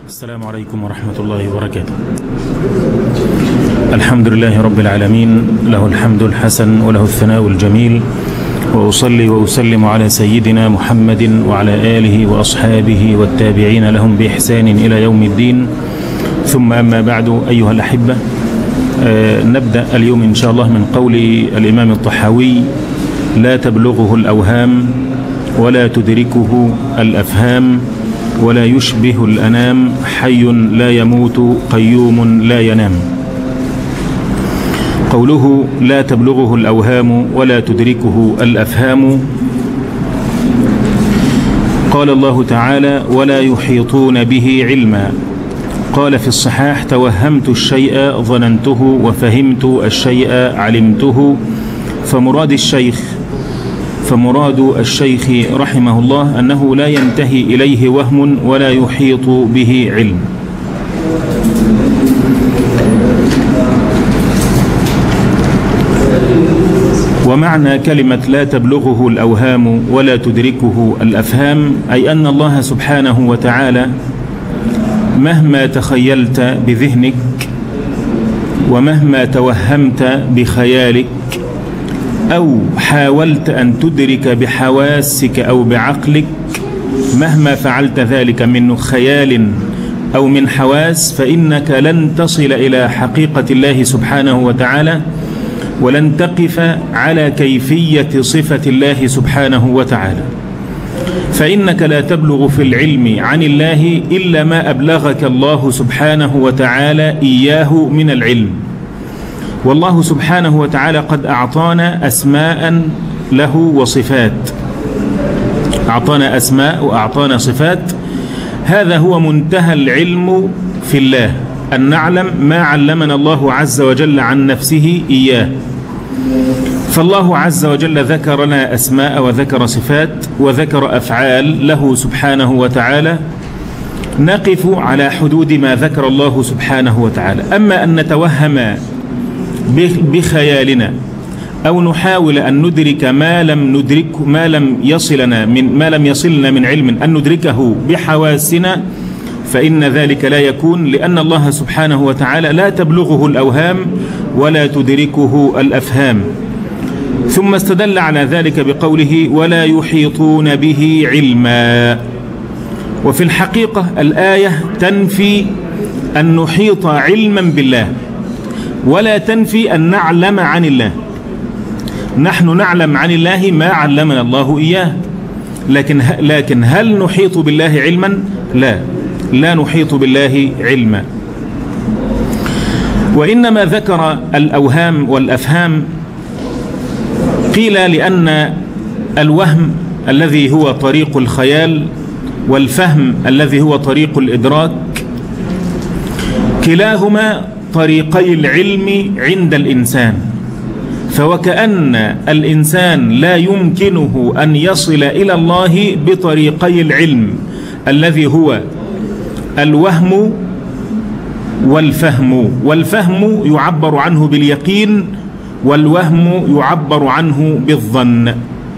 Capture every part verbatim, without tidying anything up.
السلام عليكم ورحمة الله وبركاته. الحمد لله رب العالمين، له الحمد الحسن وله الثناء الجميل، وأصلي وأسلم على سيدنا محمد وعلى آله وأصحابه والتابعين لهم بإحسان إلى يوم الدين. ثم أما بعد أيها الأحبة، آه نبدأ اليوم إن شاء الله من قول الإمام الطحاوي: لا تبلغه الأوهام ولا تدركه الأفهام ولا يشبه الأنام، حي لا يموت قيوم لا ينام. قوله لا تبلغه الأوهام ولا تدركه الأفهام، قال الله تعالى: ولا يحيطون به علما. قال في الصحاح: توهمت الشيء ظننته وفهمت الشيء علمته. فمراد الشيخ فمراد الشيخ رحمه الله أنه لا ينتهي إليه وهم ولا يحيط به علم. ومعنى كلمة لا تبلغه الأوهام ولا تدركه الأفهام أي أن الله سبحانه وتعالى مهما تخيلت بذهنك ومهما توهمت بخيالك أو حاولت أن تدرك بحواسك أو بعقلك، مهما فعلت ذلك من خيال أو من حواس، فإنك لن تصل إلى حقيقة الله سبحانه وتعالى، ولن تقف على كيفية صفة الله سبحانه وتعالى. فإنك لا تبلغ في العلم عن الله إلا ما أبلغك الله سبحانه وتعالى إياه من العلم. والله سبحانه وتعالى قد أعطانا أسماء له وصفات، أعطانا أسماء وأعطانا صفات. هذا هو منتهى العلم في الله، أن نعلم ما علمنا الله عز وجل عن نفسه إياه. فالله عز وجل ذكر لنا أسماء وذكر صفات وذكر أفعال له سبحانه وتعالى، نقف على حدود ما ذكر الله سبحانه وتعالى. أما أن نتوهم بخيالنا أو نحاول أن ندرك ما لم ندرك ما لم يصلنا من ما لم يصلنا من علم أن ندركه بحواسنا، فإن ذلك لا يكون، لأن الله سبحانه وتعالى لا تبلغه الأوهام ولا تدركه الأفهام. ثم استدل على ذلك بقوله: ولا يحيطون به علما. وفي الحقيقة الآية تنفي أن نحيط علما بالله، ولا تنفي أن نعلم عن الله. نحن نعلم عن الله ما علمنا الله إياه، لكن لكن هل نحيط بالله علما؟ لا، لا نحيط بالله علما. وإنما ذكر الأوهام والأفهام قيل لأن الوهم الذي هو طريق الخيال والفهم الذي هو طريق الإدراك كلاهما طريقي العلم عند الإنسان، فوكأن الإنسان لا يمكنه أن يصل إلى الله بطريقي العلم الذي هو الوهم والفهم. والفهم يعبر عنه باليقين، والوهم يعبر عنه بالظن.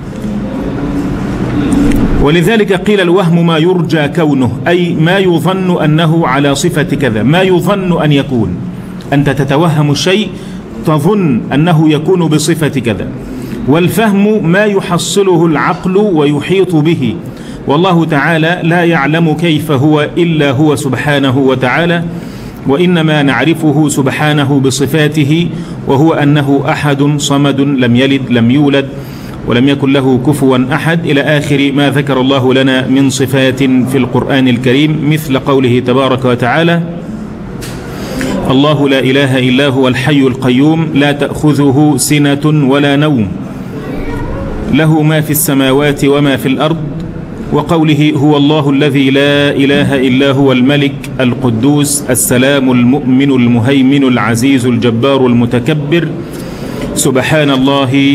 ولذلك قيل الوهم ما يرجى كونه، أي ما يظن أنه على صفة كذا، ما يظن أن يكون. أنت تتوهم الشيء تظن أنه يكون بصفة كذا. والفهم ما يحصله العقل ويحيط به، والله تعالى لا يعلم كيف هو إلا هو سبحانه وتعالى، وإنما نعرفه سبحانه بصفاته، وهو أنه أحد صمد لم يلد لم يولد ولم يكن له كفوا أحد، إلى آخر ما ذكر الله لنا من صفات في القرآن الكريم، مثل قوله تبارك وتعالى: الله لا إله إلا هو الحي القيوم لا تأخذه سنة ولا نوم له ما في السماوات وما في الأرض. وقوله: هو الله الذي لا إله إلا هو الملك القدوس السلام المؤمن المهيمن العزيز الجبار المتكبر سبحان الله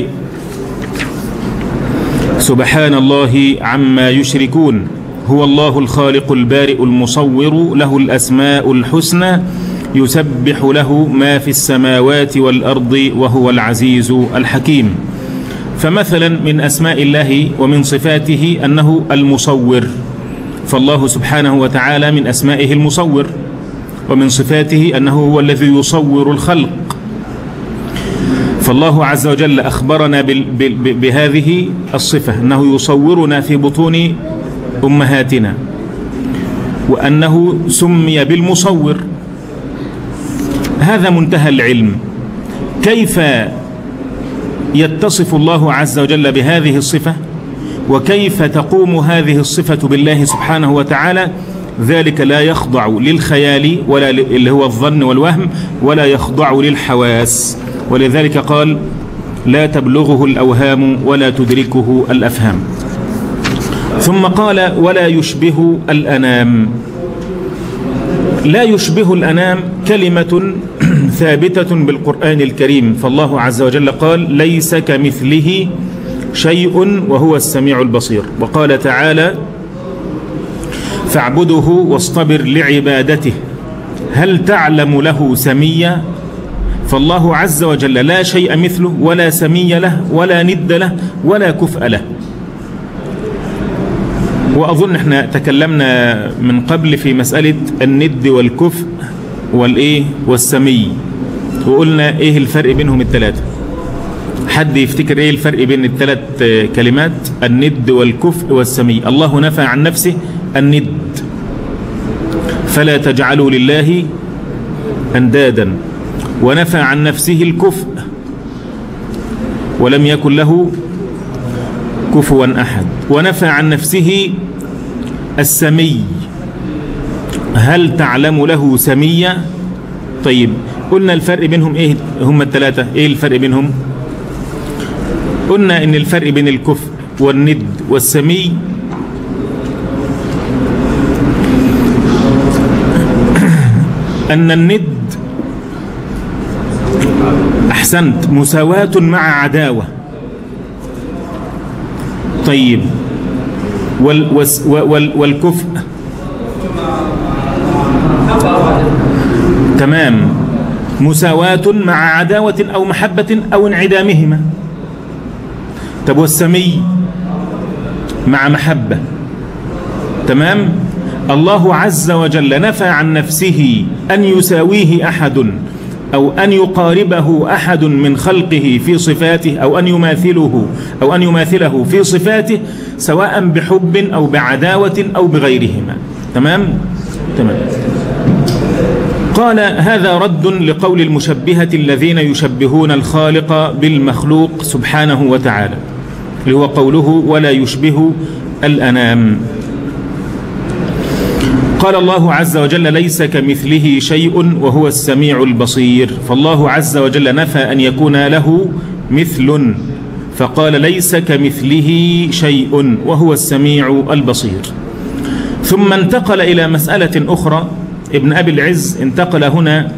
سبحان الله عما يشركون. هو الله الخالق البارئ المصور له الأسماء الحسنى يسبح له ما في السماوات والأرض وهو العزيز الحكيم. فمثلا من أسماء الله ومن صفاته أنه المصور، فالله سبحانه وتعالى من أسمائه المصور، ومن صفاته أنه هو الذي يصور الخلق. فالله عز وجل أخبرنا بهذه الصفة، أنه يصورنا في بطون أمهاتنا، وأنه سمي بالمصور. هذا منتهى العلم. كيف يتصف الله عز وجل بهذه الصفة، وكيف تقوم هذه الصفة بالله سبحانه وتعالى؟ ذلك لا يخضع للخيال ولا اللي هو الظن والوهم، ولا يخضع للحواس. ولذلك قال لا تبلغه الأوهام ولا تدركه الأفهام. ثم قال ولا يشبه الأنام. لا يشبه الأنام كلمة ثابتة بالقرآن الكريم، فالله عز وجل قال ليس كمثله شيء وهو السميع البصير. وقال تعالى فاعبده واصطبر لعبادته هل تعلم له سميا. فالله عز وجل لا شيء مثله ولا سمي له ولا ند له ولا كفء له. وأظن احنا تكلمنا من قبل في مسألة الند والكفء والإيه والسمي، وقلنا إيه الفرق بينهم الثلاثة. حد يفتكر إيه الفرق بين الثلاث كلمات الند والكفء والسمي؟ الله نفى عن نفسه الند، فلا تجعلوا لله أندادا، ونفى عن نفسه الكفء ولم يكن له كفوا أحد، ونفى عن نفسه السمي هل تعلم له سميا. طيب قلنا الفرق بينهم ايه هم الثلاثة؟ ايه الفرق بينهم؟ قلنا ان الفرق بين الكفء والند والسمي ان الند احسنت مساواة مع عداوة. طيب وال وال والكفء تمام مساواة مع عداوة أو محبة أو انعدامهما. طب والسمي مع محبة. تمام. الله عز وجل نفى عن نفسه أن يساويه أحد أو أن يقاربه أحد من خلقه في صفاته، أو أن يماثله أو أن يماثله في صفاته، سواء بحب أو بعداوة أو بغيرهما. تمام تمام. قال هذا رد لقول المشبهة الذين يشبهون الخالق بالمخلوق سبحانه وتعالى، اللي هو قوله ولا يشبه الأنام. قال الله عز وجل ليس كمثله شيء وهو السميع البصير. فالله عز وجل نفى أن يكون له مثل، فقال ليس كمثله شيء وهو السميع البصير. ثم انتقل إلى مسألة أخرى. ابن أبي العز انتقل هنا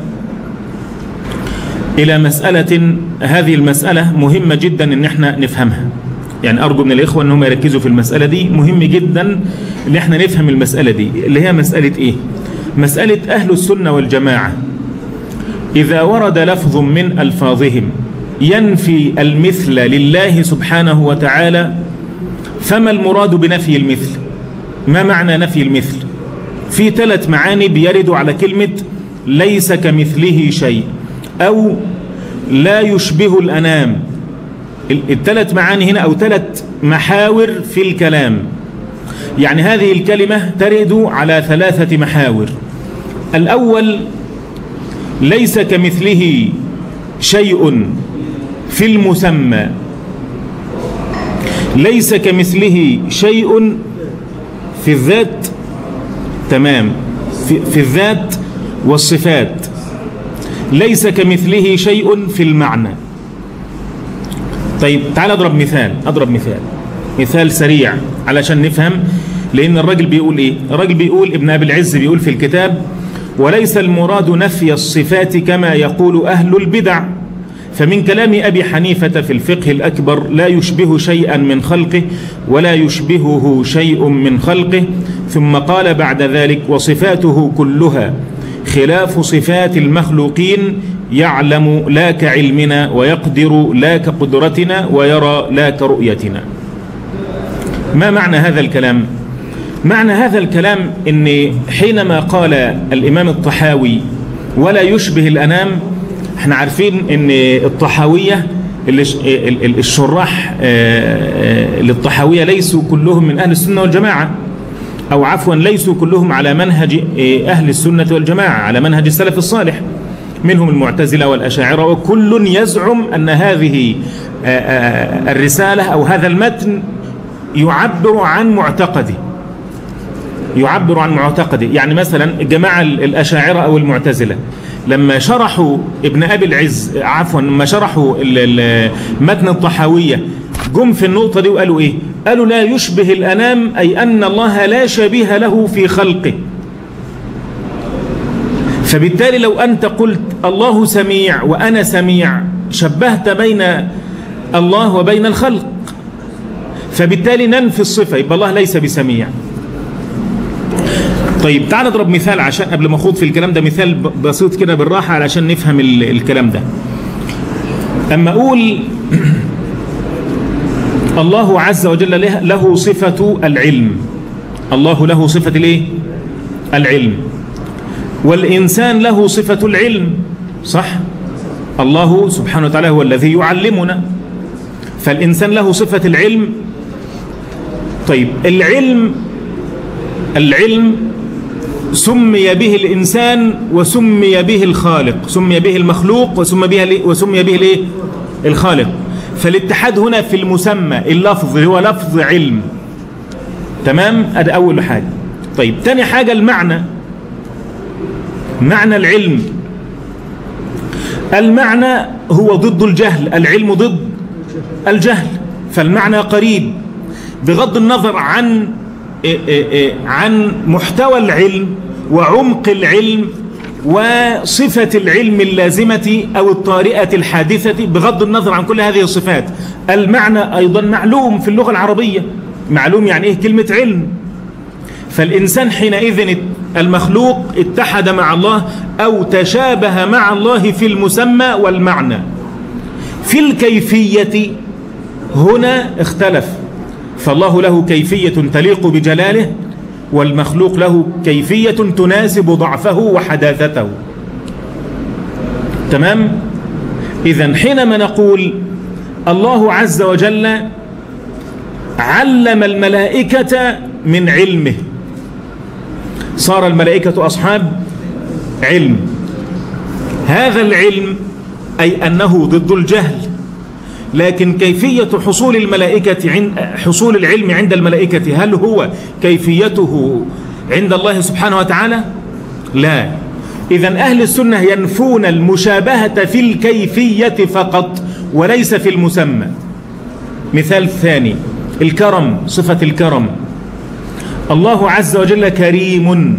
إلى مسألة، هذه المسألة مهمة جدا إن احنا نفهمها. يعني أرجو من الإخوة أنهم يركزوا في المسألة دي، مهم جدا إن احنا نفهم المسألة دي، اللي هي مسألة إيه؟ مسألة أهل السنة والجماعة إذا ورد لفظ من ألفاظهم ينفي المثل لله سبحانه وتعالى، فما المراد بنفي المثل؟ ما معنى نفي المثل؟ في ثلاث معاني بيردوا على كلمة ليس كمثله شيء أو لا يشبه الأنام. الثلاث معاني هنا أو ثلاث محاور في الكلام. يعني هذه الكلمة ترد على ثلاثة محاور. الأول ليس كمثله شيء في المسمى، ليس كمثله شيء في الذات، تمام، في, في الذات والصفات. ليس كمثله شيء في المعنى. طيب تعال اضرب مثال اضرب مثال مثال سريع علشان نفهم. لان الراجل بيقول ايه؟ الراجل بيقول ابن ابي العز بيقول في الكتاب وليس المراد نفي الصفات كما يقول اهل البدع، فمن كلام ابي حنيفة في الفقه الاكبر لا يشبه شيئا من خلقه ولا يشبهه شيء من خلقه. ثم قال بعد ذلك وصفاته كلها خلاف صفات المخلوقين، يعلم لا كعلمنا ويقدر لا كقدرتنا ويرى لا كرؤيتنا. ما معنى هذا الكلام؟ معنى هذا الكلام ان حينما قال الإمام الطحاوي ولا يشبه الأنام، احنا عارفين ان الطحاوية الشراح للطحاوية ليسوا كلهم من أهل السنة والجماعة، أو عفوا ليسوا كلهم على منهج أهل السنة والجماعة، على منهج السلف الصالح، منهم المعتزلة والأشاعرة، وكل يزعم أن هذه الرسالة أو هذا المتن يعبر عن معتقده، يعبر عن معتقده. يعني مثلا الجماعة الأشاعرة أو المعتزلة لما شرحوا ابن أبي العز عفوا لما شرحوا متن الطحاوية جم في النقطة دي وقالوا إيه؟ قالوا لا يشبه الأنام، أي أن الله لا شبيه له في خلقه. فبالتالي لو أنت قلت الله سميع وأنا سميع شبهت بين الله وبين الخلق، فبالتالي ننفي الصفة، يبقى الله ليس بسميع. طيب تعال نضرب مثال عشان قبل ما اخوض في الكلام ده، مثال بسيط كده بالراحة علشان نفهم الكلام ده. أما أقول الله عز وجل له صفة العلم، الله له صفة الايه؟ العلم، والإنسان له صفة العلم، صح؟ الله سبحانه وتعالى هو الذي يعلمنا، فالإنسان له صفة العلم. طيب العلم العلم سمي به الإنسان وسمي به الخالق، سمي به المخلوق وسمي به وسمي به الايه؟ الخالق. فالاتحاد هنا في المسمى، اللفظ هو لفظ علم، تمام؟ هذا أول حاجة. طيب تاني حاجة المعنى، معنى العلم، المعنى هو ضد الجهل، العلم ضد الجهل، فالمعنى قريب بغض النظر عن عن محتوى العلم وعمق العلم وصفة العلم اللازمة أو الطارئة الحادثة، بغض النظر عن كل هذه الصفات. المعنى أيضا معلوم في اللغة العربية، معلوم يعني إيه كلمة علم. فالإنسان حينئذ المخلوق اتحد مع الله أو تشابه مع الله في المسمى والمعنى. في الكيفية هنا اختلف، فالله له كيفية تليق بجلاله، والمخلوق له كيفية تناسب ضعفه وحداثته، تمام؟ إذن حينما نقول الله عز وجل علم الملائكة من علمه، صار الملائكة أصحاب علم. هذا العلم أي أنه ضد الجهل، لكن كيفية حصول الملائكة عند حصول العلم عند الملائكة هل هو كيفيته عند الله سبحانه وتعالى؟ لا. إذن أهل السنة ينفون المشابهة في الكيفية فقط وليس في المسمى. مثال ثاني الكرم، صفة الكرم، الله عز وجل كريم،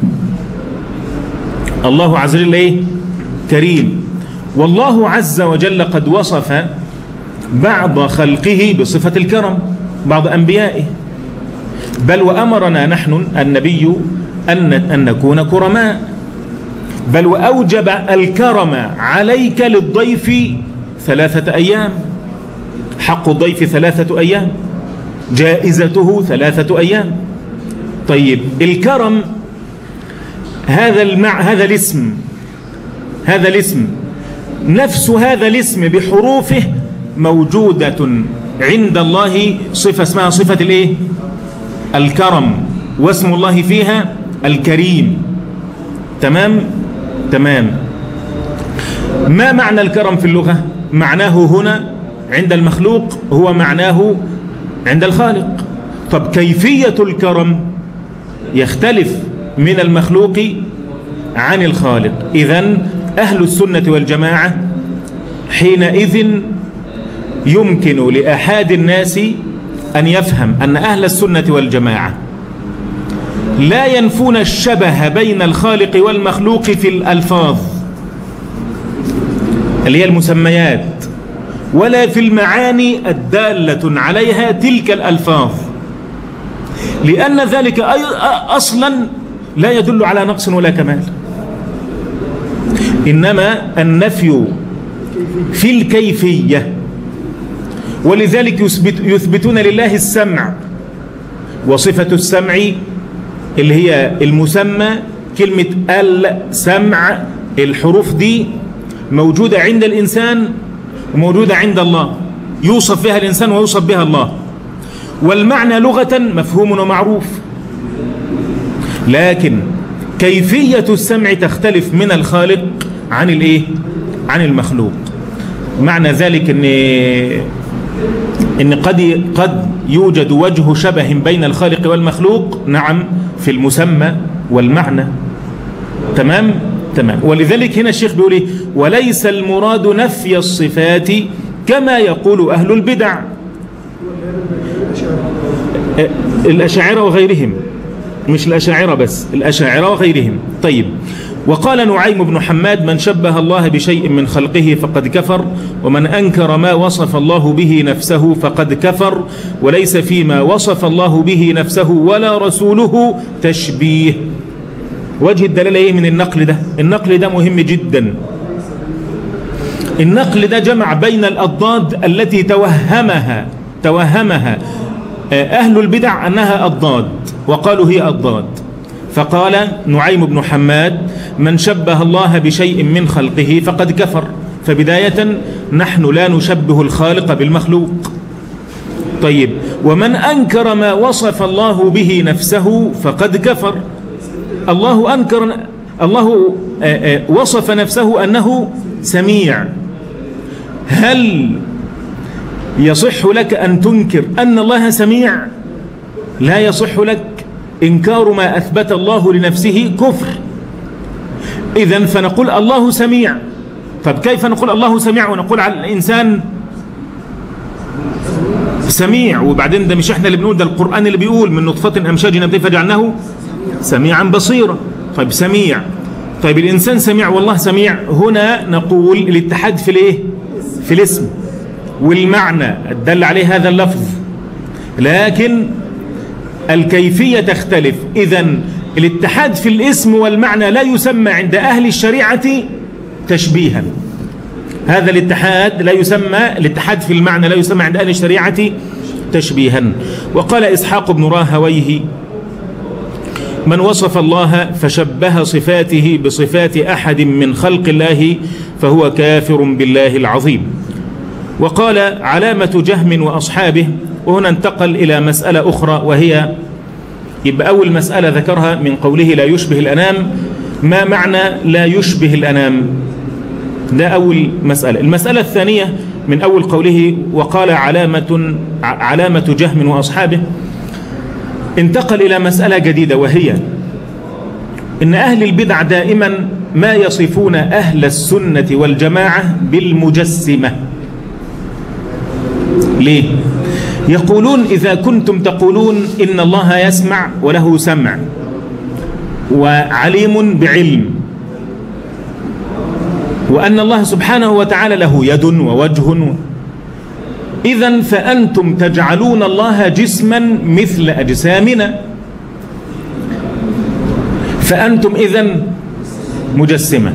الله عز وجل إيه؟ كريم. والله عز وجل قد وصف بعض خلقه بصفة الكرم، بعض أنبيائه، بل وأمرنا نحن النبي أن أن نكون كرماء، بل وأوجب الكرم عليك للضيف ثلاثة أيام، حق الضيف ثلاثة أيام، جائزته ثلاثة أيام. طيب الكرم هذا المع هذا الاسم هذا الاسم نفس هذا الاسم بحروفه موجودة عند الله صفة اسمها صفة الايه؟ الكرم، واسم الله فيها الكريم، تمام؟ تمام. ما معنى الكرم في اللغة؟ معناه هنا عند المخلوق هو معناه عند الخالق. طب كيفية الكرم يختلف من المخلوق عن الخالق. إذن أهل السنة والجماعة حينئذ يمكن لأحد الناس أن يفهم أن أهل السنة والجماعة لا ينفون الشبه بين الخالق والمخلوق في الألفاظ اللي هي المسميات، ولا في المعاني الدالة عليها تلك الألفاظ، لأن ذلك أصلا لا يدل على نقص ولا كمال، إنما النفي في الكيفية. ولذلك يثبت يثبتون لله السمع، وصفة السمع اللي هي المسمى، كلمة السمع، الحروف دي موجودة عند الإنسان وموجودة عند الله، يوصف بها الإنسان ويوصف بها الله. والمعنى لغة مفهوم ومعروف، لكن كيفية السمع تختلف من الخالق عن الإيه؟ عن المخلوق. معنى ذلك إن إن قد قد يوجد وجه شبه بين الخالق والمخلوق، نعم، في المسمى والمعنى. تمام تمام. ولذلك هنا الشيخ بيقول إيه؟ وليس المراد نفي الصفات كما يقول أهل البدع، الأشاعرة وغيرهم، مش الأشاعرة بس، الأشاعرة وغيرهم. طيب، وقال نعيم بن حماد: من شبه الله بشيء من خلقه فقد كفر، ومن أنكر ما وصف الله به نفسه فقد كفر، وليس فيما وصف الله به نفسه ولا رسوله تشبيه. وجه الدلالة إيه من النقل ده؟ النقل ده مهم جدا. النقل ده جمع بين الأضداد التي توهمها توهمها أهل البدع أنها أضداد، وقالوا هي أضداد. فقال نعيم بن حماد: من شبه الله بشيء من خلقه فقد كفر. فبداية نحن لا نشبه الخالق بالمخلوق. طيب، ومن أنكر ما وصف الله به نفسه فقد كفر. الله أنكر الله وصف نفسه أنه سميع. هل يصح لك أن تنكر أن الله سميع؟ لا يصح لك. إنكار ما أثبت الله لنفسه كفر. إذن فنقول الله سميع. طب كيف نقول الله سميع ونقول على الإنسان سميع؟ وبعدين ده مش احنا اللي بنقول، ده القرآن اللي بيقول: من نطفة أمشاج نبتلي فجعلناه سميعا بصيرا. طيب سميع، طيب الإنسان سميع والله سميع. هنا نقول الاتحاد في الايه؟ في الاسم والمعنى الدل عليه هذا اللفظ، لكن الكيفية تختلف. إذن الاتحاد في الاسم والمعنى لا يسمى عند أهل الشريعة تشبيها. هذا الاتحاد لا يسمى، الاتحاد في المعنى لا يسمى عند أهل الشريعة تشبيها. وقال إسحاق بن راهويه: من وصف الله فشبه صفاته بصفات أحد من خلق الله فهو كافر بالله العظيم. وقال علامة جهم وأصحابه، وهنا انتقل إلى مسألة أخرى، وهي يبقى أول مسألة ذكرها من قوله لا يشبه الأنام. ما معنى لا يشبه الأنام؟ ده أول مسألة. المسألة الثانية من أول قوله وقال علامة علامة جهم وأصحابه، انتقل إلى مسألة جديدة، وهي إن أهل البدع دائما ما يصفون أهل السنة والجماعة بالمجسمة. ليه؟ يقولون إذا كنتم تقولون إن الله يسمع وله سمع وعليم بعلم، وأن الله سبحانه وتعالى له يد ووجه، إذن فأنتم تجعلون الله جسما مثل أجسامنا، فأنتم إذن مجسمة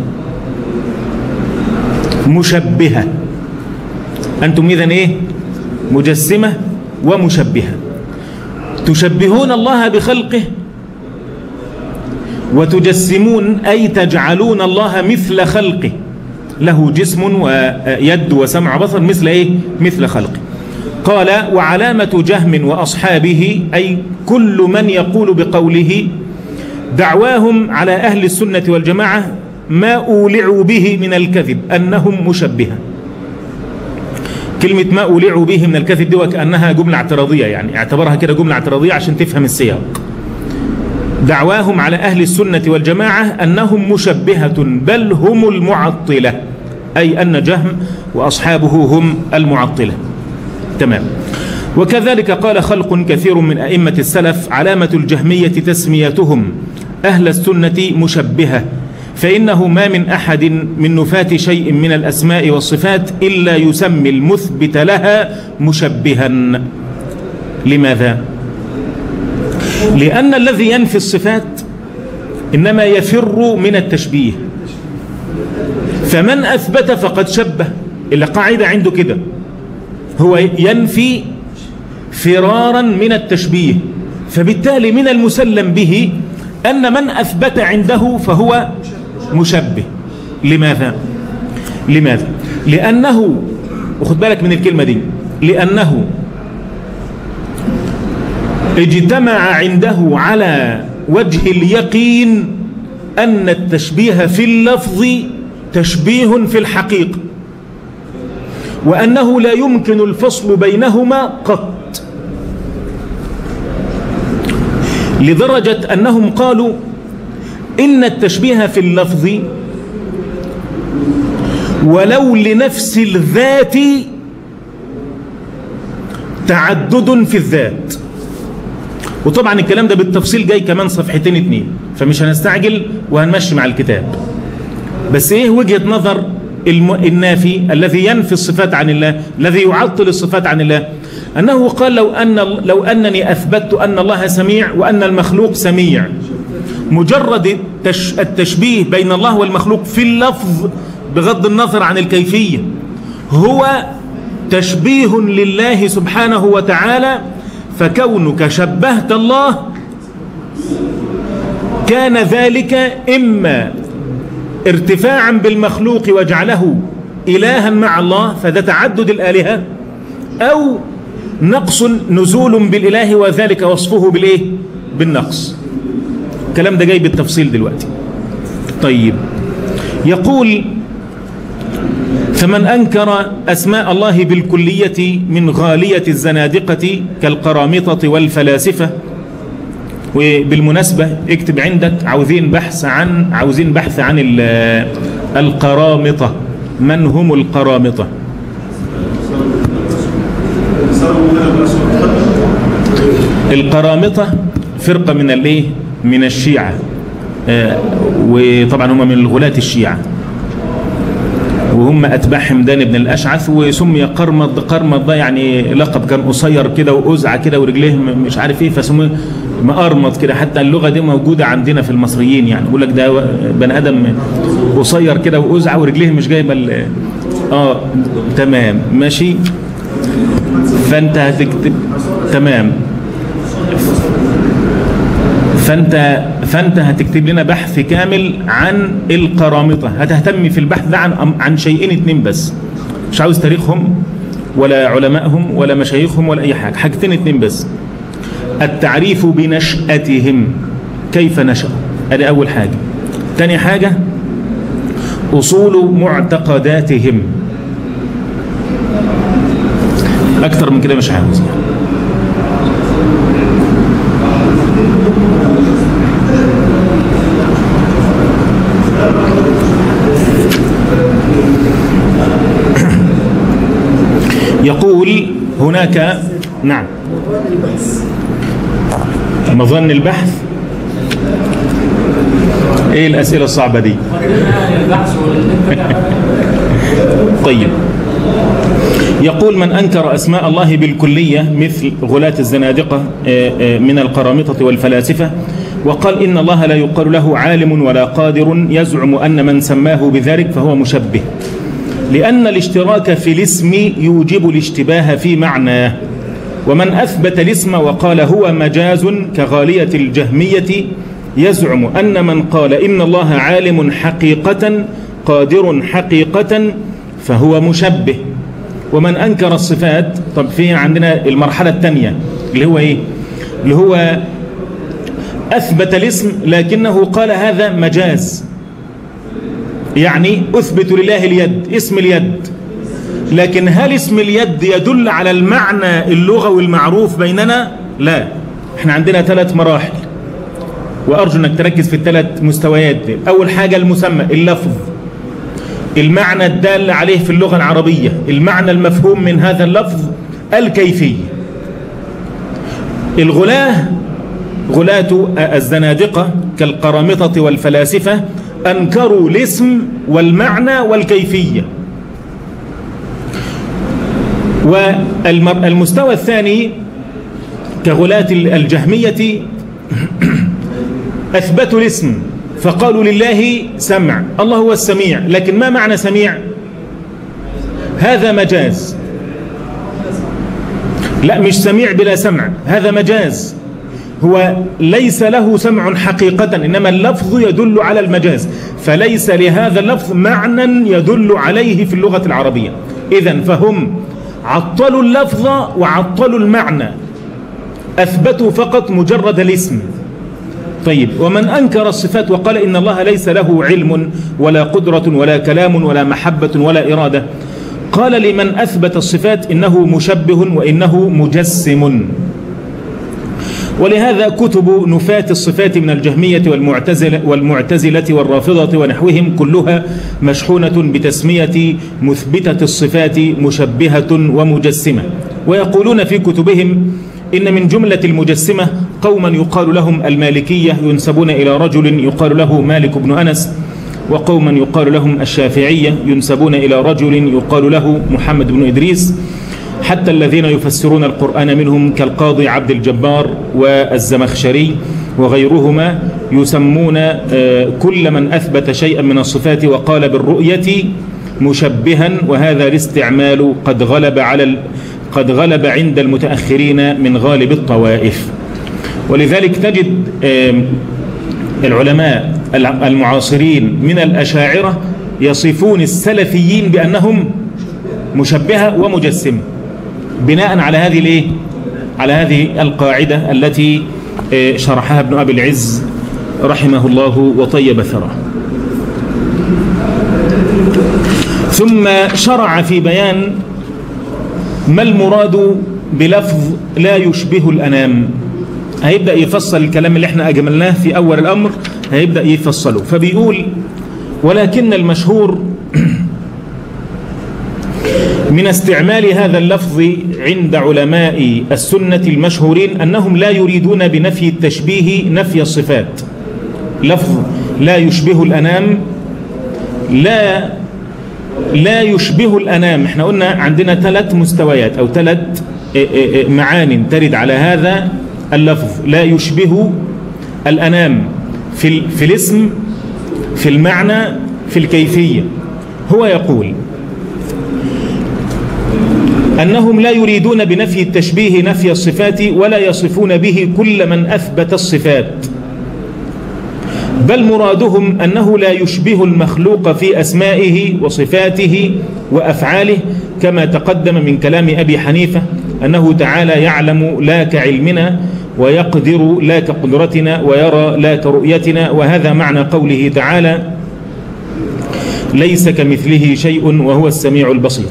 مشبهة. أنتم إذن إيه؟ مجسمة ومشبهة. تشبهون الله بخلقه وتجسمون، أي تجعلون الله مثل خلقه، له جسم ويد وسمع وبصر مثل إيه؟ مثل خلقه. قال وعلامة جهم وأصحابه، أي كل من يقول بقوله دعواهم على أهل السنة والجماعة ما أولعوا به من الكذب أنهم مشبهة. كلمة ما أولعوا به من الكذب دي وكأنها جملة اعتراضية، يعني اعتبرها كده جملة اعتراضية عشان تفهم السياق. دعواهم على أهل السنة والجماعة أنهم مشبهة بل هم المعطلة، أي أن جهم وأصحابه هم المعطلة. تمام. وكذلك قال خلق كثير من أئمة السلف علامة الجهمية تسميتهم أهل السنة مشبهة، فإنه ما من أحد من نفاة شيء من الأسماء والصفات إلا يسمي المثبت لها مشبها. لماذا؟ لأن الذي ينفي الصفات إنما يفر من التشبيه، فمن أثبت فقد شبه. إلا قاعدة عنده كده، هو ينفي فرارا من التشبيه، فبالتالي من المسلم به أن من أثبت عنده فهو مشبه. لماذا؟ لماذا؟ لأنه، وخد بالك من الكلمة دي، لأنه اجتمع عنده على وجه اليقين أن التشبيه في اللفظ تشبيه في الحقيقة، وأنه لا يمكن الفصل بينهما قط، لدرجة أنهم قالوا إن التشبيه في اللفظ ولو لنفس الذات تعدد في الذات. وطبعا الكلام ده بالتفصيل جاي كمان صفحتين اتنين، فمش هنستعجل وهنمشي مع الكتاب. بس ايه وجهة نظر النافي الذي ينفي الصفات عن الله، الذي يعطل الصفات عن الله؟ أنه قال لو أن لو أنني أثبتت أن الله سميع وأن المخلوق سميع، مجرد التشبيه بين الله والمخلوق في اللفظ بغض النظر عن الكيفية هو تشبيه لله سبحانه وتعالى، فكونك شبهت الله كان ذلك إما ارتفاعا بالمخلوق وجعله إلها مع الله فده تعدد الآلهة، أو نقص نزول بالإله وذلك وصفه بالإيه؟ بالنقص. الكلام ده جاي بالتفصيل دلوقتي. طيب، يقول فمن أنكر أسماء الله بالكلية من غالية الزنادقة كالقرامطة والفلاسفة. وبالمناسبة اكتب عندك عاوزين بحث عن عاوزين بحث عن القرامطة. من هم القرامطة؟ القرامطة فرقة من الايه؟ من الشيعة، آه وطبعا هم من الغلاة الشيعة، وهم أتباع حمدان بن الأشعث. وسمي قرمط، قرمط ده يعني لقب، كان قصير كده وأزعة كده ورجليه مش عارف ايه، فسموه مقرمط كده. حتى اللغة دي موجودة عندنا في المصريين، يعني يقول لك ده بني آدم قصير كده وأزعة ورجليه مش جايبة اه تمام ماشي. فأنت هتكتب تمام، فأنت فأنت هتكتب لنا بحث كامل عن القرامطة. هتهتم في البحث ده عن عن شيئين اتنين بس، مش عاوز تاريخهم ولا علمائهم ولا مشايخهم ولا أي حاجة، حاجتين اتنين بس. التعريف بنشأتهم، كيف نشأوا، هذه أول حاجة. تاني حاجة أصول معتقداتهم. أكتر من كده مش عاوز. يقول هناك نعم مظن البحث. ايه الأسئلة الصعبة دي؟ طيب، يقول من أنكر أسماء الله بالكلية مثل غلاة الزنادقة من القرامطة والفلاسفة، وقال إن الله لا يقال له عالم ولا قادر، يزعم أن من سماه بذلك فهو مشبه، لأن الاشتراك في الاسم يوجب الاشتباه في معناه. ومن أثبت الاسم وقال هو مجاز كغالية الجهمية يزعم أن من قال إن الله عالم حقيقة قادر حقيقة فهو مشبه. ومن أنكر الصفات، طب في عندنا المرحلة الثانية اللي هو إيه؟ اللي هو أثبت الاسم لكنه قال هذا مجاز، يعني أثبت لله اليد، اسم اليد، لكن هل اسم اليد يدل على المعنى اللغوي المعروف بيننا؟ لا. احنا عندنا ثلاث مراحل، وأرجو أنك تركز في الثلاث مستويات دي. أول حاجة المسمى، اللفظ، المعنى الدال عليه في اللغة العربية، المعنى المفهوم من هذا اللفظ، الكيفية. الغلاة، غلاة الزنادقة كالقرامطة والفلاسفة أنكروا الاسم والمعنى والكيفية. والمستوى الثاني كغلاة الجهمية أثبتوا الاسم فقالوا لله سمع، الله هو السميع، لكن ما معنى سميع؟ هذا مجاز. لا، مش سميع بلا سمع، هذا مجاز. هو ليس له سمع حقيقة، إنما اللفظ يدل على المجاز، فليس لهذا اللفظ معنى يدل عليه في اللغة العربية. إذن فهم عطلوا اللفظ وعطلوا المعنى، أثبتوا فقط مجرد الاسم. طيب، ومن أنكر الصفات وقال إن الله ليس له علم ولا قدرة ولا كلام ولا محبة ولا إرادة، قال لمن أثبت الصفات إنه مشبه وإنه مجسم. ولهذا كتب نفاة الصفات من الجهمية والمعتزلة, والمعتزلة والرافضة ونحوهم كلها مشحونة بتسمية مثبتة الصفات مشبهة ومجسمة. ويقولون في كتبهم إن من جملة المجسمة قوما يقال لهم المالكية ينسبون إلى رجل يقال له مالك بن أنس، وقوما يقال لهم الشافعية ينسبون إلى رجل يقال له محمد بن إدريس، حتى الذين يفسرون القرآن منهم كالقاضي عبد الجبار والزمخشري وغيرهما يسمون كل من أثبت شيئا من الصفات وقال بالرؤية مشبها، وهذا الاستعمال قد غلب على قد غلب عند المتأخرين من غالب الطوائف. ولذلك تجد العلماء المعاصرين من الأشاعرة يصفون السلفيين بأنهم مشبهة ومجسمة، بناء على هذه الايه؟ على هذه القاعدة التي شرحها ابن أبي العز رحمه الله وطيب ثراه. ثم شرع في بيان ما المراد بلفظ لا يشبه الأنام. هيبدأ يفصل الكلام اللي احنا أجملناه في أول الأمر، هيبدأ يفصله. فبيقول: ولكن المشهور من استعمال هذا اللفظ عند علماء السنة المشهورين أنهم لا يريدون بنفي التشبيه نفي الصفات. لفظ لا يشبه الأنام لا لا يشبه الأنام، احنا قلنا عندنا ثلاث مستويات أو ثلاث معان ترد على هذا اللفظ. لا يشبه الأنام في, في الاسم، في المعنى، في الكيفية. هو يقول أنهم لا يريدون بنفي التشبيه نفي الصفات، ولا يصفون به كل من أثبت الصفات، بل مرادهم أنه لا يشبه المخلوق في أسمائه وصفاته وأفعاله، كما تقدم من كلام أبي حنيفة أنه تعالى يعلم لا كعلمنا، ويقدر لا كقدرتنا، ويرى لا كرؤيتنا. وهذا معنى قوله تعالى: ليس كمثله شيء وهو السميع البصير.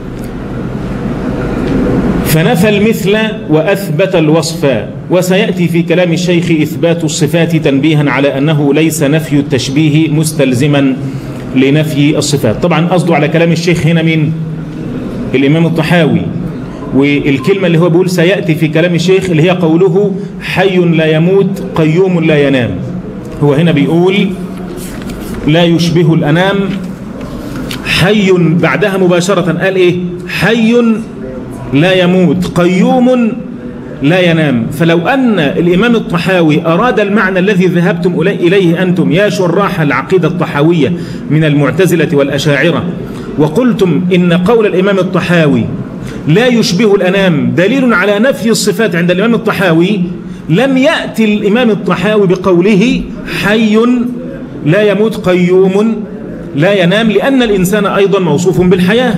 فنفى المثل وأثبت الوصف. وسيأتي في كلام الشيخ إثبات الصفات تنبيها على أنه ليس نفي التشبيه مستلزما لنفي الصفات. طبعا قصده على كلام الشيخ هنا من الإمام الطحاوي، والكلمة اللي هو بيقول سيأتي في كلام الشيخ اللي هي قوله حي لا يموت قيوم لا ينام. هو هنا بيقول لا يشبه الأنام، حي بعدها مباشرة قال إيه؟ حي لا يموت قيوم لا ينام. فلو أن الإمام الطحاوي أراد المعنى الذي ذهبتم إليه أنتم يا شراح العقيدة الطحاوية من المعتزلة والأشاعرة، وقلتم إن قول الإمام الطحاوي لا يشبه الأنام دليل على نفي الصفات عند الإمام الطحاوي، لم يأتي الإمام الطحاوي بقوله حي لا يموت قيوم لا ينام، لأن الإنسان أيضا موصوف بالحياة.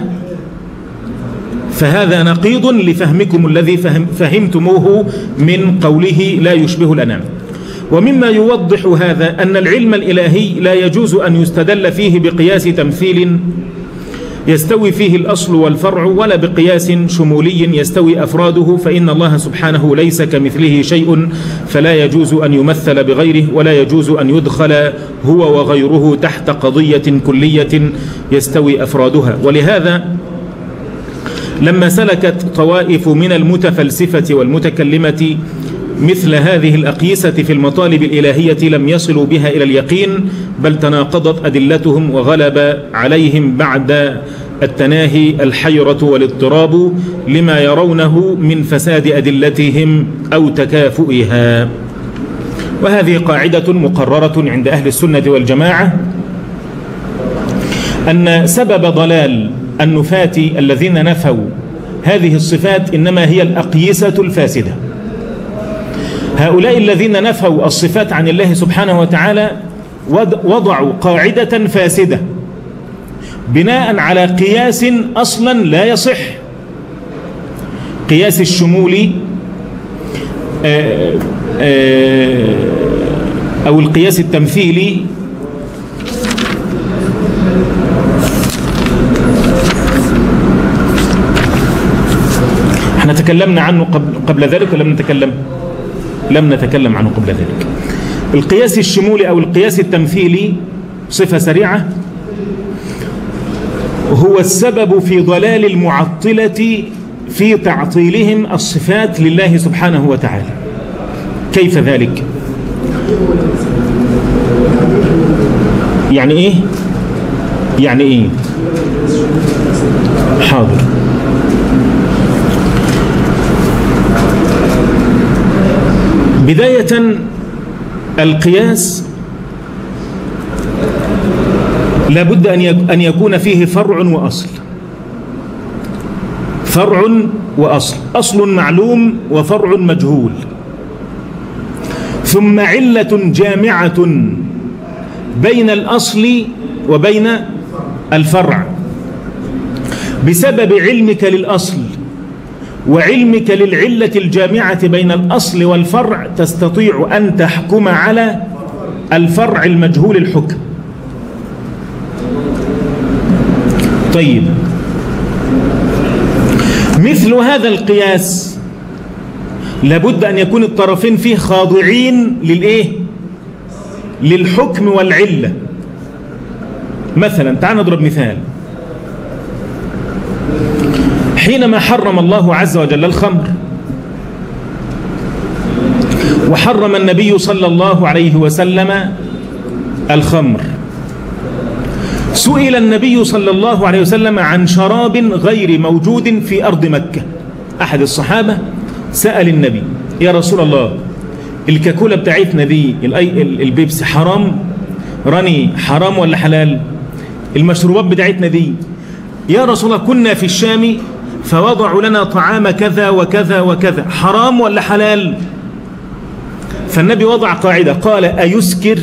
فهذا نقيض لفهمكم الذي فهم فهمتموه من قوله لا يشبه الأنام. ومما يوضح هذا أن العلم الإلهي لا يجوز أن يستدل فيه بقياس تمثيل يستوي فيه الأصل والفرع، ولا بقياس شمولي يستوي أفراده، فإن الله سبحانه ليس كمثله شيء، فلا يجوز أن يمثل بغيره، ولا يجوز أن يدخل هو وغيره تحت قضية كلية يستوي أفرادها. ولهذا لما سلكت طوائف من المتفلسفة والمتكلمة مثل هذه الأقيسة في المطالب الإلهية لم يصلوا بها إلى اليقين، بل تناقضت أدلتهم وغلب عليهم بعد التناهي الحيرة والاضطراب لما يرونه من فساد أدلتهم أو تكافؤها. وهذه قاعدة مقررة عند أهل السنة والجماعة، أن سبب ضلال النفاة الذين نفوا هذه الصفات إنما هي الأقيسة الفاسدة. هؤلاء الذين نفوا الصفات عن الله سبحانه وتعالى وضعوا قاعدة فاسدة بناء على قياس أصلا لا يصح، قياس الشمول أو القياس التمثيلي. احنا تكلمنا عنه قبل, قبل ذلك ولم نتكلم لم نتكلم عنه قبل ذلك. القياس الشمولي أو القياس التمثيلي صفة سريعة هو السبب في ضلال المعطلة في تعطيلهم الصفات لله سبحانه وتعالى. كيف ذلك؟ يعني ايه؟ يعني ايه؟ حاضر. بداية القياس لابد أن يكون فيه فرع وأصل، فرع وأصل، أصل معلوم وفرع مجهول، ثم علة جامعة بين الأصل وبين الفرع. بسبب علمك للأصل وعلمك للعلة الجامعة بين الأصل والفرع تستطيع أن تحكم على الفرع المجهول الحكم. طيب، مثل هذا القياس لابد أن يكون الطرفين فيه خاضعين للإيه؟ للحكم والعلة. مثلا تعال نضرب مثال. حينما حرم الله عز وجل الخمر وحرم النبي صلى الله عليه وسلم الخمر، سئل النبي صلى الله عليه وسلم عن شراب غير موجود في أرض مكة. أحد الصحابة سأل النبي: يا رسول الله، الكاكولا بتاعتنا دي البيبسي حرام؟ راني حرام ولا حلال؟ المشروبات بتاعتنا دي يا رسول الله كنا في الشام فوضعوا لنا طعام كذا وكذا وكذا، حرام ولا حلال؟ فالنبي وضع قاعدة قال: أيسكر؟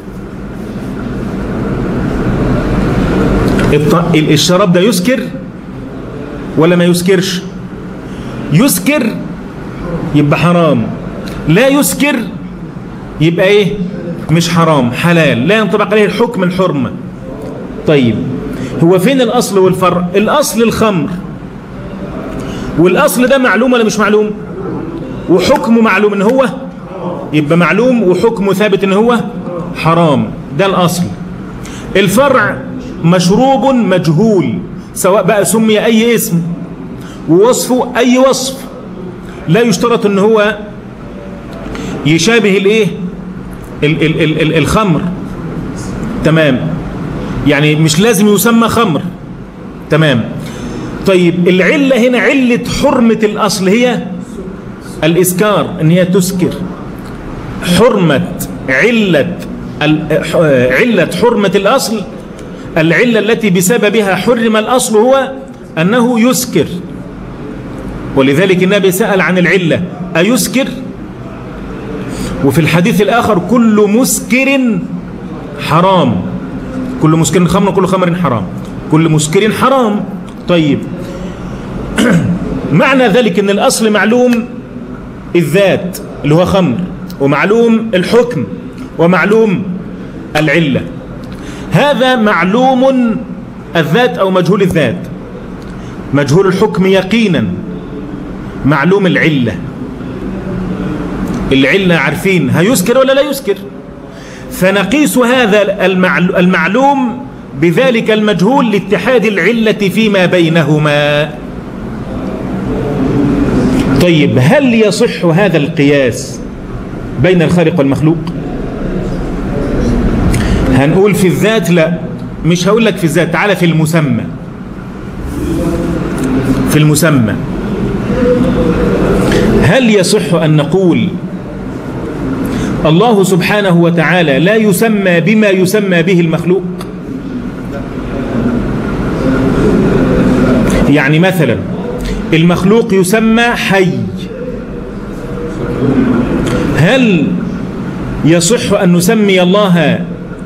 الشراب ده يسكر ولا ما يسكرش؟ يسكر يبقى حرام، لا يسكر يبقى ايه؟ مش حرام، حلال، لا ينطبق عليه الحكم الحرمة. طيب، هو فين الأصل والفرع؟ الأصل الخمر، والأصل ده معلوم ولا مش معلوم؟ وحكمه معلوم ان هو يبقى معلوم، وحكمه ثابت ان هو حرام، ده الأصل. الفرع مشروب مجهول، سواء بقى سمي أي اسم ووصفه أي وصف، لا يشترط ان هو يشابه الايه؟ ال ال ال ال الخمر، تمام، يعني مش لازم يسمى خمر، تمام. طيب، العلة هنا علة حرمة الأصل هي الإسكار، ان هي تسكر. حرمة علة علة حرمة الأصل، العلة التي بسببها حرم الأصل هو أنه يسكر، ولذلك النبي سأل عن العلة: أيسكر؟ وفي الحديث الآخر: كل مسكر حرام، كل مسكر خمر وكل خمر حرام، كل مسكر حرام. طيب، معنى ذلك أن الأصل معلوم الذات اللي هو خمر، ومعلوم الحكم، ومعلوم العلة. هذا معلوم الذات أو مجهول الذات، مجهول الحكم يقينا، معلوم العلة. العلة عارفين هيسكر ولا لا يسكر، فنقيس هذا المعلوم بذلك المجهول لاتحاد العلة فيما بينهما. طيب، هل يصح هذا القياس بين الخالق والمخلوق؟ هنقول في الذات لا، مش هقول لك في الذات، تعالى في المسمى. في المسمى هل يصح أن نقول الله سبحانه وتعالى لا يسمى بما يسمى به المخلوق؟ يعني مثلا المخلوق يسمى حي، هل يصح أن نسمي الله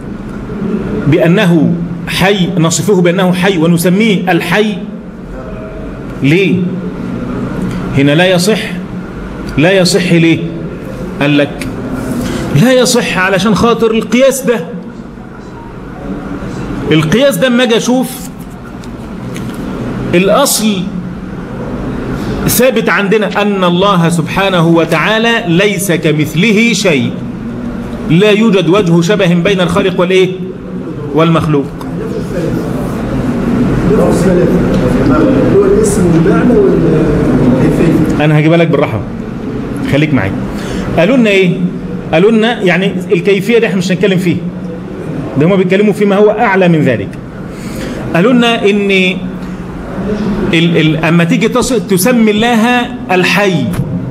بأنه حي، نصفه بأنه حي ونسميه الحي؟ ليه هنا لا يصح؟ لا يصح ليه؟ قال لك لا يصح علشان خاطر القياس ده. القياس ده اما اجي اشوف الاصل ثابت عندنا ان الله سبحانه وتعالى ليس كمثله شيء، لا يوجد وجه شبه بين الخالق والايه والمخلوق. انا هجيبها لك بالراحه، خليك معي. قالوا لنا ايه؟ قالوا لنا يعني الكيفيه دي احنا مش هنتكلم فيه، ده هم بيتكلموا فيما هو اعلى من ذلك. قالوا لنا ان ال ال اما تيجي تسمي الله الحي،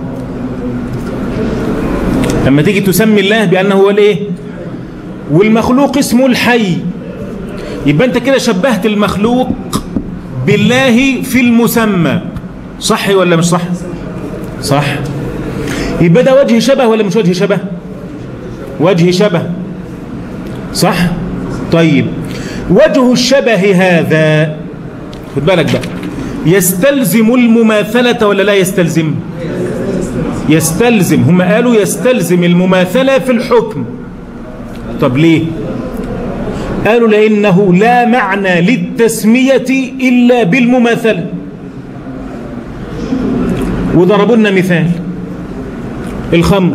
اما تيجي تسمي الله بانه هو الايه والمخلوق اسمه الحي، يبقى انت كده شبهت المخلوق بالله في المسمى، صح ولا مش صح؟ صح. يبقى ده وجه شبه ولا مش وجه شبه؟ وجه شبه، صح. طيب وجه الشبه هذا خد بالك بقى، يستلزم المماثلة ولا لا يستلزم؟ يستلزم. هم قالوا يستلزم المماثلة في الحكم. طب ليه؟ قالوا لأنه لا معنى للتسمية إلا بالمماثلة. وضربوا لنا مثال الخمر،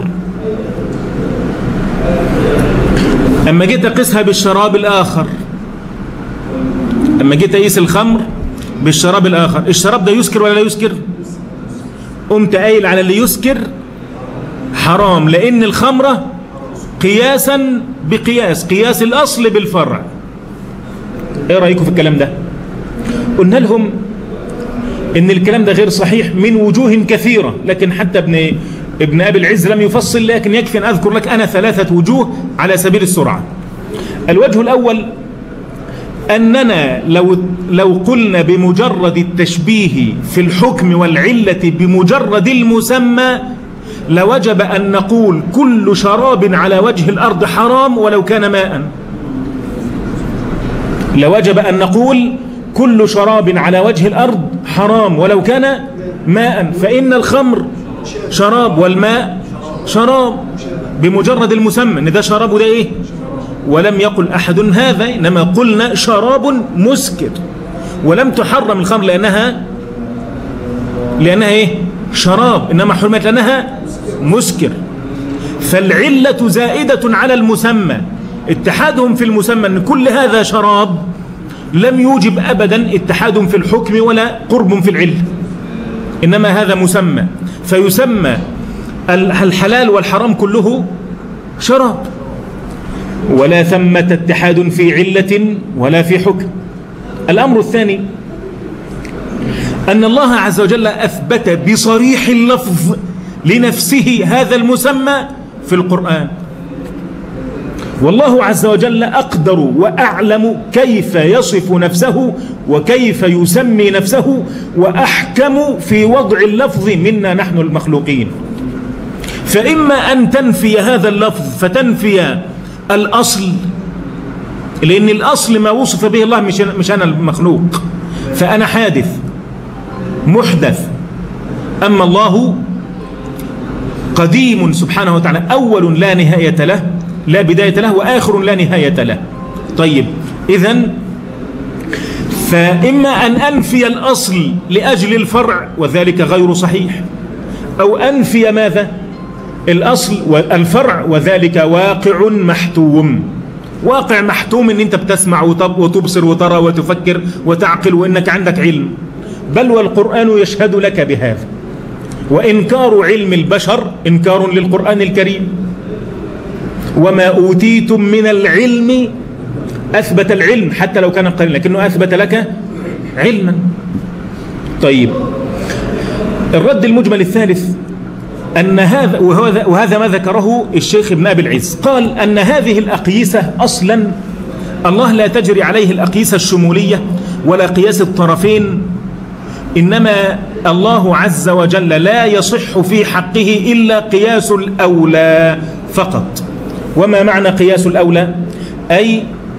أما جيت أقيسها بالشراب الآخر، أما جيت أقيس الخمر بالشراب الآخر، الشراب ده يسكر ولا لا يسكر؟ قمت قايل على اللي يسكر حرام، لأن الخمرة قياسا بقياس، قياس الأصل بالفرع. إيه رأيكم في الكلام ده؟ قلنا لهم إن الكلام ده غير صحيح من وجوه كثيرة، لكن حتى ابن ابن أبي العز لم يفصل، لكن يكفي أن أذكر لك أنا ثلاثة وجوه على سبيل السرعة. الوجه الأول أننا لو لو قلنا بمجرد التشبيه في الحكم والعلة بمجرد المسمى لوجب أن نقول كل شراب على وجه الأرض حرام ولو كان ماء. لوجب أن نقول كل شراب على وجه الأرض حرام ولو كان ماء، فإن الخمر شراب والماء شراب بمجرد المسمى ان ده شراب وده ايه. ولم يقل احد هذا، انما قلنا شراب مسكر، ولم تحرم الخمر لانها لانها ايه شراب، انما حرمت لانها مسكر. فالعلة زائدة على المسمى، اتحادهم في المسمى ان كل هذا شراب لم يوجب ابدا اتحاد في الحكم ولا قرب في العلة، انما هذا مسمى، فيسمى الحلال والحرام كله شراب، ولا ثمة اتحاد في علة ولا في حكم. الأمر الثاني أن الله عز وجل أثبت بصريح اللفظ لنفسه هذا المسمى في القرآن، والله عز وجل أقدر وأعلم كيف يصف نفسه وكيف يسمي نفسه، وأحكم في وضع اللفظ منا نحن المخلوقين. فإما أن تنفي هذا اللفظ فتنفي الأصل، لأن الأصل ما وصف به الله، مش مش أنا المخلوق، فأنا حادث محدث، أما الله قديم سبحانه وتعالى، أول لا نهاية له، لا بداية له، وآخر لا نهاية له. طيب إذن فإما أن أنفي الأصل لأجل الفرع وذلك غير صحيح، أو أنفي ماذا؟ الأصل والفرع وذلك واقع محتوم. واقع محتوم ان انت بتسمع وتبصر وترى وتفكر وتعقل وانك عندك علم، بل والقرآن يشهد لك بهذا. وإنكار علم البشر إنكار للقرآن الكريم. وما أوتيتم من العلم، أثبت العلم حتى لو كان قليلا لكنه أثبت لك علما. طيب الرد المجمل الثالث أن هذا وهذا, وهذا ما ذكره الشيخ ابن أبي العز، قال أن هذه الأقيسة أصلا الله لا تجري عليه الأقيسة الشمولية ولا قياس الطرفين، إنما الله عز وجل لا يصح في حقه إلا قياس الأولى فقط. وما معنى قياس الأولى؟ أي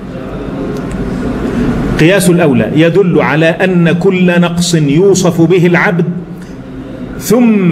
قياس الأولى يدل على أن كل نقص يوصف به العبد ثم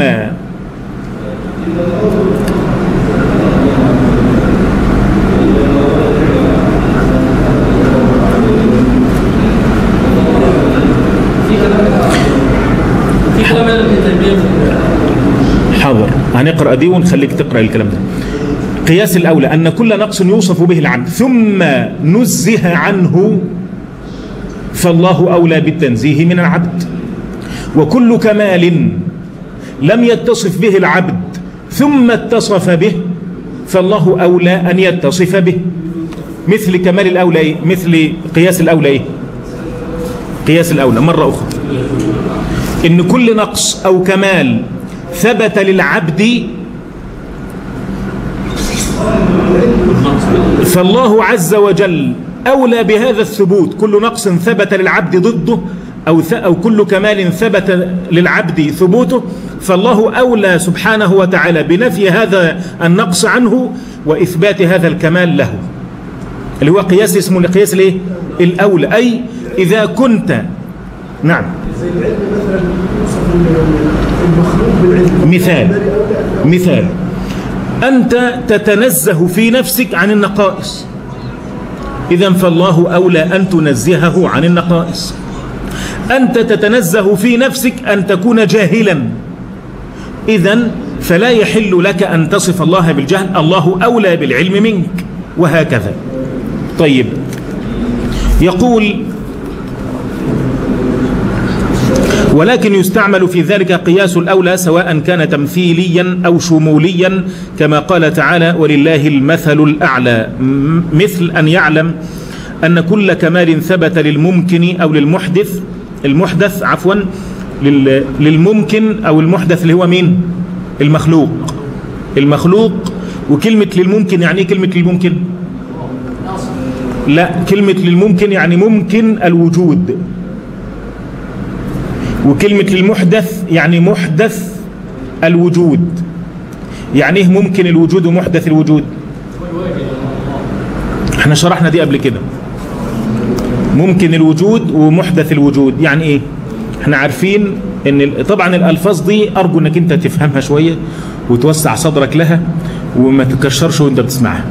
حاضر هنقرأ دي ونخليك تقرأ الكلام ده. قياس الأولى أن كل نقص يوصف به العبد ثم نزه عنه فالله أولى بالتنزيه من العبد، وكل كمال لم يتصف به العبد ثم اتصف به فالله أولى أن يتصف به. مثل كمال الأولى إيه؟ مثل قياس الأولى إيه؟ قياس الأولى مرة أخرى إن كل نقص أو كمال ثبت للعبد فالله عز وجل أولى بهذا الثبوت. كل نقص ثبت للعبد ضده أو, أو كل كمال ثبت للعبد ثبوته فالله أولى سبحانه وتعالى بنفي هذا النقص عنه وإثبات هذا الكمال له، اللي هو قياس اسمه القياس الايه؟ الأولى. أي إذا كنت نعم مثال مثال أنت تتنزه في نفسك عن النقائص، إذن فالله أولى أن تنزهه عن النقائص. أنت تتنزه في نفسك أن تكون جاهلا، إذن فلا يحل لك أن تصف الله بالجهل، الله أولى بالعلم منك، وهكذا. طيب يقول ولكن يستعمل في ذلك قياس الأولى سواء كان تمثيليا أو شموليا كما قال تعالى ولله المثل الأعلى، مثل أن يعلم أن كل كمال ثبت للممكن أو للمحدث المحدث عفوا للممكن أو المحدث اللي هو مين؟ المخلوق المخلوق وكلمة للممكن يعني ايه كلمة للممكن؟ لا، كلمة للممكن يعني ممكن الوجود، وكلمة للمحدث يعني محدث الوجود. يعني ايه ممكن الوجود ومحدث الوجود؟ احنا شرحنا دي قبل كده. ممكن الوجود ومحدث الوجود يعني ايه؟ احنا عارفين ان طبعا الالفاظ دي ارجو انك انت تفهمها شوية وتوسع صدرك لها وما تكشرش وانت بتسمعها.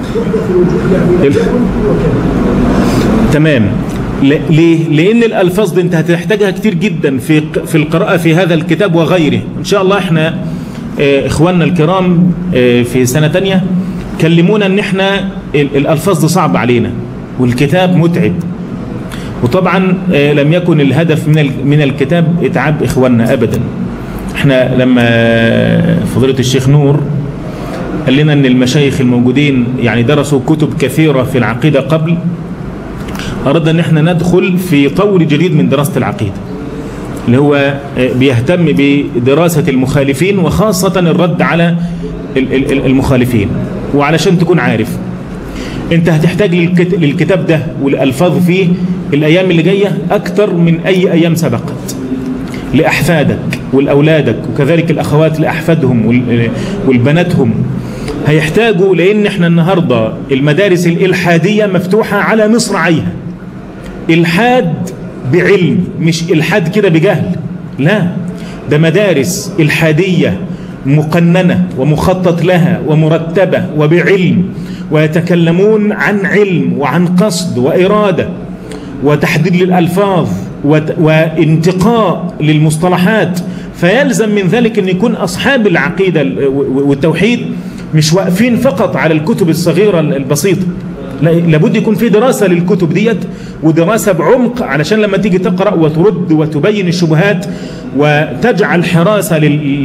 تمام. ليه؟ لأن الألفاظ دي أنت هتحتاجها كتير جدا في في القراءة في هذا الكتاب وغيره. إن شاء الله إحنا اه إخواننا الكرام اه في سنة تانية كلمونا إن إحنا الألفاظ دي صعب علينا والكتاب متعب، وطبعا اه لم يكن الهدف من من الكتاب إتعاب إخواننا أبدا. إحنا لما فضيلة الشيخ نور قال لنا إن المشايخ الموجودين يعني درسوا كتب كثيرة في العقيدة قبل، أردنا أن احنا ندخل في طور جديد من دراسة العقيدة اللي هو بيهتم بدراسة المخالفين وخاصة الرد على المخالفين. وعلشان تكون عارف انت هتحتاج للكتاب ده والألفاظ فيه الأيام اللي جاية أكثر من أي أيام سبقت، لأحفادك والأولادك وكذلك الأخوات لأحفادهم والبناتهم هيحتاجوا، لأن احنا النهاردة المدارس الإلحادية مفتوحة على مصراعيها. إلحاد بعلم، مش إلحاد كده بجهل، لا، ده مدارس إلحادية مقننة ومخطط لها ومرتبة وبعلم، ويتكلمون عن علم وعن قصد وإرادة وتحديد للألفاظ وانتقاء للمصطلحات. فيلزم من ذلك أن يكون أصحاب العقيدة والتوحيد مش واقفين فقط على الكتب الصغيرة البسيطة، لابد يكون في دراسة للكتب ديت ودراسة بعمق علشان لما تيجي تقرأ وترد وتبين الشبهات وتجعل حراسة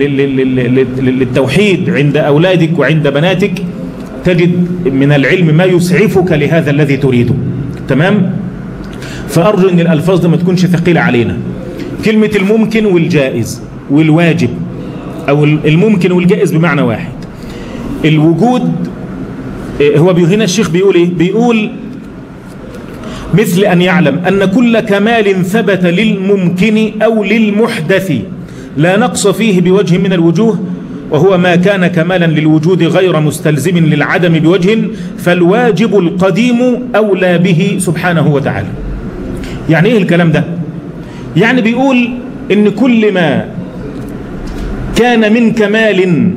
للتوحيد عند أولادك وعند بناتك تجد من العلم ما يسعفك لهذا الذي تريده. تمام؟ فأرجو أن الألفاظ دي ما تكونش ثقيلة علينا. كلمة الممكن والجائز والواجب أو الممكن والجائز بمعنى واحد. الوجود هو هنا الشيخ بيقول ايه؟ بيقول مثل أن يعلم أن كل كمال ثبت للممكن أو للمحدث لا نقص فيه بوجه من الوجوه، وهو ما كان كمالا للوجود غير مستلزم للعدم بوجه، فالواجب القديم أولى به سبحانه وتعالى. يعني إيه الكلام ده؟ يعني بيقول إن كل ما كان من كمال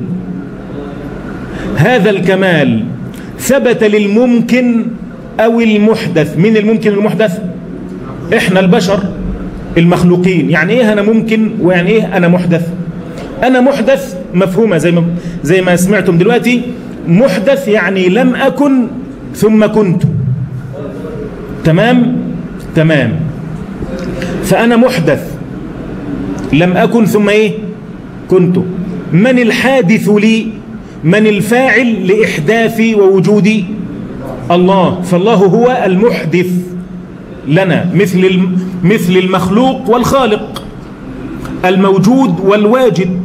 هذا الكمال ثبت للممكن أو المحدث. من الممكن والمحدث؟ إحنا البشر المخلوقين. يعني إيه أنا ممكن ويعني إيه أنا محدث؟ أنا محدث مفهومة زي ما زي ما سمعتم دلوقتي. محدث يعني لم أكن ثم كنت. تمام؟ تمام. فأنا محدث لم أكن ثم إيه؟ كنت. من الحادث لي؟ من الفاعل لإحداثي ووجودي؟ الله. فالله هو المحدث لنا، مثل مثل المخلوق والخالق، الموجود والواجد.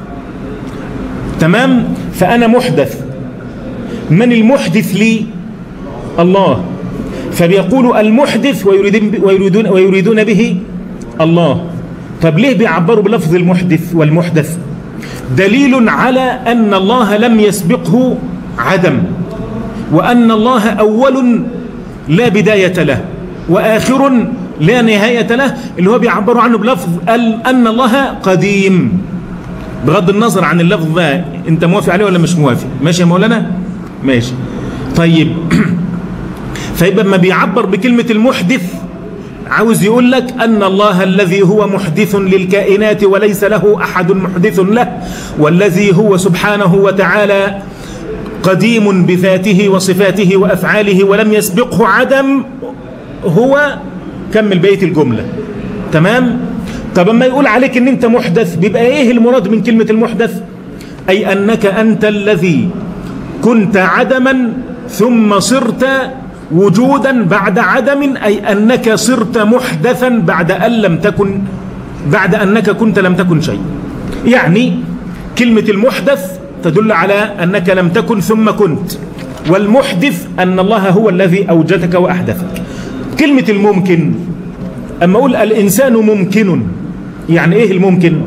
تمام؟ فأنا محدث. من المحدث لي؟ الله. فبيقول المحدث ويريدون, ويريدون, ويريدون به الله. طب ليه بيعبروا بلفظ المحدث والمحدث؟ دليل على أن الله لم يسبقه عدم، وأن الله أول لا بداية له وآخر لا نهاية له، اللي هو بيعبروا عنه بلفظ أن الله قديم. بغض النظر عن اللفظ ده أنت موافق عليه ولا مش موافق؟ ماشي يا مولانا؟ ماشي. طيب فيبقى ما بيعبر بكلمة المحدث عاوز يقول لك أن الله الذي هو محدث للكائنات وليس له أحد محدث له، والذي هو سبحانه وتعالى قديم بذاته وصفاته وأفعاله ولم يسبقه عدم، هو كمل بقية الجملة. تمام؟ طب اما يقول عليك ان انت محدث بيبقى ايه المراد من كلمة المحدث؟ اي انك انت الذي كنت عدما ثم صرت وجودا بعد عدم، اي انك صرت محدثا بعد ان لم تكن، بعد انك كنت لم تكن شيء. يعني كلمة المحدث تدل على انك لم تكن ثم كنت، والمحدث ان الله هو الذي اوجدك واحدثك. كلمة الممكن اما اقول الانسان ممكن، يعني ايه الممكن؟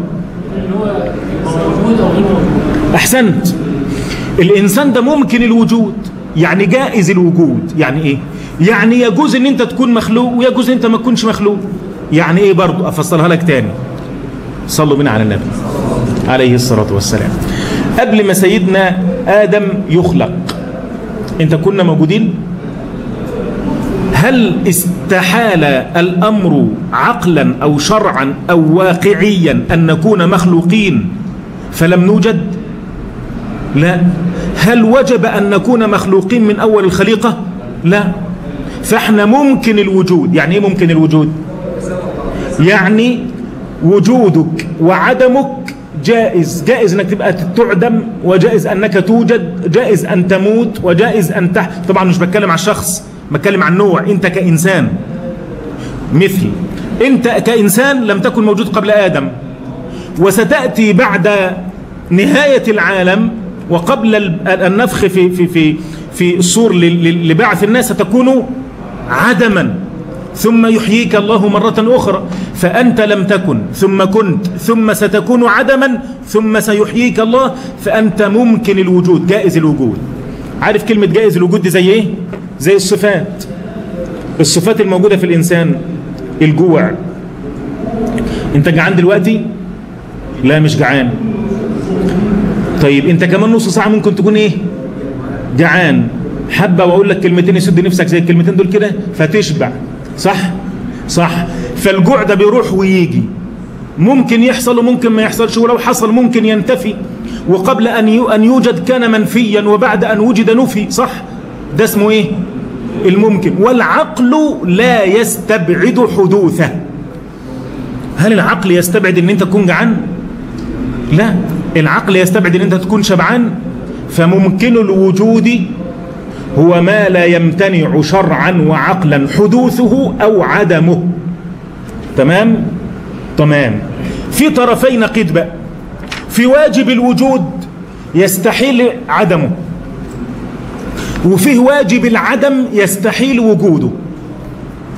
احسنت. الانسان ده ممكن الوجود، يعني جائز الوجود. يعني ايه؟ يعني يجوز ان انت تكون مخلوق ويجوز ان انت ما تكونش مخلوق. يعني ايه برضو؟ افصلها لك تاني. صلوا بنا على النبي عليه الصلاة والسلام. قبل ما سيدنا آدم يخلق انت كنا موجودين؟ هل استحال الأمر عقلا أو شرعا أو واقعيا أن نكون مخلوقين فلم نوجد؟ لا. هل وجب أن نكون مخلوقين من أول الخليقة؟ لا. فإحنا ممكن الوجود. يعني إيه ممكن الوجود؟ يعني وجودك وعدمك جائز. جائز أنك تبقى تعدم، وجائز أنك توجد، جائز أن تموت، وجائز أن تح... طبعا مش بتكلم عن الشخص، بتكلم عن نوع. انت كإنسان مثلي، انت كإنسان لم تكن موجود قبل آدم، وستأتي بعد نهاية العالم وقبل النفخ في في في في الصور لبعث الناس ستكون عدما، ثم يحييك الله مرة أخرى. فأنت لم تكن ثم كنت ثم ستكون عدما ثم سيحييك الله، فأنت ممكن الوجود، جائز الوجود. عارف كلمة جائز الوجود دي زي ايه؟ زي الصفات. الصفات الموجودة في الإنسان، الجوع. انت جعان دلوقتي؟ لا مش جعان. طيب انت كمان نص ساعة ممكن تكون ايه؟ جعان. حابة واقول لك كلمتين يسد نفسك زي الكلمتين دول كده فتشبع. صح؟ صح. فالجوع ده بيروح ويجي، ممكن يحصل وممكن ما يحصلش، ولو حصل ممكن ينتفي، وقبل أن يوجد كان منفيا، وبعد أن وجد نفي. صح؟ ده اسمه ايه؟ الممكن. والعقل لا يستبعد حدوثه. هل العقل يستبعد ان انت تكون جعان؟ لا. العقل يستبعد ان انت تكون شبعان. فممكن الوجود هو ما لا يمتنع شرعا وعقلا حدوثه او عدمه. تمام؟ تمام. في طرفي نقيض بقى. في واجب الوجود يستحيل عدمه، وفيه واجب العدم يستحيل وجوده.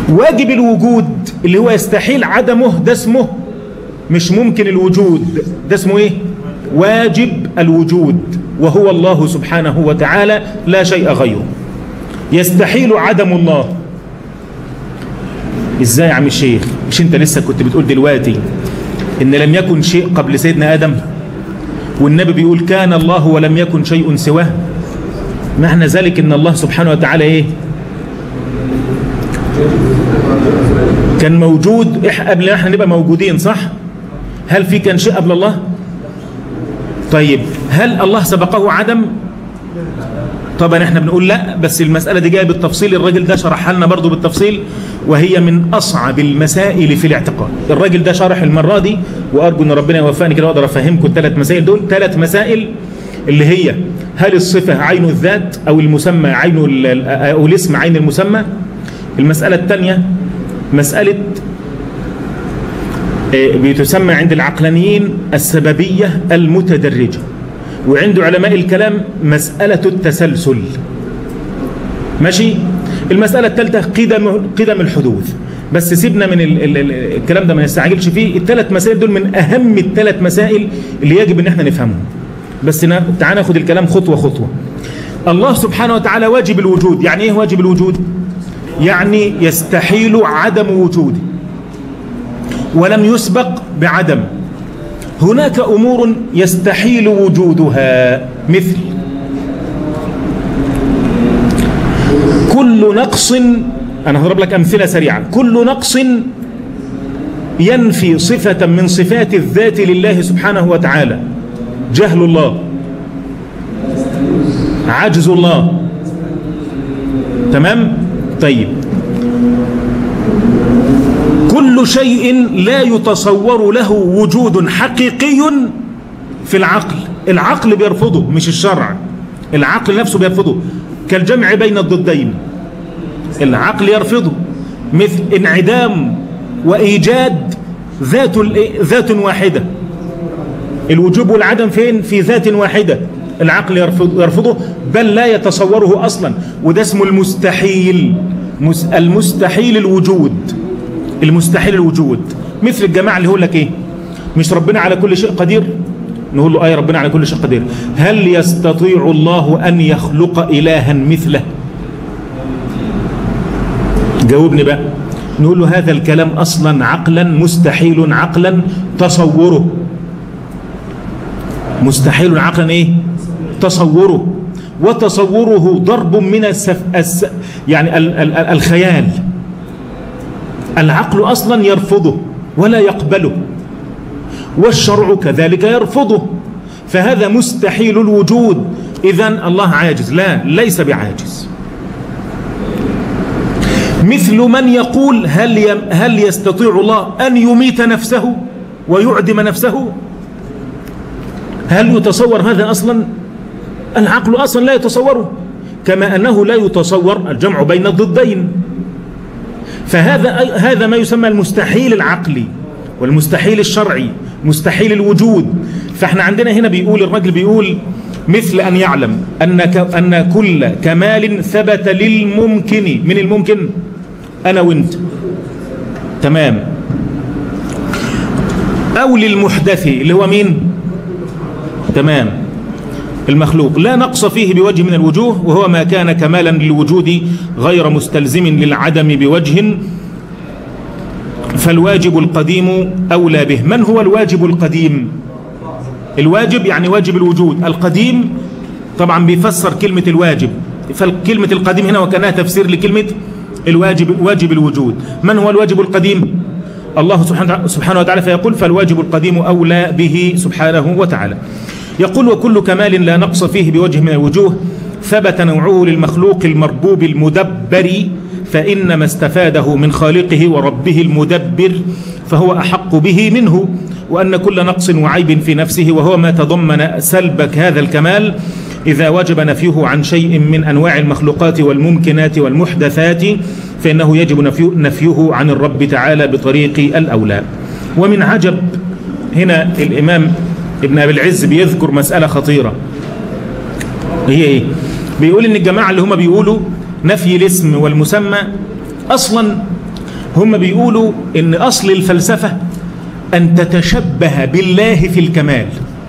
واجب الوجود اللي هو يستحيل عدمه ده اسمه مش ممكن الوجود، ده اسمه ايه؟ واجب الوجود، وهو الله سبحانه وتعالى لا شيء غيره. يستحيل عدم الله. ازاي يا عم الشيخ؟ مش انت لسه كنت بتقول دلوقتي ان لم يكن شيء قبل سيدنا آدم، والنبي بيقول كان الله ولم يكن شيء سواه؟ معنى ذلك ان الله سبحانه وتعالى ايه؟ كان موجود قبل احنا نبقى موجودين، صح؟ هل في كان شيء قبل الله؟ طيب هل الله سبقه عدم؟ طبعا احنا بنقول لا، بس المسألة دي جاية بالتفصيل، الراجل ده شرحها لنا برضه بالتفصيل، وهي من أصعب المسائل في الاعتقاد. الراجل ده شرح المرة دي، وأرجو أن ربنا يوفقني كده وأقدر أفهمكم الثلاث مسائل دول. ثلاث مسائل اللي هي هل الصفة عين الذات أو المسمى عين أو الاسم عين المسمى؟ المسألة الثانية مسألة بتسمى عند العقلانيين السببية المتدرجة، وعند علماء الكلام مسألة التسلسل. ماشي؟ المسألة الثالثة قدم قدم الحدوث. بس سيبنا من ال ال ال الكلام ده، ما نستعجلش فيه. الثلاث مسائل دول من أهم الثلاث مسائل اللي يجب ان احنا نفهمهم. بس تعال ناخد الكلام خطوة خطوة. الله سبحانه وتعالى واجب الوجود. يعني ايه واجب الوجود؟ يعني يستحيل عدم وجوده ولم يسبق بعدم. هناك أمور يستحيل وجودها، مثل كل نقص، أنا هضرب لك أمثلة سريعة، كل نقص ينفي صفة من صفات الذات لله سبحانه وتعالى. جهل الله، عجز الله، تمام؟ طيب كل شيء لا يتصور له وجود حقيقي في العقل، العقل بيرفضه مش الشرع، العقل نفسه بيرفضه، كالجمع بين الضدين، العقل يرفضه، مثل انعدام وإيجاد ذات ذات واحدة. الوجوب والعدم فين؟ في ذات واحدة، العقل يرفض يرفضه بل لا يتصوره أصلا، وده اسمه المستحيل. المستحيل الوجود، المستحيل الوجود. مثل الجماعة اللي يقول لك ايه؟ مش ربنا على كل شيء قدير؟ نقول له اي ربنا على كل شيء قدير. هل يستطيع الله ان يخلق الها مثله؟ جاوبني بقى. نقول له هذا الكلام اصلا عقلا مستحيل، عقلا تصوره مستحيل، عقلا ايه؟ تصوره، وتصوره ضرب من السف... الس... يعني ال... ال... الخيال. العقل أصلا يرفضه ولا يقبله، والشرع كذلك يرفضه، فهذا مستحيل الوجود. إذن الله عاجز؟ لا، ليس بعاجز. مثل من يقول هل يم هل يستطيع الله أن يميت نفسه ويعدم نفسه؟ هل يتصور هذا أصلا؟ العقل أصلا لا يتصوره، كما أنه لا يتصور الجمع بين الضدين. فهذا هذا ما يسمى المستحيل العقلي والمستحيل الشرعي، مستحيل الوجود. فاحنا عندنا هنا بيقول الرجل بيقول مثل أن يعلم أن أن كل كمال ثبت للممكن. من الممكن؟ أنا وأنت، تمام، أو للمحدث اللي هو مين؟ تمام، المخلوق، لا نقص فيه بوجه من الوجوه، وهو ما كان كمالا للوجود غير مستلزم للعدم بوجه، فالواجب القديم أولى به. من هو الواجب القديم؟ الواجب يعني واجب الوجود، القديم طبعا بيفسر كلمة الواجب، فكلمة القديم هنا وكانها تفسير لكلمة الواجب، واجب الوجود. من هو الواجب القديم؟ الله سبحانه وتعالى، فيقول فالواجب القديم أولى به سبحانه وتعالى. يقول وكل كمال لا نقص فيه بوجه من الوجوه ثبت نوعه للمخلوق المربوب المدبر، فإنما استفاده من خالقه وربه المدبر فهو أحق به منه، وأن كل نقص وعيب في نفسه وهو ما تضمن سلبك هذا الكمال إذا وجب نفيه عن شيء من أنواع المخلوقات والممكنات والمحدثات فإنه يجب نفيه عن الرب تعالى بطريق الأولى. ومن عجب، هنا الإمام ابن أبي العز بيذكر مسألة خطيرة، هي إيه؟ بيقول إن الجماعة اللي هم بيقولوا نفي الاسم والمسمى أصلا هم بيقولوا إن أصل الفلسفة أن تتشبه بالله في الكمال.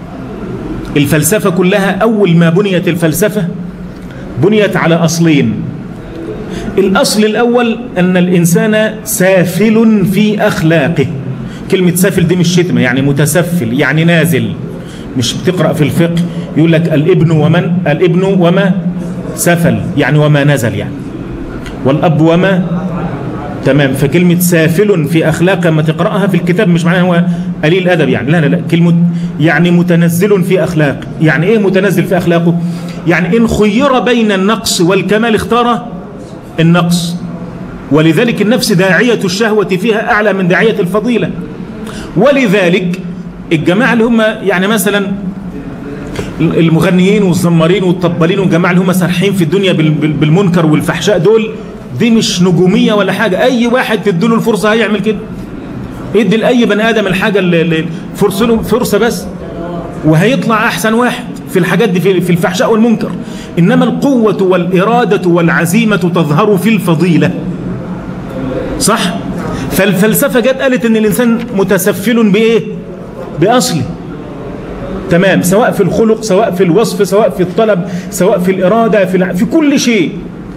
الفلسفة كلها أول ما بنيت الفلسفة بنيت على أصلين. الأصل الأول أن الإنسان سافل في أخلاقه. كلمة سافل دي مش شتمة، يعني متسفل، يعني نازل. مش بتقرأ في الفقه يقول لك الابن ومن الابن وما سفل، يعني وما نزل، يعني والأب وما تمام. فكلمة سافل في أخلاقه لما تقرأها في الكتاب مش معناها هو قليل أدب، يعني لا لا لا، كلمة يعني متنزل في أخلاقه. يعني إيه متنزل في أخلاقه؟ يعني إن خير بين النقص والكمال اختار النقص، ولذلك النفس داعية الشهوة فيها أعلى من داعية الفضيلة. ولذلك الجماعة اللي هم يعني مثلا المغنيين والزمارين والطبالين والجماعة اللي هم سارحين في الدنيا بالمنكر والفحشاء دول، دي مش نجومية ولا حاجة. أي واحد تديله الفرصة هيعمل كده. ادي لأي بني آدم الحاجة اللي فرصة له فرصة بس وهيطلع أحسن واحد في الحاجات دي، في الفحشاء والمنكر. إنما القوة والإرادة والعزيمة تظهر في الفضيلة، صح؟ فالفلسفة جت قالت إن الإنسان متسفل بإيه؟ بأصله، تمام، سواء في الخلق، سواء في الوصف، سواء في الطلب، سواء في الإرادة، في, في كل شيء.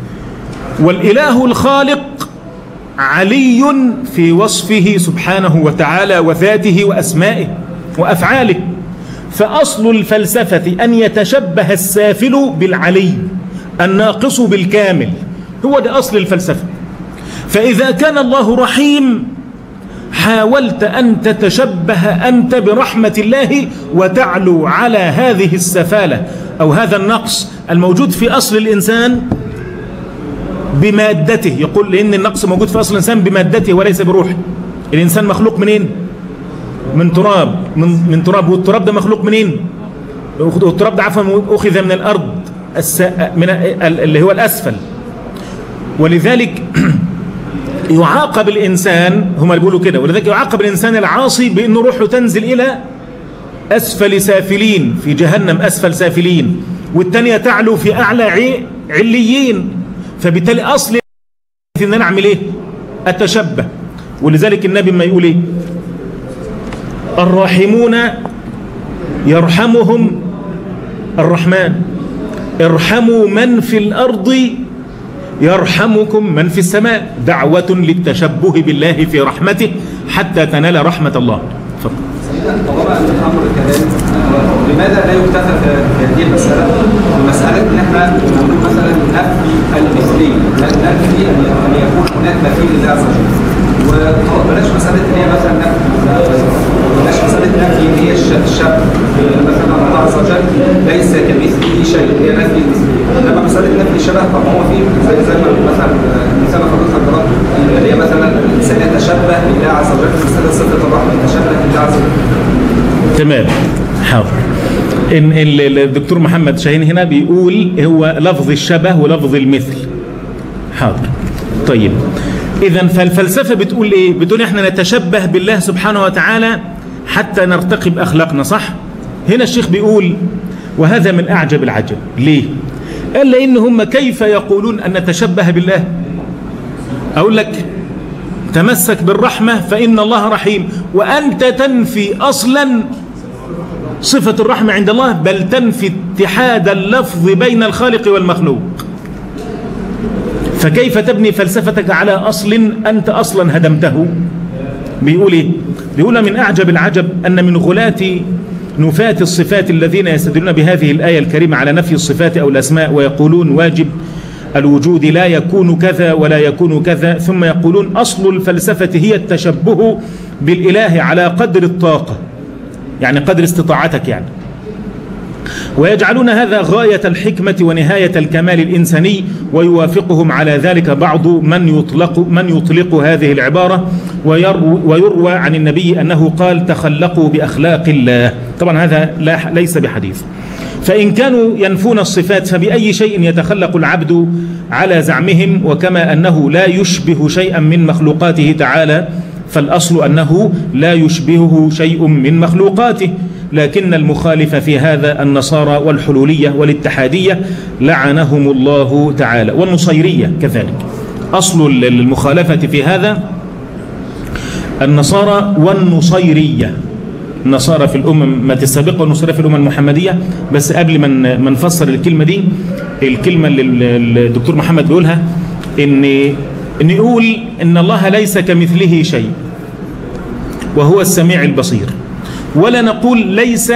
والإله الخالق علي في وصفه سبحانه وتعالى وذاته وأسمائه وأفعاله. فأصل الفلسفة أن يتشبه السافل بالعلي، الناقص بالكامل، هو ده أصل الفلسفة. فإذا كان الله رحيم حاولت أن تتشبه أنت برحمة الله وتعلو على هذه السفالة أو هذا النقص الموجود في أصل الإنسان بمادته. يقول لأن النقص موجود في أصل الإنسان بمادته وليس بروحه. الإنسان مخلوق منين؟ من تراب، من, من تراب، والتراب ده مخلوق منين؟ والتراب ده عفوا أخذ من الأرض الس... من اللي هو الأسفل. ولذلك يعاقب الإنسان، هم اللي بيقولوا كده، ولذلك يعاقب الإنسان العاصي بأن روحه تنزل إلى أسفل سافلين في جهنم، أسفل سافلين، والتانية تعلو في أعلى عليين. فبالتالي أصل إن أنا أعمل إيه؟ أتشبه. ولذلك النبي ما يقول إيه؟ الراحمون يرحمهم الرحمن، ارحموا من في الأرض يرحمكم من في السماء. دعوة للتشبه بالله في رحمته حتى تنال رحمة الله. تفضل. سيدنا طالما ان الامر كذلك، لماذا لا يكتفى في هذه المساله بمساله ان احنا نقول مثلا نفي المثليه، نفي ان يكون هناك مثيل لله عز وجل، وبلاش مساله ان هي مثلا نفي، بلاش مساله نفي ان هي الشبه، مثلا الله عز وجل ليس كمثله شيء، هي نفي المثليه. انما مساله نفي الشبه طب هو في زي زي ما مثلا مثال حضرتك ضربته اللي هي مثلا الانسان يتشبه بالله عز وجل في مساله صفه الرحمه، يتشبه بالله عز وجل. تمام، حاضر. إن الدكتور محمد شاهين هنا بيقول هو لفظ الشبه ولفظ المثل. حاضر. طيب، إذا فالفلسفة بتقول إيه؟ بتقول إحنا نتشبه بالله سبحانه وتعالى حتى نرتقي بأخلاقنا، صح؟ هنا الشيخ بيقول وهذا من أعجب العجب. ليه؟ قال لأن هم كيف يقولون أن نتشبه بالله؟ أقول لك تمسك بالرحمة فإن الله رحيم، وأنت تنفي أصلا صفة الرحمة عند الله، بل تنفي اتحاد اللفظ بين الخالق والمخلوق. فكيف تبني فلسفتك على أصل أنت أصلا هدمته؟ بيقول إيه؟ بيقول من أعجب العجب أن من غلاة نفاة الصفات الذين يستدلون بهذه الآية الكريمة على نفي الصفات أو الأسماء ويقولون واجب الوجود لا يكون كذا ولا يكون كذا، ثم يقولون أصل الفلسفة هي التشبه بالإله على قدر الطاقة، يعني قدر استطاعتك يعني، ويجعلون هذا غاية الحكمة ونهاية الكمال الإنساني. ويوافقهم على ذلك بعض من يطلق من يطلق هذه العبارة، ويروى عن النبي أنه قال تخلقوا بأخلاق الله. طبعا هذا لا ليس بحديث. فإن كانوا ينفون الصفات فبأي شيء يتخلق العبد على زعمهم؟ وكما أنه لا يشبه شيئا من مخلوقاته تعالى، فالأصل أنه لا يشبهه شيء من مخلوقاته. لكن المخالف في هذا النصارى والحلولية والاتحادية لعنهم الله تعالى، والنصيرية كذلك. أصل المخالفة في هذا النصارى والنصيرية. النصارى في الأمم السابقة والنصيرية في الأمم المحمدية. بس قبل ما نفسر الكلمة دي، الكلمة اللي الدكتور محمد بيقولها إن نقول إن الله ليس كمثله شيء وهو السميع البصير، ولا نقول ليس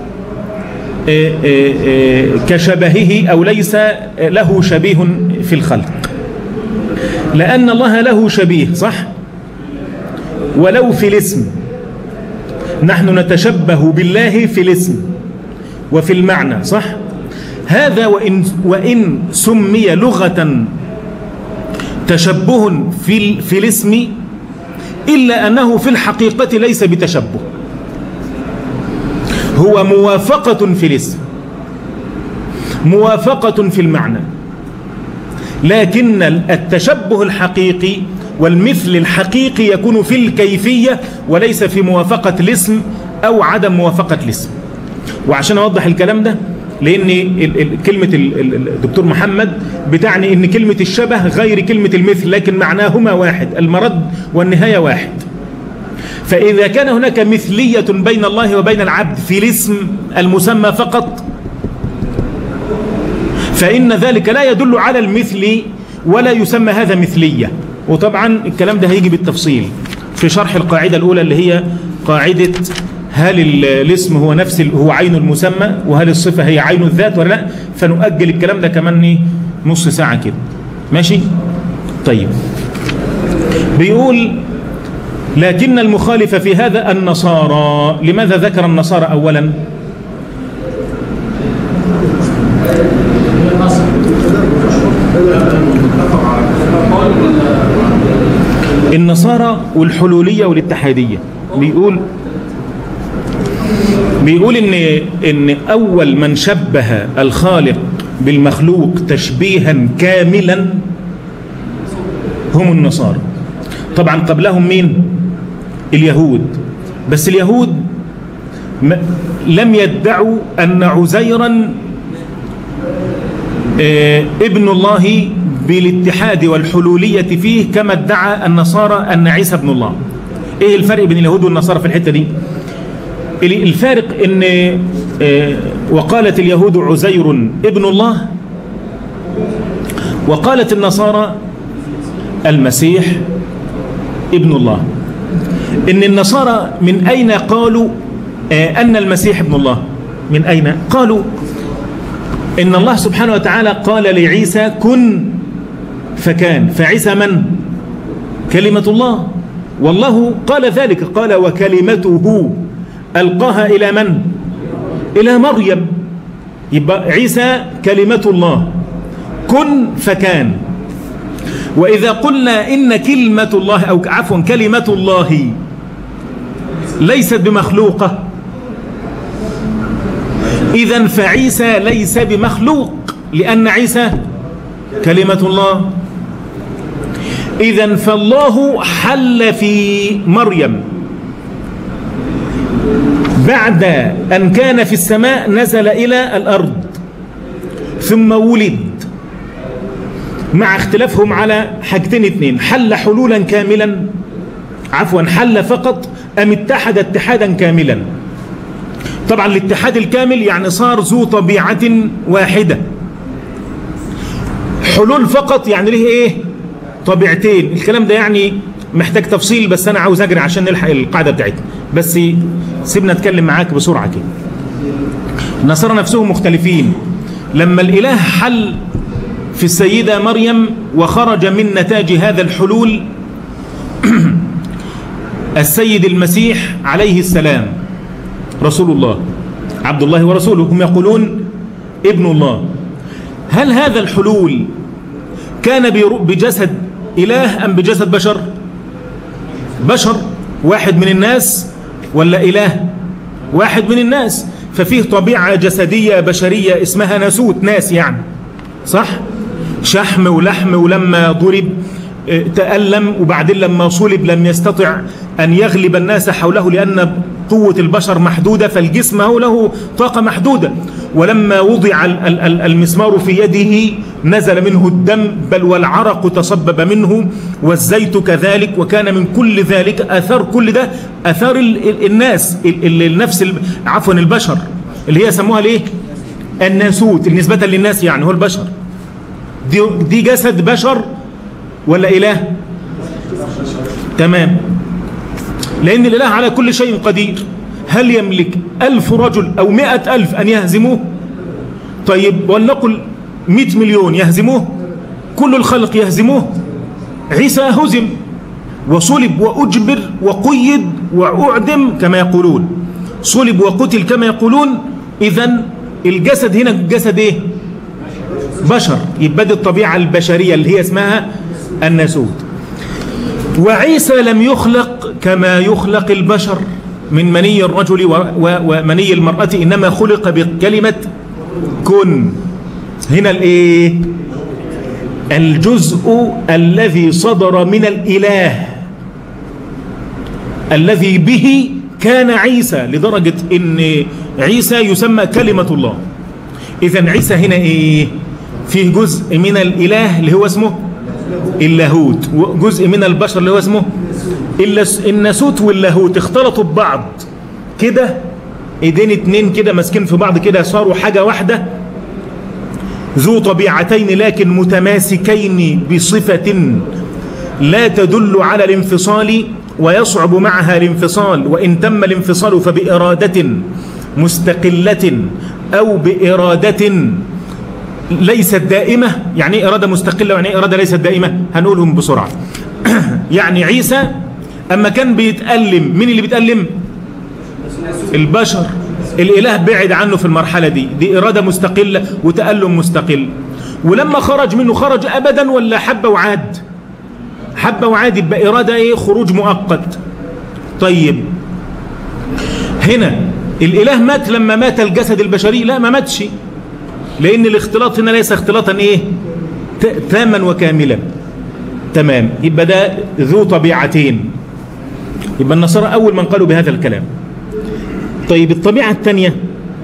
كشبهه أو ليس له شبيه في الخلق، لأن الله له شبيه صح، ولو في الاسم. نحن نتشبه بالله في الاسم وفي المعنى صح. هذا وإن, وإن سمي لغة تشبه في, في الاسم، إلا أنه في الحقيقة ليس بتشبه، هو موافقة في الاسم، موافقة في المعنى، لكن التشبه الحقيقي والمثل الحقيقي يكون في الكيفية وليس في موافقة الاسم أو عدم موافقة الاسم. وعشان أوضح الكلام ده، لأن كلمة الدكتور محمد بتعني أن كلمة الشبه غير كلمة المثل، لكن معناهما واحد، المرد والنهاية واحد. فإذا كان هناك مثلية بين الله وبين العبد في الاسم المسمى فقط، فإن ذلك لا يدل على المثل ولا يسمى هذا مثلية. وطبعا الكلام ده هيجي بالتفصيل في شرح القاعدة الأولى اللي هي قاعدة هل الاسم هو نفس هو عين المسمى، وهل الصفة هي عين الذات ولا لا. فنؤجل الكلام ده كمان نص ساعة كده، ماشي؟ طيب، بيقول لكن المخالف في هذا النصارى. لماذا ذكر النصارى أولا؟ النصارى والحلولية والاتحادية. بيقول بيقول إن إن أول من شبه الخالق بالمخلوق تشبيها كاملا هم النصارى. طبعا قبلهم مين؟ اليهود. بس اليهود لم يدعوا أن عزيرا ابن الله بالاتحاد والحلولية فيه كما ادعى النصارى أن عيسى ابن الله. ايه الفرق بين اليهود والنصارى في الحتة دي؟ الفارق ان وقالت اليهود عزير ابن الله، وقالت النصارى المسيح ابن الله. ان النصارى من اين قالوا ان المسيح ابن الله؟ من اين قالوا ان الله سبحانه وتعالى قال لعيسى كن فكان، فعيسى من؟ كلمة الله، والله قال ذلك، قال وكلمته ألقاها إلى من؟ إلى مريم. يبقى عيسى كلمة الله، كن فكان. وإذا قلنا إن كلمة الله أو عفوا كلمة الله ليست بمخلوقة، إذن فعيسى ليس بمخلوق، لأن عيسى كلمة الله. إذن فالله حل في مريم بعد أن كان في السماء، نزل إلى الأرض ثم ولد، مع اختلافهم على حاجتين اثنين: حل حلولا كاملا، عفوا حل فقط، أم اتحد اتحادا كاملا. طبعا الاتحاد الكامل يعني صار ذو طبيعة واحدة. حلول فقط يعني له ايه؟ طبيعتين. الكلام ده يعني محتاج تفصيل، بس انا عاوز اجري عشان نلحق القاعدة بتاعتنا، بس سيبنا اتكلم معاك بسرعة كده. النصارى نفسهم مختلفين. لما الاله حل في السيدة مريم وخرج من نتاج هذا الحلول السيد المسيح عليه السلام رسول الله، عبد الله ورسوله، هم يقولون ابن الله. هل هذا الحلول كان بجسد إله أم بجسد بشر؟ بشر واحد من الناس، ولا إله واحد من الناس؟ ففيه طبيعة جسدية بشرية اسمها ناسوت، ناس يعني، صح؟ شحم ولحم، ولما ضرب تألم، وبعدين لما صلب لم يستطع أن يغلب الناس حوله لأن قوة البشر محدودة، فالجسم له طاقة محدودة. ولما وضع المسمار في يده نزل منه الدم بل والعرق تصبب منه والزيت كذلك، وكان من كل ذلك أثار كل ده أثار الناس النفس عفوا البشر اللي هي سموها ليه الناسوت نسبة للناس، يعني هو البشر دي, دي جسد بشر ولا إله؟ تمام، لأن الإله على كل شيء قدير. هل يملك ألف رجل أو مئة ألف أن يهزموه؟ طيب ولنقل مئة مليون يهزموه؟ كل الخلق يهزموه؟ عيسى هزم وصلب وأجبر وقيد وأعدم كما يقولون، صلب وقتل كما يقولون. إذن الجسد هنا جسد إيه؟ بشر، يبقى دي الطبيعة البشرية اللي هي اسمها الناسوت. وعيسى لم يخلق كما يخلق البشر من مني الرجل ومني المرأة، إنما خلق بكلمة كن. هنا الايه؟ الجزء الذي صدر من الإله الذي به كان عيسى، لدرجة ان عيسى يسمى كلمة الله. إذن عيسى هنا ايه؟ فيه جزء من الإله اللي هو اسمه اللاهوت، وجزء من البشر اللي هو اسمه الناسوت واللاهوت اختلطوا ببعض كده، ايدين اتنين كده ماسكين في بعض كده صاروا حاجة واحدة ذو طبيعتين لكن متماسكين بصفة لا تدل على الانفصال ويصعب معها الانفصال، وإن تم الانفصال فبإرادة مستقلة أو بإرادة ليست دائمة. يعني ايه إرادة مستقلة ويعني ايه إرادة ليست دائمة؟ هنقولهم بسرعة. يعني عيسى أما كان بيتألم، مين اللي بيتألم؟ البشر. الإله بعد عنه في المرحلة دي، دي إرادة مستقلة وتألم مستقل. ولما خرج منه خرج أبدا ولا حبة وعاد؟ حبة وعاد، يبقى إرادة إيه؟ خروج مؤقت. طيب هنا الإله مات لما مات الجسد البشري؟ لا، ما ماتش، لأن الاختلاط هنا ليس اختلاطا إيه؟ تاما وكاملا. تمام، يبقى ده ذو طبيعتين. يبقى النصارى أول من قالوا بهذا الكلام. طيب الطبيعة الثانية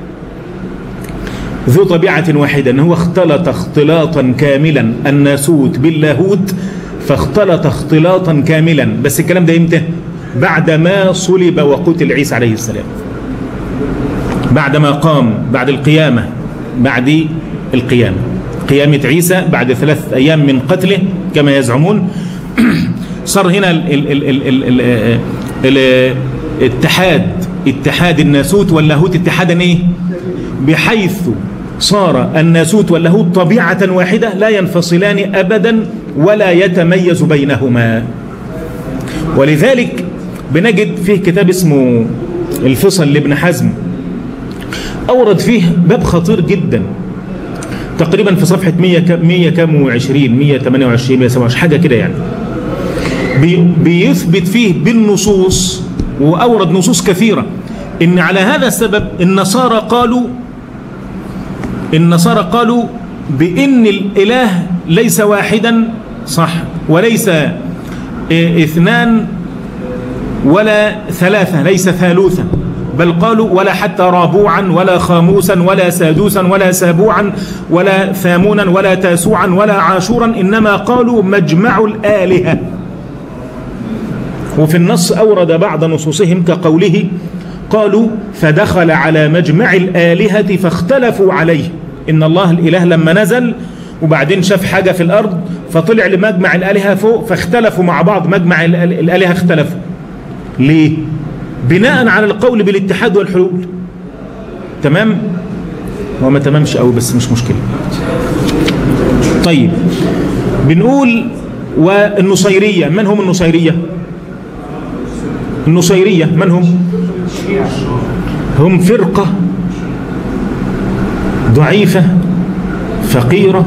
ذو طبيعة واحدة، أنه اختلط اختلاطا كاملا الناسوت باللاهوت، فاختلط اختلاطا كاملا. بس الكلام ده امتى؟ بعدما صلب وقتل عيسى عليه السلام، بعدما قام، بعد القيامة، بعد القيامة، قيامة عيسى بعد ثلاث أيام من قتله كما يزعمون. صار هنا ال ال ال ال ال ال الاتحاد اتحاد الناسوت واللاهوت اتحادا ايه؟ بحيث صار الناسوت واللاهوت طبيعة واحدة لا ينفصلان أبدا ولا يتميز بينهما. ولذلك بنجد فيه كتاب اسمه الفصل لابن حزم، أورد فيه باب خطير جدا، تقريبا في صفحة مية كام وعشرين مية ثمانية وعشرين مية سبعة وعشرين حاجة كده، يعني بيثبت فيه بالنصوص، وأورد نصوص كثيرة، إن على هذا السبب النصارى قالوا النصارى قالوا بإن الإله ليس واحدا، صح، وليس اثنان ولا ثلاثة، ليس ثالوثا، بل قالوا ولا حتى رابوعا ولا خاموسا ولا سادوسا ولا سابوعا ولا ثامونا ولا تاسوعا ولا عاشورا، إنما قالوا مجمع الآلهة. وفي النص أورد بعض نصوصهم كقوله قالوا فدخل على مجمع الآلهة فاختلفوا عليه، إن الله الإله لما نزل وبعدين شاف حاجة في الأرض فطلع لمجمع الآلهة فوق، فاختلفوا مع بعض، مجمع الآلهة اختلفوا. ليه؟ بناء على القول بالاتحاد والحلول. تمام؟ هو ما تمامش قوي بس مش مشكلة. طيب بنقول والنصيرية، من هم النصيرية؟ النصيرية من هم؟ هم فرقة ضعيفة فقيرة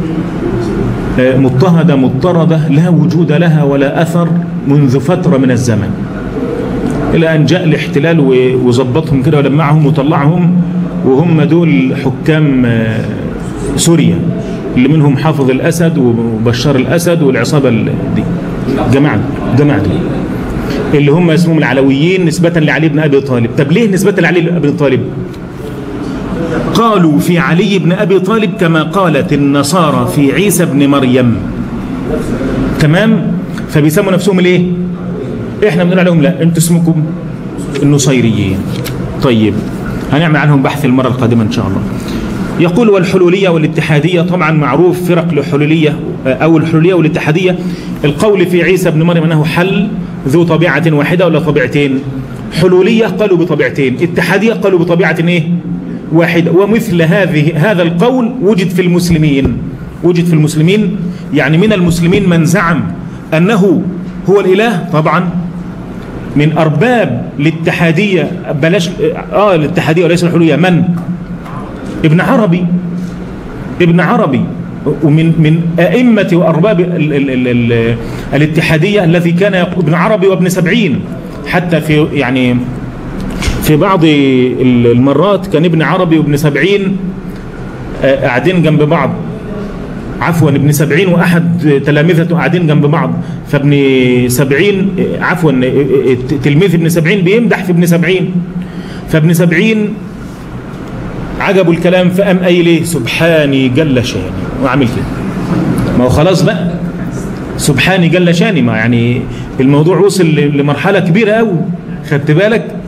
مضطهدة مضطردة لا وجود لها ولا أثر منذ فترة من الزمن، إلى أن جاء الاحتلال وظبطهم كده ولمعهم وطلعهم، وهم دول حكام سوريا اللي منهم حافظ الأسد وبشار الأسد والعصابة دي، جماعة جماعة دي اللي هم اسمهم العلويين نسبة لعلي بن أبي طالب. طب ليه نسبة لعلي بن أبي طالب؟ قالوا في علي بن أبي طالب كما قالت النصارى في عيسى بن مريم. تمام؟ فبيسموا نفسهم الايه؟ احنا بنقول عليهم لا، انتوا اسمكم النصيريين. طيب هنعمل عنهم بحث المرة القادمة إن شاء الله. يقول والحلولية والاتحادية، طبعا معروف فرق الحلولية أو الحلولية والاتحادية. القول في عيسى بن مريم أنه حل ذو طبيعة واحدة ولا طبيعتين؟ حلولية قالوا بطبيعتين، اتحادية قالوا بطبيعة ايه؟ واحدة. ومثل هذه هذا القول وجد في المسلمين، وجد في المسلمين، يعني من المسلمين من زعم أنه هو الإله. طبعا من أرباب الاتحادية، بلاش آه الاتحادية وليس الحلولية، من؟ ابن عربي، ابن عربي ومن من أئمة وأرباب ال ال ال ال الاتحادية الذي كان ابن عربي وابن سبعين. حتى في يعني في بعض المرات كان ابن عربي وابن سبعين قاعدين جنب بعض، عفوا ابن سبعين وأحد تلامذته قاعدين جنب بعض، فابن سبعين عفوا تلميذ ابن سبعين بيمدح في ابن سبعين، فابن سبعين عجبوا الكلام فقام قايل ايه؟ سبحاني جل شاني، وعامل كده. ما هو خلاص بقى سبحاني جل شاني، ما يعني الموضوع وصل لمرحلة كبيرة قوي، خدت بالك؟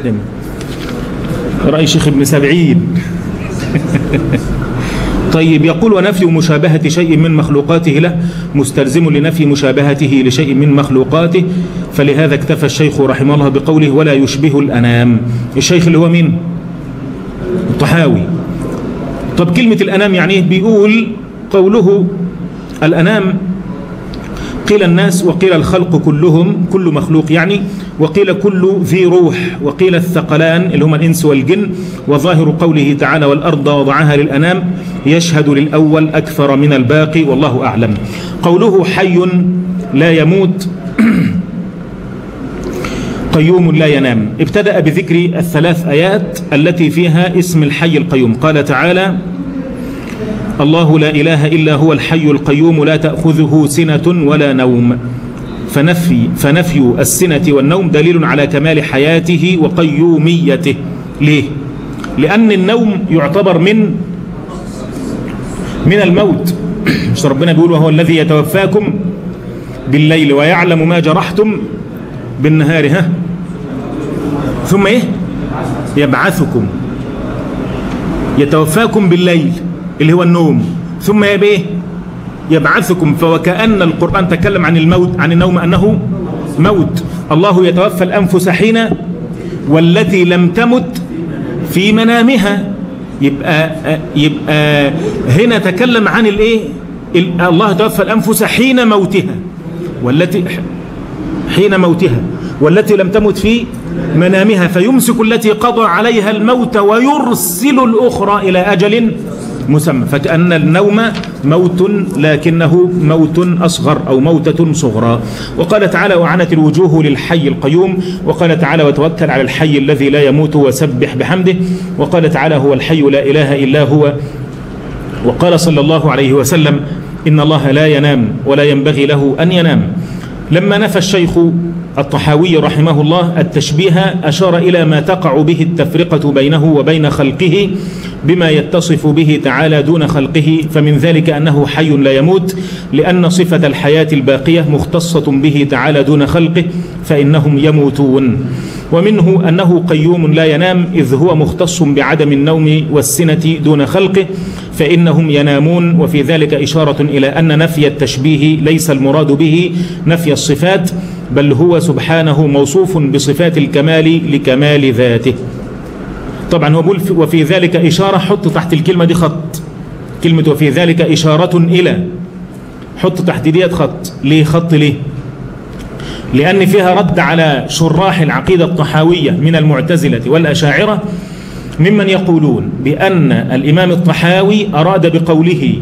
رأي شيخ ابن سبعين. طيب يقول ونفي مشابهة شيء من مخلوقاته له مستلزم لنفي مشابهته لشيء من مخلوقاته، فلهذا اكتفى الشيخ رحمه الله بقوله ولا يشبه الأنام. الشيخ اللي هو مين؟ الطحاوي. طب كلمة الأنام يعني بيقول قوله الأنام قيل الناس وقيل الخلق كلهم، كل مخلوق يعني، وقيل كل ذي روح، وقيل الثقلان اللي هم الإنس والجن. وظاهر قوله تعالى والأرض وضعها للأنام يشهد للأول أكثر من الباقي والله أعلم. قوله حي لا يموت قيوم لا ينام، ابتدأ بذكر الثلاث آيات التي فيها اسم الحي القيوم. قال تعالى الله لا إله إلا هو الحي القيوم لا تأخذه سنة ولا نوم، فنفي, فنفي السنة والنوم دليل على كمال حياته وقيوميته. ليه؟ لأن النوم يعتبر من من الموت. مش ربنا بيقول وهو الذي يتوفاكم بالليل ويعلم ما جرحتم بالنهار، ها ثم ايه؟ يبعثكم، يتوفاكم بالليل اللي هو النوم، ثم ايه؟ يبعثكم. فوكأن القرآن تكلم عن الموت، عن النوم أنه موت. الله يتوفى الأنفس حين والتي لم تمت في منامها. يبقى يبقى هنا تكلم عن الايه؟ الله يتوفى الأنفس حين موتها، والتي حين موتها والتي لم تمت في منامها، فيمسك التي قضى عليها الموت ويرسل الأخرى إلى أجل مسمى. فكأن النوم موت لكنه موت أصغر أو موتة صغرى. وقال تعالى وعنت الوجوه للحي القيوم، وقال تعالى وتوكل على الحي الذي لا يموت وسبح بحمده، وقال تعالى هو الحي لا إله إلا هو، وقال صلى الله عليه وسلم إن الله لا ينام ولا ينبغي له أن ينام. لما نفى الشيخ الطحاوي رحمه الله التشبيه أشار إلى ما تقع به التفرقة بينه وبين خلقه بما يتصف به تعالى دون خلقه، فمن ذلك أنه حي لا يموت لأن صفة الحياة الباقية مختصة به تعالى دون خلقه فإنهم يموتون. ومنه أنه قيوم لا ينام إذ هو مختص بعدم النوم والسنة دون خلقه فإنهم ينامون. وفي ذلك إشارة إلى أن نفي التشبيه ليس المراد به نفي الصفات، بل هو سبحانه موصوف بصفات الكمال لكمال ذاته. طبعا هو بيقول وفي ذلك إشارة، حط تحت الكلمة دي خط، كلمة وفي ذلك إشارة إلى، حط تحت ديت خط. ليه خط؟ ليه؟ لأن فيها رد على شراح العقيدة الطحاوية من المعتزلة والأشاعرة ممن يقولون بأن الإمام الطحاوي أراد بقوله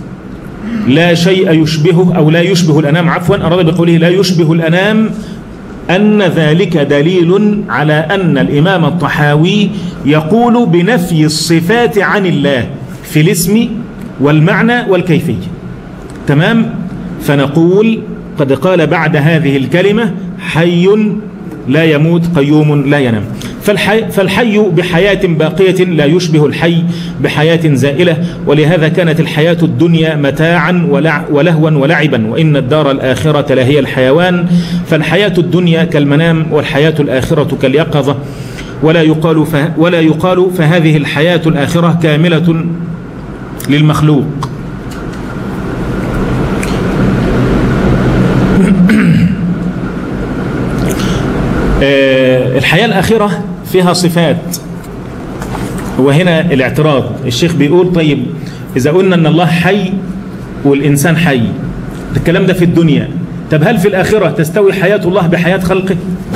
لا شيء يشبهه أو لا يشبه الأنام، عفوا أراد بقوله لا يشبه الأنام أن ذلك دليل على أن الإمام الطحاوي يقول بنفي الصفات عن الله في الاسم والمعنى والكيفية. تمام؟ فنقول قد قال بعد هذه الكلمة حي لا يموت قيوم لا ينام. فالحي, فالحي بحياة باقية لا يشبه الحي بحياة زائلة، ولهذا كانت الحياة الدنيا متاعا ولهوا ولعبا، وإن الدار الآخرة لهي الحيوان. فالحياة الدنيا كالمنام، والحياة الآخرة كاليقظة. ولا يقال, ولا يقال فهذه الحياة الآخرة كاملة للمخلوق. الحياة الآخرة فيها صفات، وهنا الاعتراض. الشيخ بيقول طيب إذا قلنا أن الله حي والإنسان حي، الكلام ده في الدنيا، طب هل في الآخرة تستوي حياة الله بحياة خلقه؟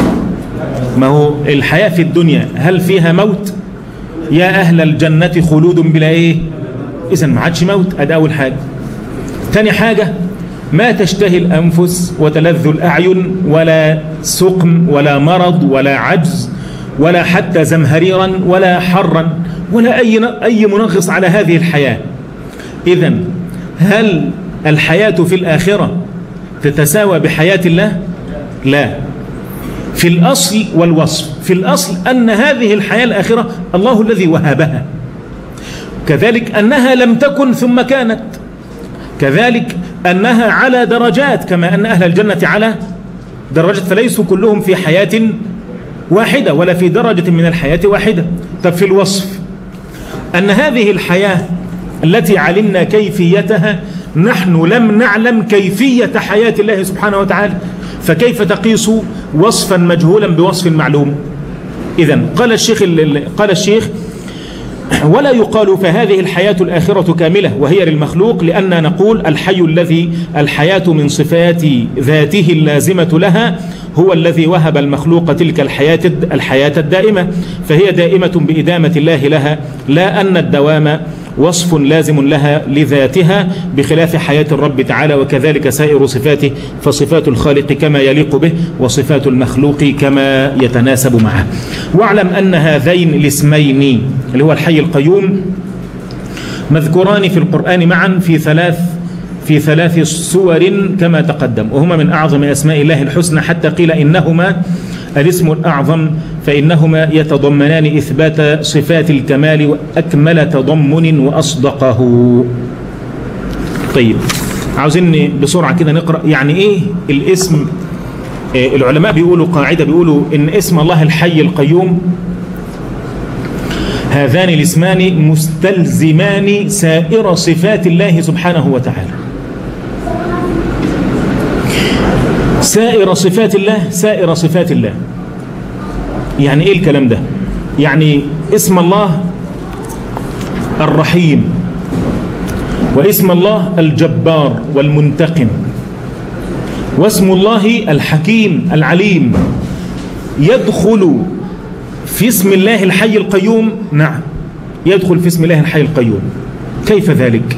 ما هو الحياة في الدنيا هل فيها موت؟ يا أهل الجنة خلود بلا إيه؟ إذن ما عادش موت، أدي أول حاجة. تاني حاجة ما تشتهي الأنفس وتلذ الأعين، ولا سقم ولا مرض ولا عجز ولا حتى زمهريرا ولا حرا ولا أي أي منغص على هذه الحياة. إذن هل الحياة في الآخرة تتساوى بحياة الله؟ لا. في الأصل والوصف، في الأصل أن هذه الحياة الآخرة الله الذي وهبها، كذلك أنها لم تكن ثم كانت، كذلك أنها على درجات كما أن أهل الجنة على درجات، فليسوا كلهم في حياة واحدة ولا في درجة من الحياة واحدة. طب في الوصف أن هذه الحياة التي علمنا كيفيتها نحن لم نعلم كيفية حياة الله سبحانه وتعالى، فكيف تقيس وصفا مجهولا بوصف معلوم؟ إذن قال الشيخ قال الشيخ ولا يقال فهذه الحياة الآخرة كاملة وهي للمخلوق، لأننا نقول الحي الذي الحياة من صفات ذاته اللازمة لها هو الذي وهب المخلوق تلك الحياة الحياة الدائمة، فهي دائمة بإدامة الله لها، لا أن الدوام وصف لازم لها لذاتها بخلاف حياة الرب تعالى. وكذلك سائر صفاته، فصفات الخالق كما يليق به، وصفات المخلوق كما يتناسب معه. واعلم أن هذين الاسمين اللي هو الحي القيوم مذكوران في القرآن معا في ثلاث في ثلاث سور كما تقدم، وهما من أعظم أسماء الله الحسنى، حتى قيل إنهما الاسم الأعظم، فإنهما يتضمنان إثبات صفات الكمال وأكمل تضمن وأصدقه. طيب عاوزين بسرعة كده نقرأ يعني إيه الاسم. العلماء بيقولوا قاعدة، بيقولوا إن اسم الله الحي القيوم هذان الاسمان مستلزمان سائر صفات الله سبحانه وتعالى. سائر صفات الله، سائر صفات الله يعني ايه الكلام ده؟ يعني اسم الله الرحيم، واسم الله الجبار والمنتقم، واسم الله الحكيم العليم يدخل في اسم الله الحي القيوم. نعم يدخل في اسم الله الحي القيوم. كيف ذلك؟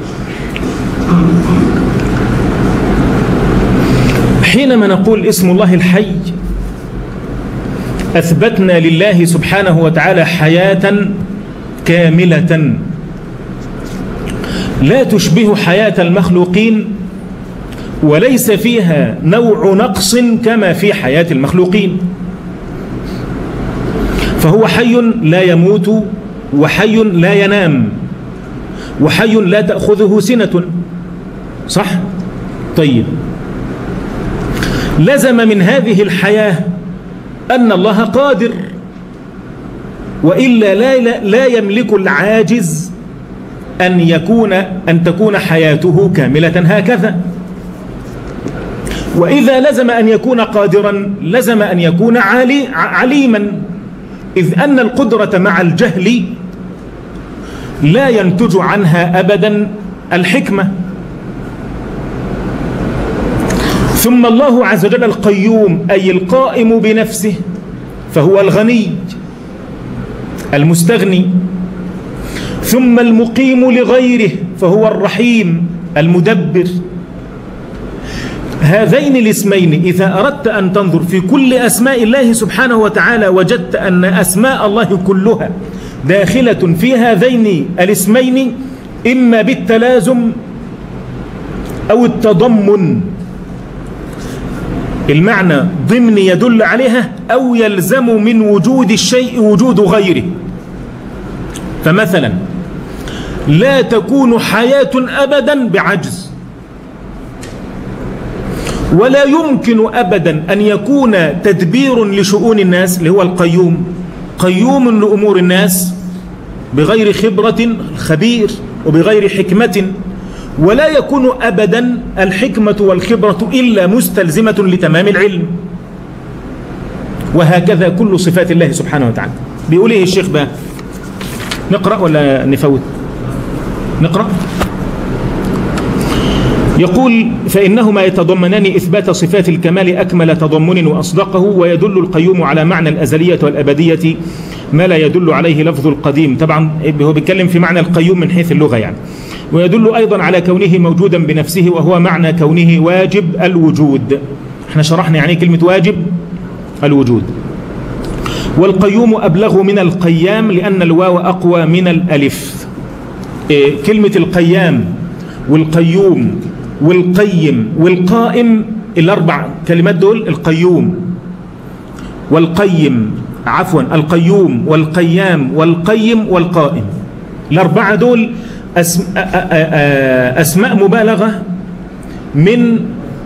حينما نقول اسم الله الحي أثبتنا لله سبحانه وتعالى حياة كاملة لا تشبه حياة المخلوقين، وليس فيها نوع نقص كما في حياة المخلوقين. فهو حي لا يموت، وحي لا ينام، وحي لا تأخذه سنة، صح؟ طيب لزم من هذه الحياة أن الله قادر، وإلا لا, لا يملك العاجز أن يكون أن تكون حياته كاملة هكذا. وإذا لزم أن يكون قادرا لزم أن يكون عالي عليما، إذ أن القدرة مع الجهل لا ينتج عنها أبدا الحكمة. ثم الله عز وجل القيوم أي القائم بنفسه، فهو الغني المستغني. ثم المقيم لغيره، فهو الرحيم المدبر. هذين الاسمين إذا أردت أن تنظر في كل أسماء الله سبحانه وتعالى وجدت أن أسماء الله كلها داخلة في هذين الاسمين، إما بالتلازم أو التضمن. المعنى ضمن يدل عليها أو يلزم من وجود الشيء وجود غيره. فمثلا لا تكون حياة أبدا بعجز، ولا يمكن أبدا أن يكون تدبير لشؤون الناس اللي هو القيوم قيوم لأمور الناس بغير خبرة خبير وبغير حكمة، ولا يكون أبدا الحكمة والخبرة إلا مستلزمة لتمام العلم. وهكذا كل صفات الله سبحانه وتعالى. بيقول ايه الشيخ بقى؟ نقرأ ولا نفوت؟ نقرأ. يقول فإنهما يتضمنان إثبات صفات الكمال أكمل تضمن وأصدقه، ويدل القيوم على معنى الأزلية والأبدية ما لا يدل عليه لفظ القديم. طبعا هو بيتكلم في معنى القيوم من حيث اللغة يعني. ويدل أيضا على كونه موجودا بنفسه، وهو معنى كونه واجب الوجود. احنا شرحنا يعني كلمة واجب الوجود. والقيوم أبلغ من القيام لأن الواو أقوى من الألف. إيه كلمة القيام والقيوم والقيم والقائم، الأربع كلمات دول القيوم والقيم عفوا القيوم والقيام والقيم والقائم، الأربعة دول أسماء مبالغة من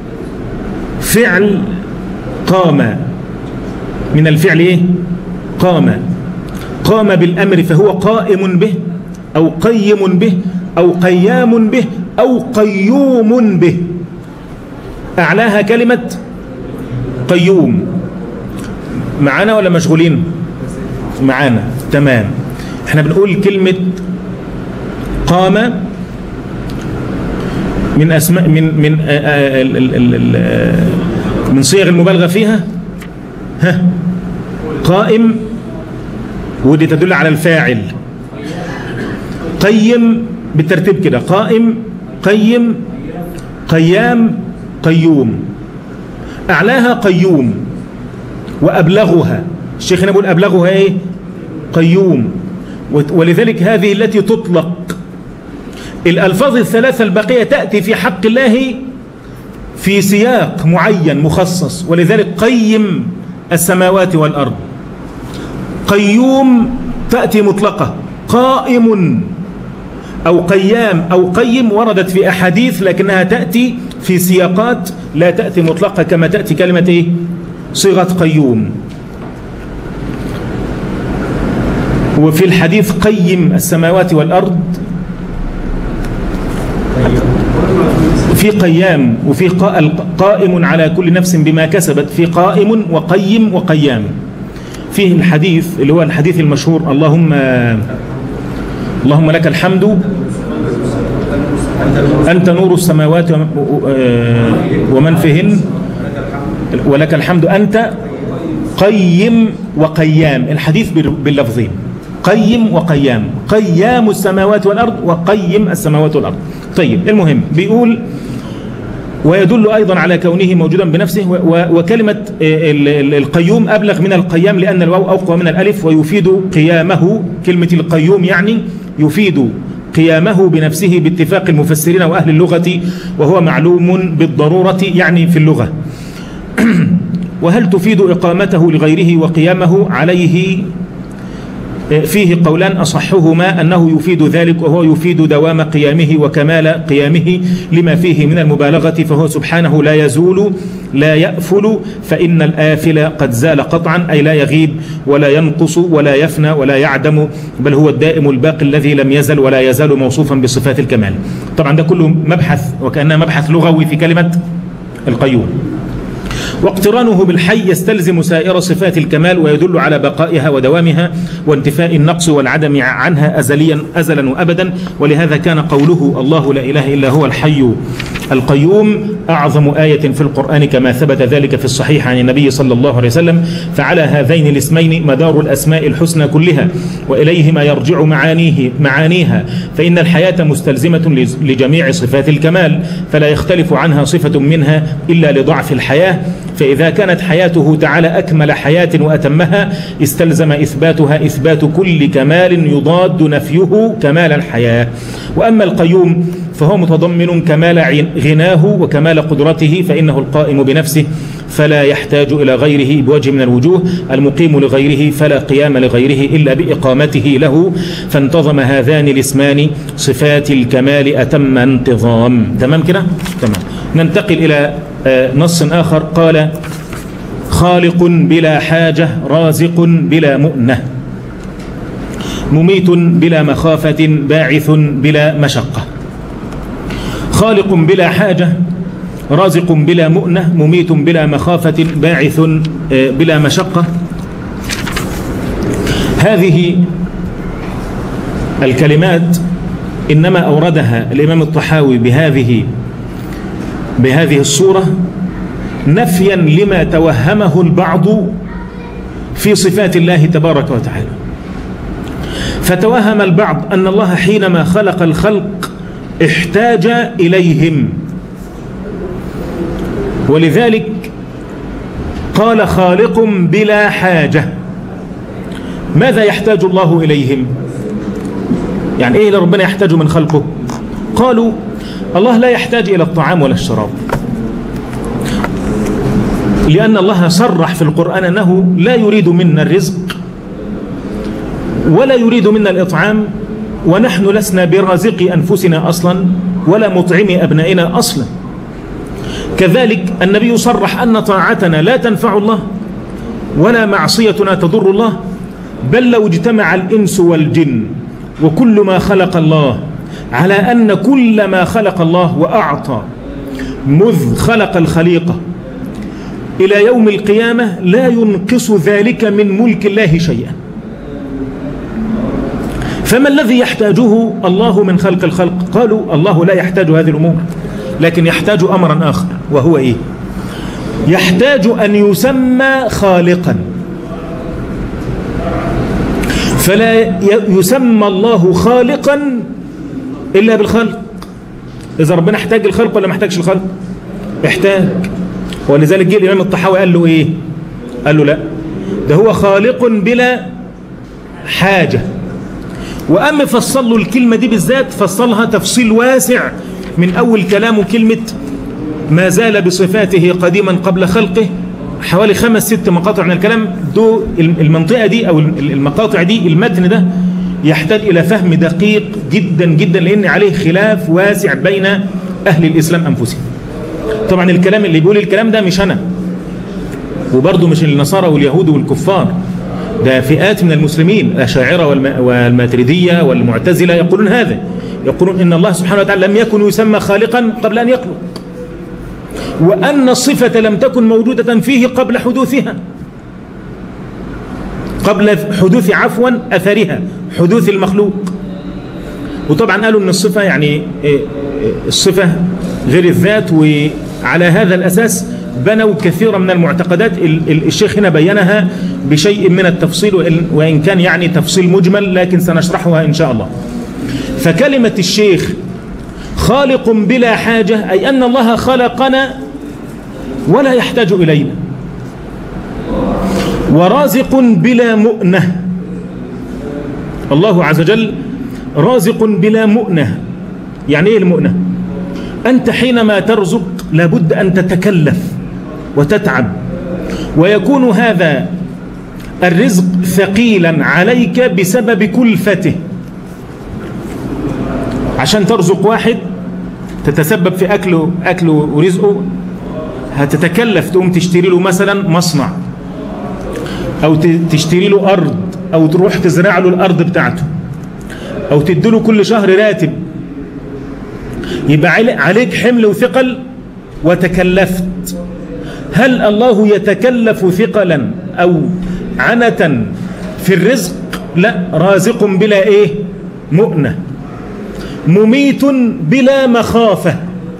فعل قام، من الفعل إيه؟ قام. قام بالأمر فهو قائم به أو قيم به أو قيام به أو قيوم به. أعلاها كلمة قيوم. معانا ولا مشغولين؟ معانا تمام. احنا بنقول كلمة قام من أسماء من من ال ال ال من صيغ المبالغة فيها ها قائم، ودي تدل على الفاعل. قيم بالترتيب كده، قائم قيم قيام قيوم. أعلاها قيوم وأبلغها، الشيخ هنا بيقول أبلغها إيه؟ قيوم. ولذلك هذه التي تطلق. الألفاظ الثلاثة الباقية تأتي في حق الله في سياق معين مخصص، ولذلك قيم السماوات والأرض. قيوم تأتي مطلقة، قائم أو قيام أو قيم وردت في أحاديث، لكنها تأتي في سياقات لا تأتي مطلقة كما تأتي كلمة إيه؟ صيغة قيوم. وفي الحديث قيم السماوات والأرض، في قيام وفي قائم على كل نفس بما كسبت، في قائم وقيم وقيام. فيه الحديث اللي هو الحديث المشهور اللهم اللهم لك الحمد أنت نور السماوات ومن فيهن ولك الحمد أنت قيم وقيام. الحديث باللفظين قيم وقيام، قيام السماوات والأرض وقيم السماوات والأرض. طيب المهم بيقول ويدل أيضا على كونه موجودا بنفسه. وكلمة القيوم أبلغ من القيام لأن الواو أقوى من الألف، ويفيد قيامه. كلمة القيوم يعني يفيد قيامه بنفسه باتفاق المفسرين وأهل اللغة، وهو معلوم بالضرورة يعني في اللغة. وهل تفيد إقامته لغيره وقيامه عليه؟ فيه قولان أصحهما أنه يفيد ذلك، وهو يفيد دوام قيامه وكمال قيامه لما فيه من المبالغة، فهو سبحانه لا يزول لا يأفل، فإن الآفل قد زال قطعا، أي لا يغيب ولا ينقص ولا يفنى ولا يعدم، بل هو الدائم الباقي الذي لم يزل ولا يزال موصوفا بصفات الكمال. طبعا ده كله مبحث وكأنه مبحث لغوي في كلمة القيوم. واقترانه بالحي يستلزم سائر صفات الكمال، ويدل على بقائها ودوامها وانتفاء النقص والعدم عنها أزليا أزلا وأبدا. ولهذا كان قوله الله لا إله إلا هو الحي القيوم أعظم آية في القرآن، كما ثبت ذلك في الصحيح عن النبي صلى الله عليه وسلم. فعلى هذين الاسمين مدار الأسماء الحسنى كلها، وإليهما يرجع معانيه معانيها، فإن الحياة مستلزمة لجميع صفات الكمال، فلا يختلف عنها صفة منها إلا لضعف الحياة. فإذا كانت حياته تعالى أكمل حياة وأتمها، استلزم إثباتها إثبات كل كمال يضاد نفيه كمال الحياة. وأما القيوم فهو متضمن كمال غناه وكمال قدرته، فإنه القائم بنفسه، فلا يحتاج إلى غيره بوجه من الوجوه، المقيم لغيره فلا قيام لغيره إلا بإقامته له، فانتظم هذان الاسمان صفات الكمال أتم انتظام. تمام كده؟ تمام. ننتقل إلى نص آخر قال: خالق بلا حاجة، رازق بلا مؤنة، مميت بلا مخافة، باعث بلا مشقة. خالق بلا حاجة، رازق بلا مؤنة، مميت بلا مخافة، باعث بلا مشقة. هذه الكلمات إنما أوردها الإمام الطحاوي بهذه بهذه الصورة نفيا لما توهمه البعض في صفات الله تبارك وتعالى. فتوهم البعض أن الله حينما خلق الخلق احتاج إليهم، ولذلك قال: خالق بلا حاجة. ماذا يحتاج الله إليهم؟ يعني إيه اللي ربنا يحتاج من خلقه؟ قالوا: الله لا يحتاج إلى الطعام ولا الشراب، لأن الله صرح في القرآن أنه لا يريد منا الرزق ولا يريد منا الإطعام، ونحن لسنا برازقي أنفسنا أصلا ولا مطعمي أبنائنا أصلا. كذلك النبي صرح أن طاعتنا لا تنفع الله ولا معصيتنا تضر الله، بل لو اجتمع الإنس والجن وكل ما خلق الله على أن كل ما خلق الله وأعطى مذ خلق الخليقة إلى يوم القيامة لا ينقص ذلك من ملك الله شيئا. فما الذي يحتاجه الله من خلق الخلق؟ قالوا: الله لا يحتاج هذه الأمور، لكن يحتاج أمرا آخر، وهو إيه؟ يحتاج أن يسمى خالقا، فلا يسمى الله خالقا إلا بالخلق. إذا ربنا احتاج الخلق ولا ما احتاجش الخلق؟ احتاج. ولذلك جه الإمام الطحاوي قال له إيه؟ قال له لا، ده هو خالق بلا حاجة. وأما فصل له الكلمة دي بالذات فصلها تفصيل واسع من أول كلامه كلمة ما زال بصفاته قديما قبل خلقه، حوالي خمس ست مقاطع من الكلام. دو المنطقة دي أو المقاطع دي، المتن ده يحتاج إلى فهم دقيق جدا جدا، لأن عليه خلاف واسع بين أهل الإسلام أنفسهم. طبعا الكلام اللي بيقول الكلام ده مش أنا، وبرضه مش النصارى واليهود والكفار، ده فئات من المسلمين، الأشاعرة والماتريدية والمعتزلة يقولون هذا، يقولون إن الله سبحانه وتعالى لم يكن يسمى خالقا قبل أن يخلق، وأن الصفة لم تكن موجودة فيه قبل حدوثها، قبل حدوث عفوا أثرها، حدوث المخلوق. وطبعا قالوا أن الصفة يعني الصفة غير الذات، وعلى هذا الأساس بنوا كثيرا من المعتقدات. الشيخ هنا بينها بشيء من التفصيل، وإن كان يعني تفصيل مجمل، لكن سنشرحها إن شاء الله. فكلمة الشيخ خالق بلا حاجة أي أن الله خلقنا ولا يحتاج إلينا، ورازق بلا مؤنة. الله عز وجل رازق بلا مؤنة. يعني إيه المؤنة؟ أنت حينما ترزق لابد أن تتكلف وتتعب، ويكون هذا الرزق ثقيلا عليك بسبب كلفته. عشان ترزق واحد تتسبب في أكله أكله ورزقه، هتتكلف، تقوم تشتري له مثلا مصنع، أو تشتري له أرض، أو تروح تزرع له الأرض بتاعته، أو تديله كل شهر راتب. يبقى عليك حمل وثقل وتكلفت. هل الله يتكلف ثقلا أو عنة في الرزق؟ لا، رازق بلا إيه؟ مؤنة. مميت بلا مخافة.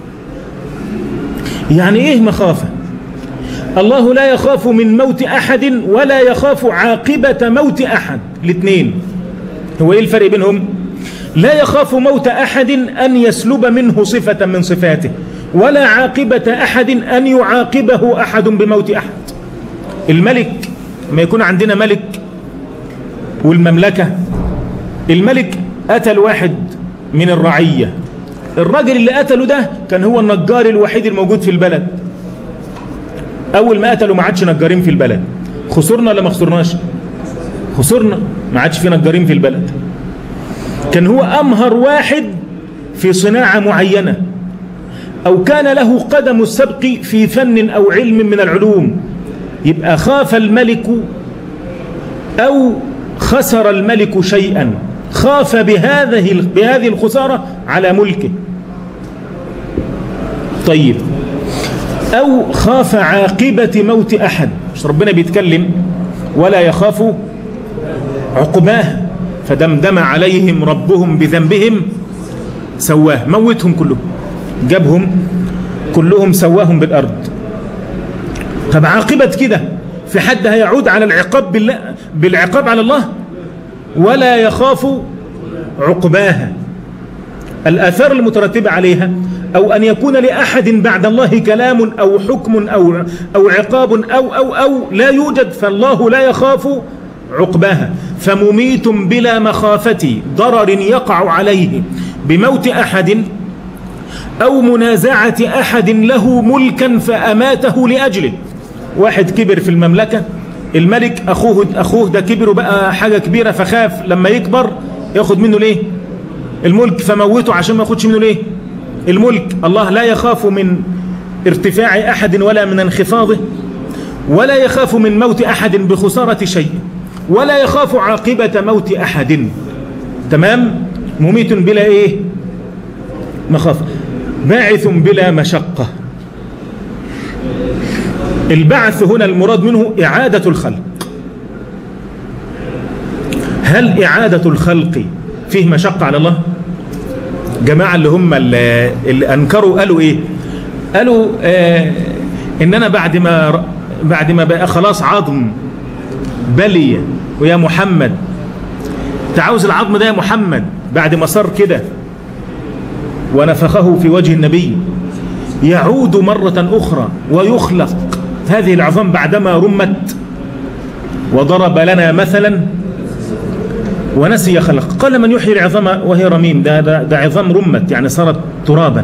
يعني إيه مخافة؟ الله لا يخاف من موت أحد ولا يخاف عاقبة موت أحد، الاثنين. هو إيه الفرق بينهم؟ لا يخاف موت أحد أن يسلب منه صفة من صفاته، ولا عاقبة أحد أن يعاقبه أحد بموت أحد. الملك ما يكون عندنا ملك والمملكة، الملك قتل واحد من الرعية، الراجل اللي قتله ده كان هو النجار الوحيد الموجود في البلد، أول ما قتلوا ما عادش نجارين في البلد. خسرنا ولا ما خسرناش؟ خسرنا، ما عادش في نجارين في البلد. كان هو أمهر واحد في صناعة معينة، أو كان له قدم السبق في فن أو علم من العلوم، يبقى خاف الملك أو خسر الملك شيئا، خاف بهذه بهذه الخسارة على ملكه. طيب، أو خاف عاقبة موت أحد، مش ربنا بيتكلم ولا يخاف عقباه، فدمدم عليهم ربهم بذنبهم سواه، موتهم كلهم، جابهم كلهم سواهم بالأرض. طب عاقبة كده في حد هيعود على العقاب بالله بالعقاب على الله ولا يخاف عقباها؟ الآثار المترتبة عليها، أو أن يكون لأحد بعد الله كلام أو حكم أو أو عقاب أو أو أو لا يوجد، فالله لا يخاف عقباها. فمميت بلا مخافة ضرر يقع عليه بموت أحد أو منازعة أحد له ملكا فأماته لأجله. واحد كبر في المملكة، الملك أخوه أخوه ده كبر وبقى حاجة كبيرة، فخاف لما يكبر ياخد منه ليه الملك، فموته عشان ما ياخدش منه ليه الملك. الله لا يخاف من ارتفاع أحد ولا من انخفاضه، ولا يخاف من موت أحد بخسارة شيء، ولا يخاف عاقبة موت أحد. تمام؟ مميت بلا إيه مخافة، باعث بلا مشقة. البعث هنا المراد منه إعادة الخلق. هل إعادة الخلق فيه مشقة على الله؟ جماعة اللي هم اللي, اللي أنكروا قالوا إيه؟ قالوا آه إن أنا بعد ما بعد ما بقى خلاص عظم بلي، ويا محمد تعاوز العظم ده يا محمد بعد ما صار كده ونفخه في وجه النبي، يعود مرة أخرى ويخلق هذه العظام بعدما رمت، وضرب لنا مثلا ونسي خلق. قال من يحيي العظام وهي رميم؟ ده, ده, ده عظام رمت يعني صارت ترابا.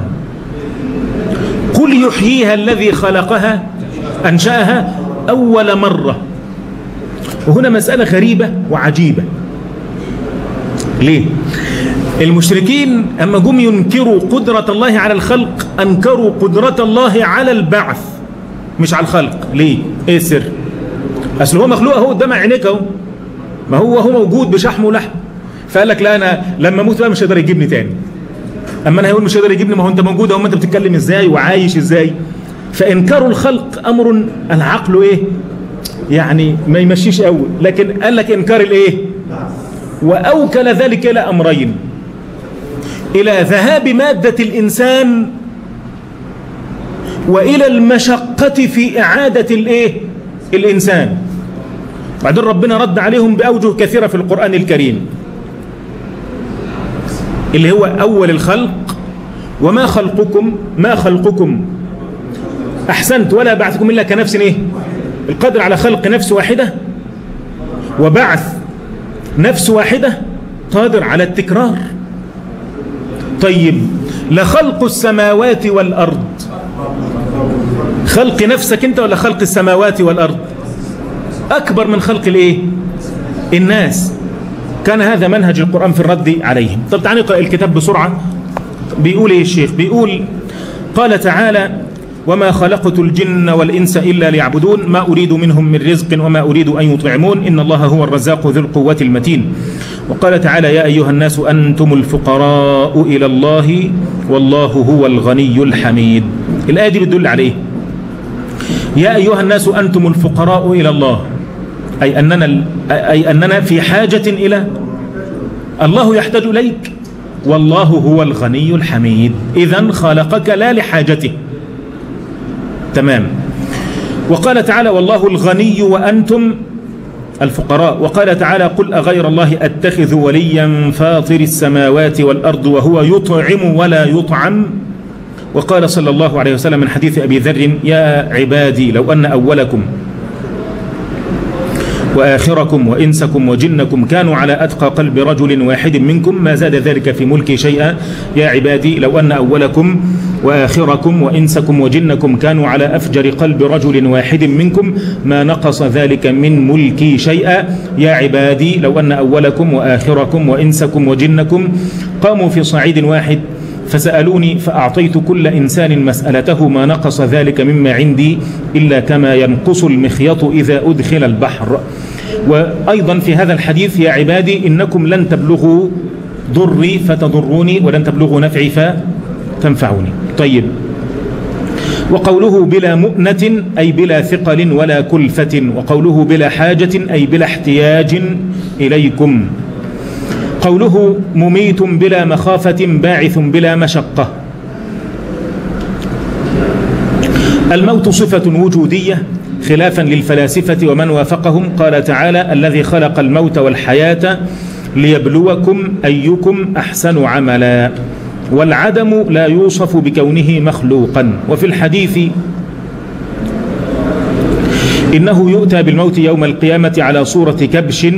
قل يحييها الذي خلقها أنشأها أول مرة. وهنا مسألة غريبة وعجيبة. ليه؟ المشركين أما جم ينكروا قدرة الله على الخلق أنكروا قدرة الله على البعث مش على الخلق. ليه؟ إيه السر؟ أصل هو مخلوق أهو قدام عينيك أهو، ما هو هو موجود بشحم ولحم، فقال لك لا أنا لما أموت بقى مش هيقدر يجيبني تاني. أما أنا هيقول مش هيقدر يجيبني، ما هو أنت موجود أهو، ما أنت بتتكلم إزاي وعايش إزاي؟ فإنكار الخلق أمر العقل إيه؟ يعني ما يمشيش قوي، لكن قال لك إنكار الإيه؟ وأوكل ذلك إلى أمرين: إلى ذهاب مادة الإنسان، وإلى المشقة في إعادة الإيه؟ الإنسان. بعدين ربنا رد عليهم بأوجه كثيرة في القرآن الكريم، اللي هو أول الخلق: وما خلقكم ما خلقكم أحسنت ولا بعثكم إلا كنفس إيه؟ القدر على خلق نفس واحدة وبعث نفس واحدة قادر على التكرار. طيب، لخلق السماوات والأرض، خلق نفسك أنت ولا خلق السماوات والأرض؟ أكبر من خلق الإيه؟ الناس. كان هذا منهج القرآن في الرد عليهم. طب تعالى نقرأ الكتاب بسرعة. بيقول إيه الشيخ؟ بيقول: قال تعالى: وما خلقت الجن والإنس إلا ليعبدون ما أريد منهم من رزق وما أريد أن يطعمون إن الله هو الرزاق ذو القوة المتين. وقال تعالى: يا أيها الناس أنتم الفقراء إلى الله والله هو الغني الحميد. الآية دي بتدل عليه: يا أيها الناس أنتم الفقراء إلى الله، أي أننا, أي أننا في حاجة إلى الله، يحتاج إليك، والله هو الغني الحميد. إذن خلقك لا لحاجته. تمام. وقال تعالى: والله الغني وأنتم الفقراء. وقال تعالى: قل أغير الله أتخذ وليا فاطر السماوات والأرض وهو يطعم ولا يطعم. وقال صلى الله عليه وسلم من حديث أبي ذر: يا عبادي لو أن أولكم وآخركم وإنسكم وجنكم كانوا على أتقى قلب رجل واحد منكم ما زاد ذلك في ملكي شيئا. يا عبادي لو أن أولكم وآخركم وإنسكم وجنكم كانوا على أفجر قلب رجل واحد منكم ما نقص ذلك من ملكي شيئا يا عبادي لو أن أولكم وآخركم وإنسكم وجنكم قاموا في صعيد واحد فسألوني فأعطيت كل إنسان مسألته ما نقص ذلك مما عندي إلا كما ينقص المخيط إذا أدخل البحر. وأيضا في هذا الحديث يا عبادي إنكم لن تبلغوا ضري فتضروني ولن تبلغوا نفعي فتنفعوني. طيب، وقوله بلا مؤنة أي بلا ثقل ولا كلفة، وقوله بلا حاجة أي بلا احتياج إليكم. قوله مميت بلا مخافة باعث بلا مشقة. الموت صفة وجودية خلافا للفلاسفة ومن وافقهم. قال تعالى الذي خلق الموت والحياة ليبلوكم أيكم أحسن عملا، والعدم لا يوصف بكونه مخلوقا. وفي الحديث إنه يؤتى بالموت يوم القيامة على صورة كبش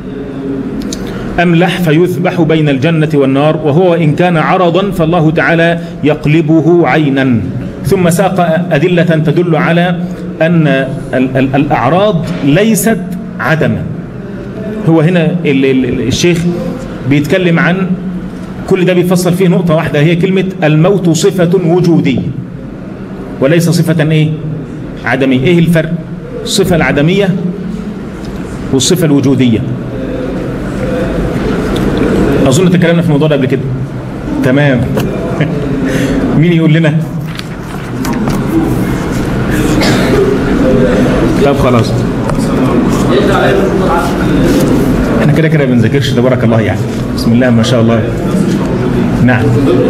أملح فيذبح بين الجنة والنار، وهو إن كان عرضا فالله تعالى يقلبه عينا. ثم ساق أدلة تدل على أن الأعراض ليست عدما. هو هنا الشيخ بيتكلم عن كل ده، بيفصل فيه نقطة واحدة هي كلمة الموت صفة وجودية وليس صفة إيه؟ عدمية. إيه الفرق؟ الصفة العدمية والصفة الوجودية. أظن تكلمنا في الموضوع ده قبل كده. تمام. مين يقول لنا؟ طب خلاص، احنا كده كده بنذاكرش تبارك الله يعني. بسم الله ما شاء الله. نعم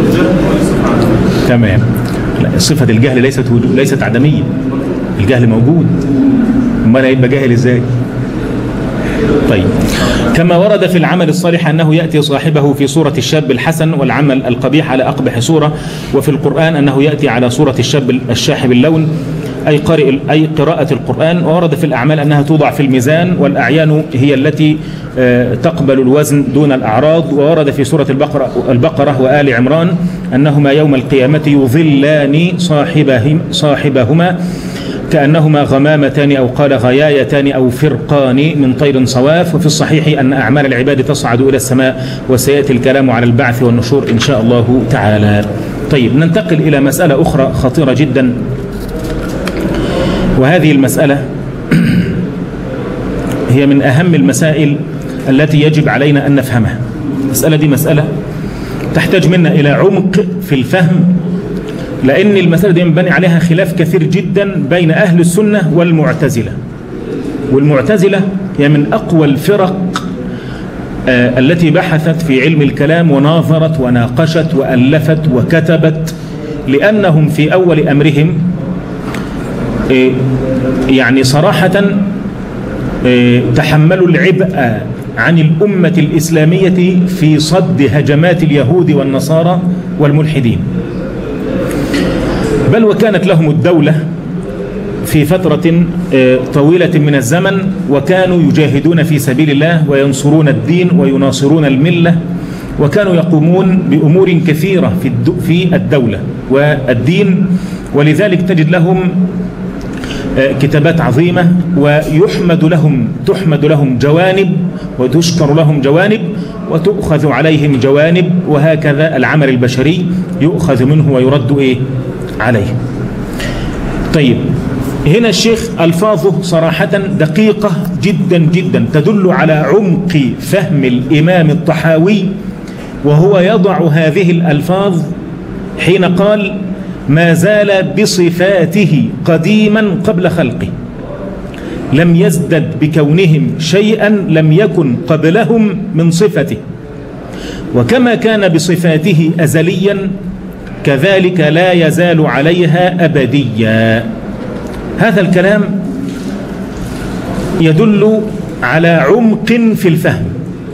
تمام. لا، صفة الجهل ليست وجود، ليست عدمية. الجهل موجود، امال هيبقى جاهل ازاي؟ طيب، كما ورد في العمل الصالح أنه يأتي صاحبه في صورة الشاب الحسن والعمل القبيح على أقبح صورة، وفي القرآن أنه يأتي على صورة الشاب الشاحب اللون أي قارئ أي قراءة القرآن. وورد في الأعمال أنها توضع في الميزان، والأعيان هي التي تقبل الوزن دون الأعراض. وورد في سورة البقرة, البقرة وآل عمران أنهما يوم القيامة يظلان صاحبهما كأنهما غمامتان أو قال غيايتان أو فرقان من طير صواف. وفي الصحيح أن أعمال العباد تصعد إلى السماء، وسيأتي الكلام على البعث والنشور إن شاء الله تعالى. طيب، ننتقل إلى مسألة أخرى خطيرة جدا، وهذه المسألة هي من أهم المسائل التي يجب علينا أن نفهمها. المسألة دي مسألة تحتاج منا إلى عمق في الفهم، لأن المسألة دي مبني عليها خلاف كثير جدا بين أهل السنة والمعتزلة. والمعتزلة هي من أقوى الفرق آه التي بحثت في علم الكلام وناظرت وناقشت وألفت وكتبت، لأنهم في أول أمرهم آه يعني صراحة آه تحملوا العبء عن الأمة الإسلامية في صد هجمات اليهود والنصارى والملحدين، بل وكانت لهم الدولة في فترة طويلة من الزمن، وكانوا يجاهدون في سبيل الله وينصرون الدين ويناصرون الملة، وكانوا يقومون بأمور كثيرة في الدولة والدين. ولذلك تجد لهم كتابات عظيمة، ويحمد لهم تحمد لهم جوانب وتشكر لهم جوانب وتؤخذ عليهم جوانب، وهكذا العمل البشري يؤخذ منه ويرد إيه عليه. طيب، هنا الشيخ ألفاظه صراحة دقيقة جدا جدا تدل على عمق فهم الإمام الطحاوي، وهو يضع هذه الألفاظ حين قال ما زال بصفاته قديما قبل خلقه، لم يزدد بكونهم شيئا لم يكن قبلهم من صفته، وكما كان بصفاته أزليا كذلك لا يزال عليها أبديا. هذا الكلام يدل على عمق في الفهم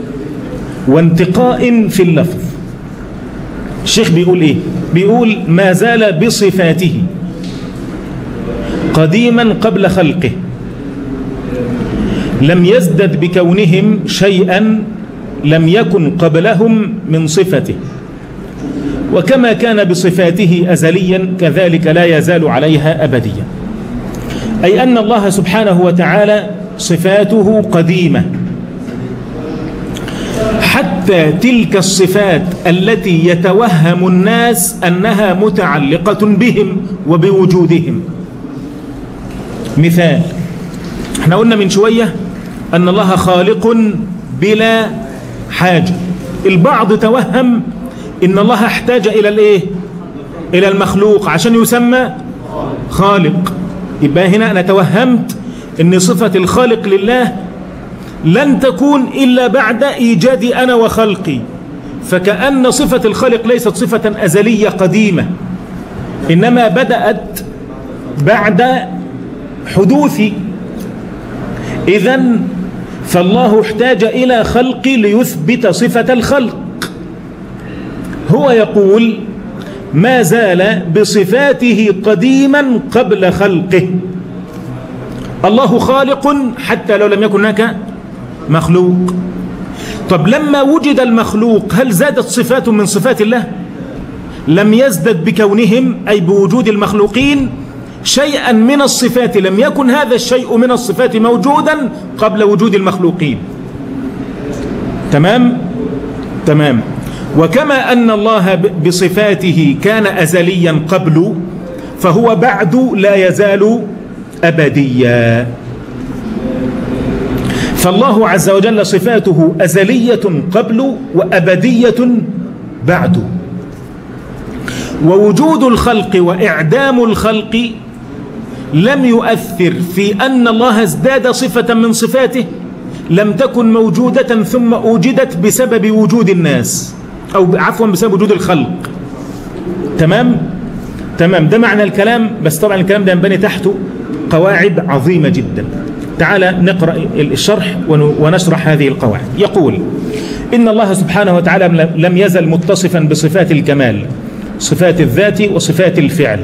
وانتقاء في اللفظ. الشيخ بيقول إيه؟ بيقول ما زال بصفاته قديما قبل خلقه، لم يزدد بكونهم شيئا لم يكن قبلهم من صفته، وكما كان بصفاته أزليا كذلك لا يزال عليها أبديا، أي أن الله سبحانه وتعالى صفاته قديمة، حتى تلك الصفات التي يتوهم الناس أنها متعلقة بهم وبوجودهم. مثال، احنا قلنا من شوية أن الله خالق بلا حاجة. البعض توهم إن الله احتاج إلى الإيه؟ إلى المخلوق عشان يسمى خالق. يبقى هنا أنا توهمت إن صفة الخالق لله لن تكون إلا بعد إيجادي أنا وخلقي، فكأن صفة الخالق ليست صفة أزلية قديمة، إنما بدأت بعد حدوثي. إذن فالله احتاج إلى خلقي ليثبت صفة الخلق. هو يقول ما زال بصفاته قديما قبل خلقه. الله خالق حتى لو لم يكن هناك مخلوق. طب لما وجد المخلوق هل زادت صفات من صفات الله؟ لم يزدد بكونهم، أي بوجود المخلوقين، شيئا من الصفات. لم يكن هذا الشيء من الصفات موجودا قبل وجود المخلوقين. تمام؟ تمام. وكما أن الله بصفاته كان أزليا قبل، فهو بعد لا يزال أبديا. فالله عز وجل صفاته أزلية قبل وأبدية بعد. ووجود الخلق وإعدام الخلق لم يؤثر في أن الله ازداد صفة من صفاته لم تكن موجودة ثم أوجدت بسبب وجود الناس، أو عفوا بسبب وجود الخلق. تمام؟ تمام، ده معنى الكلام. بس طبعا الكلام ده ينبني تحته قواعد عظيمة جدا. تعال نقرأ الشرح ونشرح هذه القواعد. يقول إن الله سبحانه وتعالى لم يزل متصفا بصفات الكمال، صفات الذات وصفات الفعل،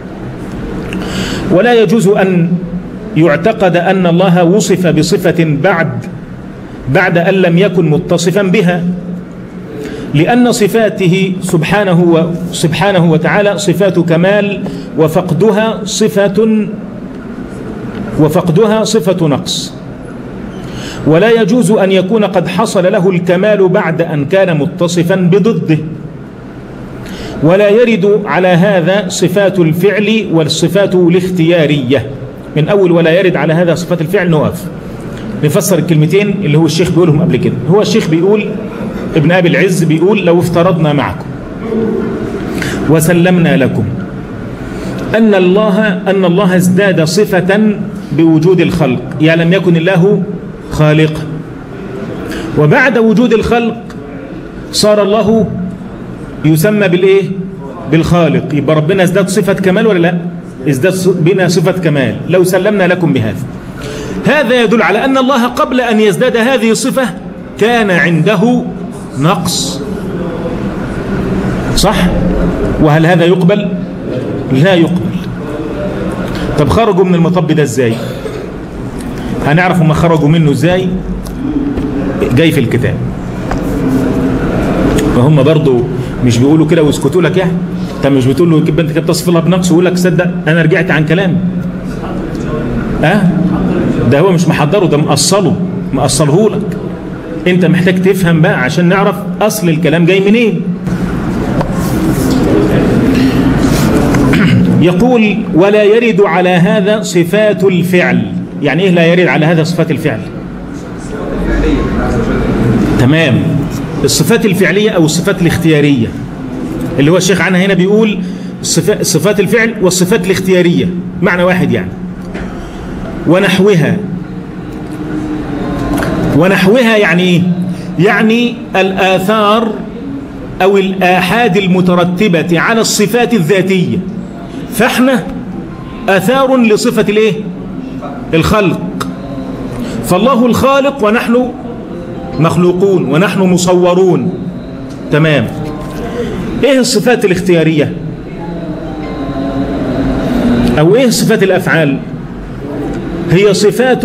ولا يجوز أن يعتقد أن الله وصف بصفة بعد بعد أن لم يكن متصفا بها، لأن صفاته سبحانه سبحانه وتعالى صفات كمال، وفقدها صفة وفقدها صفة نقص. ولا يجوز أن يكون قد حصل له الكمال بعد أن كان متصفا بضده. ولا يرد على هذا صفات الفعل والصفات الاختيارية. من أول ولا يرد على هذا صفات الفعل نقف نفسر الكلمتين اللي هو الشيخ بيقولهم قبل كده. هو الشيخ بيقول، ابن أبي العز بيقول: لو افترضنا معكم وسلمنا لكم أن الله أن الله ازداد صفة بوجود الخلق، يعني لم يكن الله خالقا، وبعد وجود الخلق صار الله يسمى بالإيه؟ بالخالق، يبقى ربنا ازداد صفة كمال ولا لا؟ ازداد بنا صفة كمال. لو سلمنا لكم بهذا، هذا يدل على أن الله قبل أن يزداد هذه الصفة كان عنده نقص. صح؟ وهل هذا يقبل؟ لا يقبل. طب خرجوا من المطب ده ازاي؟ هنعرف هم خرجوا منه ازاي، جاي في الكتاب. فهم برضو مش بيقولوا كده ويسكتوا لك، يعني انت مش بتقول له انت كده بتصف الله بنقص ويقول لك صدق انا رجعت عن كلامي. اه ده هو مش محضره، ده مقصله مقصله لك. انت محتاج تفهم بقى عشان نعرف اصل الكلام جاي منين. يقول: ولا يرد على هذا صفات الفعل. يعني ايه لا يرد على هذا صفات الفعل؟ تمام، الصفات الفعلية او الصفات الاختيارية اللي هو الشيخ عنها هنا بيقول صفات الفعل والصفات الاختيارية معنى واحد يعني. ونحوها ونحوها يعني ايه؟ يعني الآثار او الآحاد المترتبة على الصفات الذاتية. فاحنا آثار لصفة الايه؟ الخلق. فالله الخالق ونحن مخلوقون ونحن مصورون. تمام. ايه الصفات الاختيارية او ايه صفات الافعال؟ هي صفات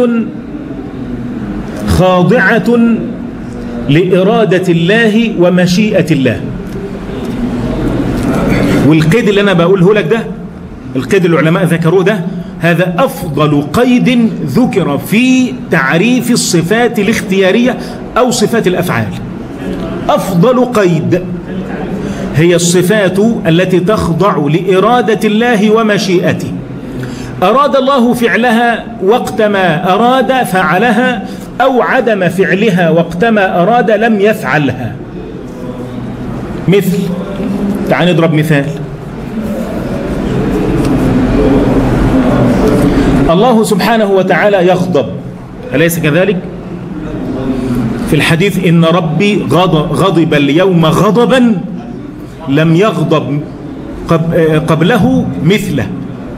خاضعة لإرادة الله ومشيئة الله. والقيد اللي أنا بقوله لك ده، القيد اللي العلماء ذكروه ده، هذا أفضل قيد ذكر في تعريف الصفات الاختيارية أو صفات الأفعال. أفضل قيد هي الصفات التي تخضع لإرادة الله ومشيئته. أراد الله فعلها وقتما أراد فعلها، أو عدم فعلها وقتما أراد لم يفعلها. مثل، تعال نضرب مثال. الله سبحانه وتعالى يغضب، أليس كذلك؟ في الحديث إن ربي غضب اليوم غضبا لم يغضب قبله مثله،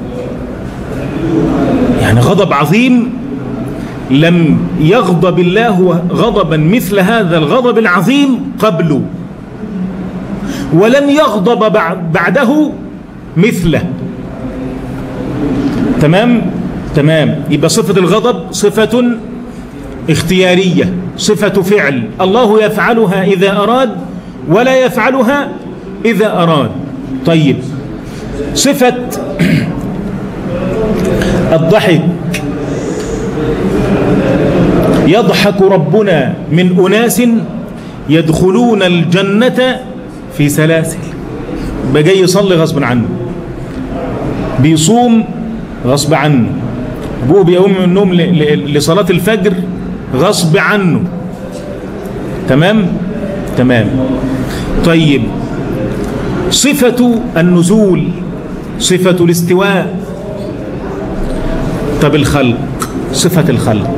يعني غضب عظيم لم يغضب الله غضبا مثل هذا الغضب العظيم قبله، ولن يغضب بعده مثله. تمام؟ تمام. يبقى صفة الغضب صفة اختيارية، صفة فعل، الله يفعلها إذا أراد ولا يفعلها إذا أراد. طيب، صفة الضحك، يضحك ربنا من أناس يدخلون الجنة في سلاسل. بجي يصلي غصب عنه، بيصوم غصب عنه، أبوه بيقوم من النوم لصلاة الفجر غصب عنه. تمام؟ تمام. طيب، صفة النزول، صفة الاستواء. طب الخلق، صفة الخلق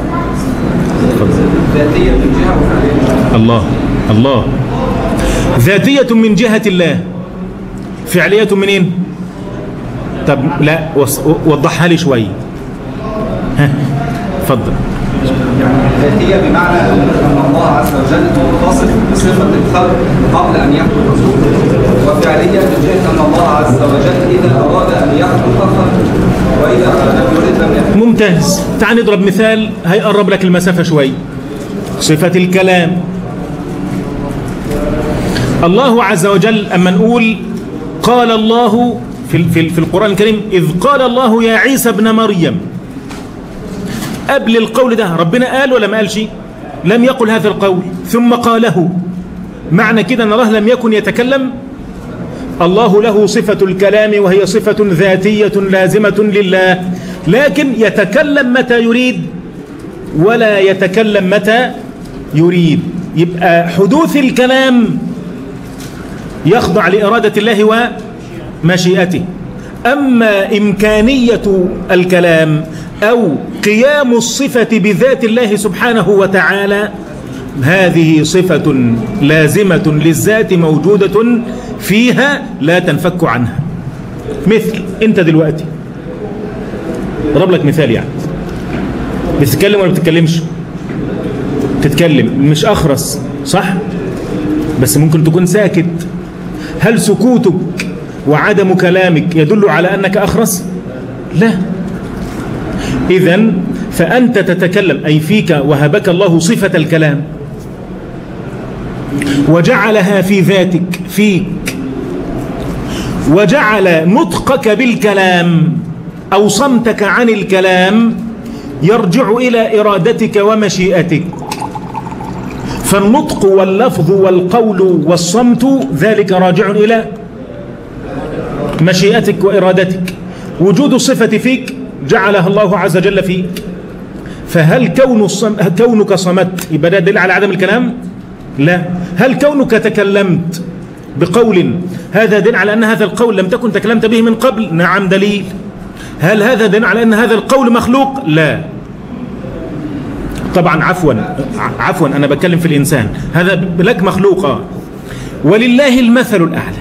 ذاتية من جهة وفعلية. الله الله ذاتية من جهة الله، فعلية منين؟ طب لا، وضحها لي شوية. ها، اتفضل. ذاتية بمعنى أن الله عز وجل متصف بصفة الخلق قبل أن يخلق الرسول، وفعلية من جهة أن الله عز وجل إذا أراد أن يخلق خلق وإذا لم يرد لم يخلق. ممتاز. تعال نضرب مثال هيقرب لك المسافة شوية. صفة الكلام، الله عز وجل أما نقول قال الله في في في القرآن الكريم إذ قال الله يا عيسى ابن مريم، قبل القول ده ربنا قال ولا ما قالش؟ لم يقل هذا القول ثم قاله. معنى كده أن الله لم يكن يتكلم. الله له صفة الكلام وهي صفة ذاتية لازمة لله، لكن يتكلم متى يريد ولا يتكلم متى يريد. يبقى حدوث الكلام يخضع لإرادة الله ومشيئته. أما إمكانية الكلام أو قيام الصفة بذات الله سبحانه وتعالى، هذه صفة لازمة للذات موجودة فيها لا تنفك عنها. مثل أنت دلوقتي، أضرب لك مثال، يعني بتتكلم ولا بتتكلمش؟ تتكلم، مش أخرس صح؟ بس ممكن تكون ساكت. هل سكوتك وعدم كلامك يدل على أنك أخرس؟ لا. إذن فأنت تتكلم، أي فيك وهبك الله صفة الكلام وجعلها في ذاتك فيك، وجعل نطقك بالكلام أو صمتك عن الكلام يرجع إلى إرادتك ومشيئتك. فالنطق واللفظ والقول والصمت ذلك راجع إلى مشيئتك وإرادتك. وجود الصفة فيك جعلها الله عز وجل فيك. فهل كون الصم... كونك صمت يبقى ده دليل على عدم الكلام؟ لا. هل كونك تكلمت بقول هذا دليل على أن هذا القول لم تكن تكلمت به من قبل؟ نعم دليل. هل هذا دليل على أن هذا القول مخلوق؟ لا. طبعا عفوا عفوا أنا بتكلم في الإنسان، هذا لك مخلوق. ولله المثل الأعلى،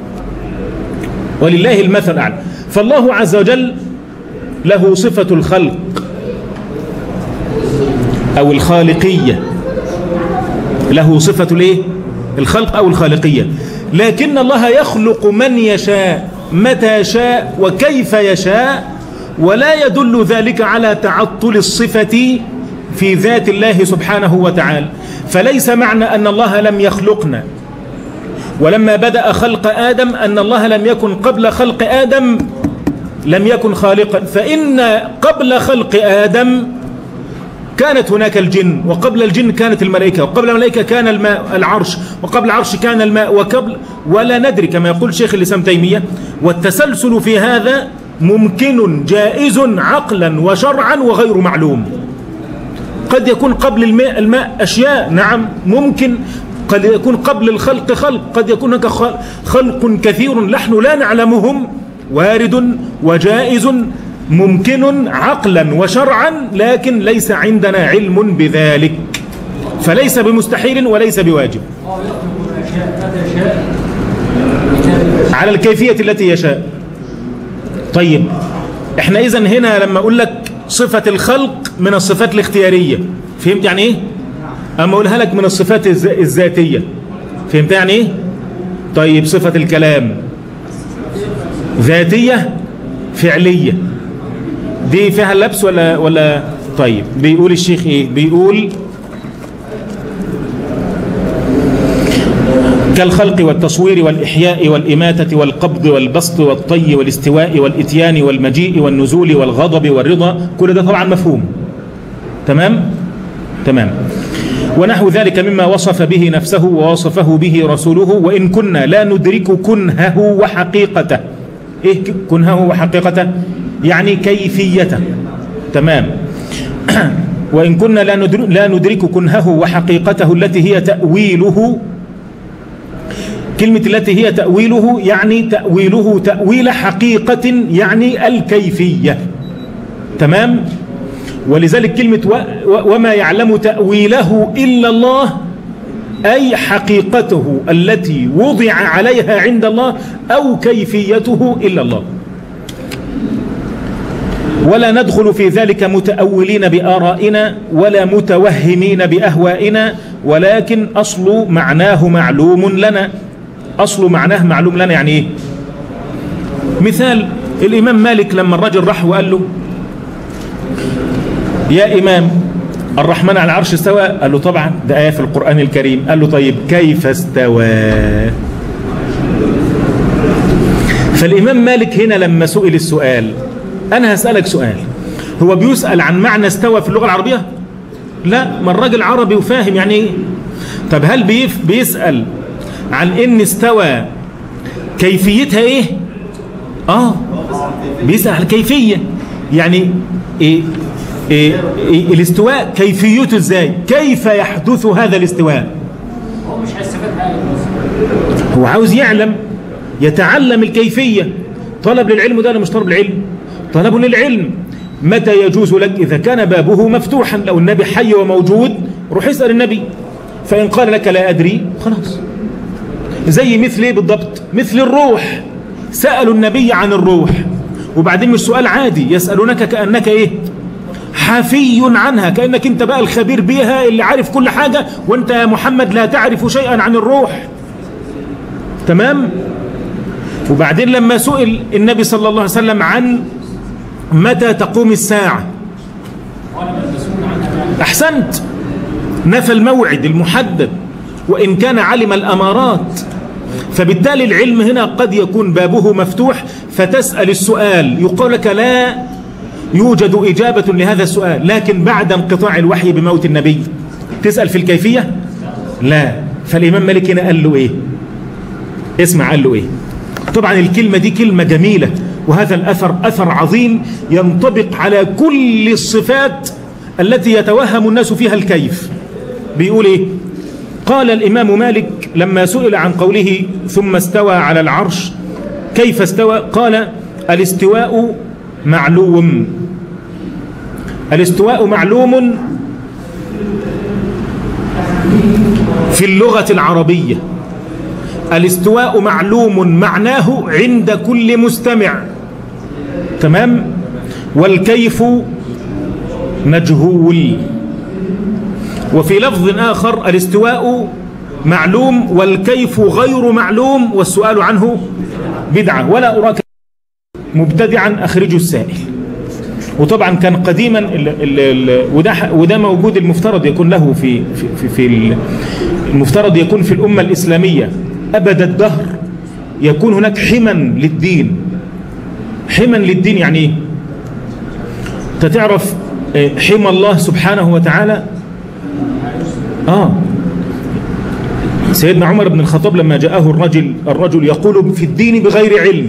ولله المثل الأعلى. فالله عز وجل له صفة الخلق أو الخالقية، له صفة الايه؟ الخلق أو الخالقية. لكن الله يخلق من يشاء متى شاء وكيف يشاء، ولا يدل ذلك على تعطل الصفة في ذات الله سبحانه وتعالى. فليس معنى أن الله لم يخلقنا ولما بدأ خلق آدم أن الله لم يكن قبل خلق آدم لم يكن خالقا، فإن قبل خلق آدم كانت هناك الجن، وقبل الجن كانت الملائكة، وقبل الملائكة كان الماء العرش، وقبل العرش كان الماء، وقبل ولا ندري كما يقول شيخ الإسلام تيمية. والتسلسل في هذا ممكن جائز عقلا وشرعا وغير معلوم. قد يكون قبل الماء, الماء أشياء، نعم ممكن، قد يكون قبل الخلق خلق، قد يكون هناك خلق كثير نحن لا نعلمهم، وارد وجائز ممكن عقلا وشرعا، لكن ليس عندنا علم بذلك، فليس بمستحيل وليس بواجب على الكيفية التي يشاء. طيب احنا اذن هنا لما اقول لك صفة الخلق من الصفات الاختيارية، فهمت يعني ايه؟ اما اقولها لك من الصفات الذاتية، فهمت يعني ايه؟ طيب صفة الكلام ذاتية فعلية، دي فيها لبس ولا ولا طيب بيقول الشيخ ايه؟ بيقول كالخلق والتصوير والإحياء والإماتة والقبض والبسط والطي والاستواء والإتيان والمجيء والنزول والغضب والرضا، كل ده طبعا مفهوم. تمام؟ تمام. ونحو ذلك مما وصف به نفسه ووصفه به رسوله، وإن كنا لا ندرك كنهه وحقيقته. إيه كنهه وحقيقته؟ يعني كيفيته. تمام. وإن كنا لا ندرك كنهه وحقيقته التي هي تأويله، كلمة التي هي تأويله يعني تأويله تأويل حقيقة، يعني الكيفية. تمام. ولذلك كلمة وما يعلم تأويله إلا الله، أي حقيقته التي وضع عليها عند الله أو كيفيته إلا الله. ولا ندخل في ذلك متأولين بآرائنا ولا متوهمين بأهوائنا، ولكن أصل معناه معلوم لنا. أصل معناه معلوم لنا يعني إيه؟ مثال الإمام مالك لما الرجل راح وقال له يا إمام الرحمن على العرش استوى، قال له طبعا ده آية في القرآن الكريم. قال له طيب كيف استوى؟ فالإمام مالك هنا لما سئل السؤال، أنا هسألك سؤال، هو بيسأل عن معنى استوى في اللغة العربية؟ لا، ما الراجل عربي وفاهم يعني إيه. طب هل بيف بيسأل عن إن استوى كيفيتها إيه؟ آه بيسأل عن الكيفية، يعني إيه إيه إيه الاستواء كيفيته إزاي؟ كيف يحدث هذا الاستواء؟ هو مش هيستفاد حاجة، هو عاوز يعلم، يتعلم الكيفية. طلب للعلم ده ولا مش طلب للعلم؟ طلب للعلم. متى يجوز لك؟ إذا كان بابه مفتوحا، لو النبي حي وموجود روح اسأل النبي، فإن قال لك لا أدري خلاص. زي مثل ايه بالضبط؟ مثل الروح، سألوا النبي عن الروح، وبعدين مش سؤال عادي، يسألونك كأنك ايه؟ حفي عنها، كأنك انت بقى الخبير بيها اللي عارف كل حاجة، وانت يا محمد لا تعرف شيئا عن الروح. تمام؟ وبعدين لما سئل النبي صلى الله عليه وسلم عن متى تقوم الساعة، أحسنت، نفى الموعد المحدد وإن كان علم الأمارات. فبالتالي العلم هنا قد يكون بابه مفتوح، فتسأل السؤال يقول لك لا يوجد إجابة لهذا السؤال، لكن بعد انقطاع الوحي بموت النبي تسأل في الكيفية؟ لا. فالإمام مالك هنا قال له إيه؟ اسمع قال له إيه؟ طبعا الكلمة دي كلمة جميلة، وهذا الأثر أثر عظيم ينطبق على كل الصفات التي يتوهم الناس فيها الكيف. بيقول إيه؟ قال الإمام مالك لما سئل عن قوله ثم استوى على العرش كيف استوى؟ قال الاستواء معلوم. الاستواء معلوم في اللغة العربية. الاستواء معلوم معناه عند كل مستمع. تمام؟ والكيف مجهول. وفي لفظ آخر الاستواء معلوم والكيف غير معلوم والسؤال عنه بدعة، ولا أراك مبتدعا أخرجه السائل. وطبعا كان قديما ال ال ال وده, وده موجود، المفترض يكون له في, في, في, في المفترض يكون في الأمة الإسلامية أبد الدهر يكون هناك حما للدين. حما للدين يعني ايه؟ انت تعرف حمى الله سبحانه وتعالى؟ آه سيدنا عمر بن الخطاب لما جاءه الرجل الرجل يقول في الدين بغير علم،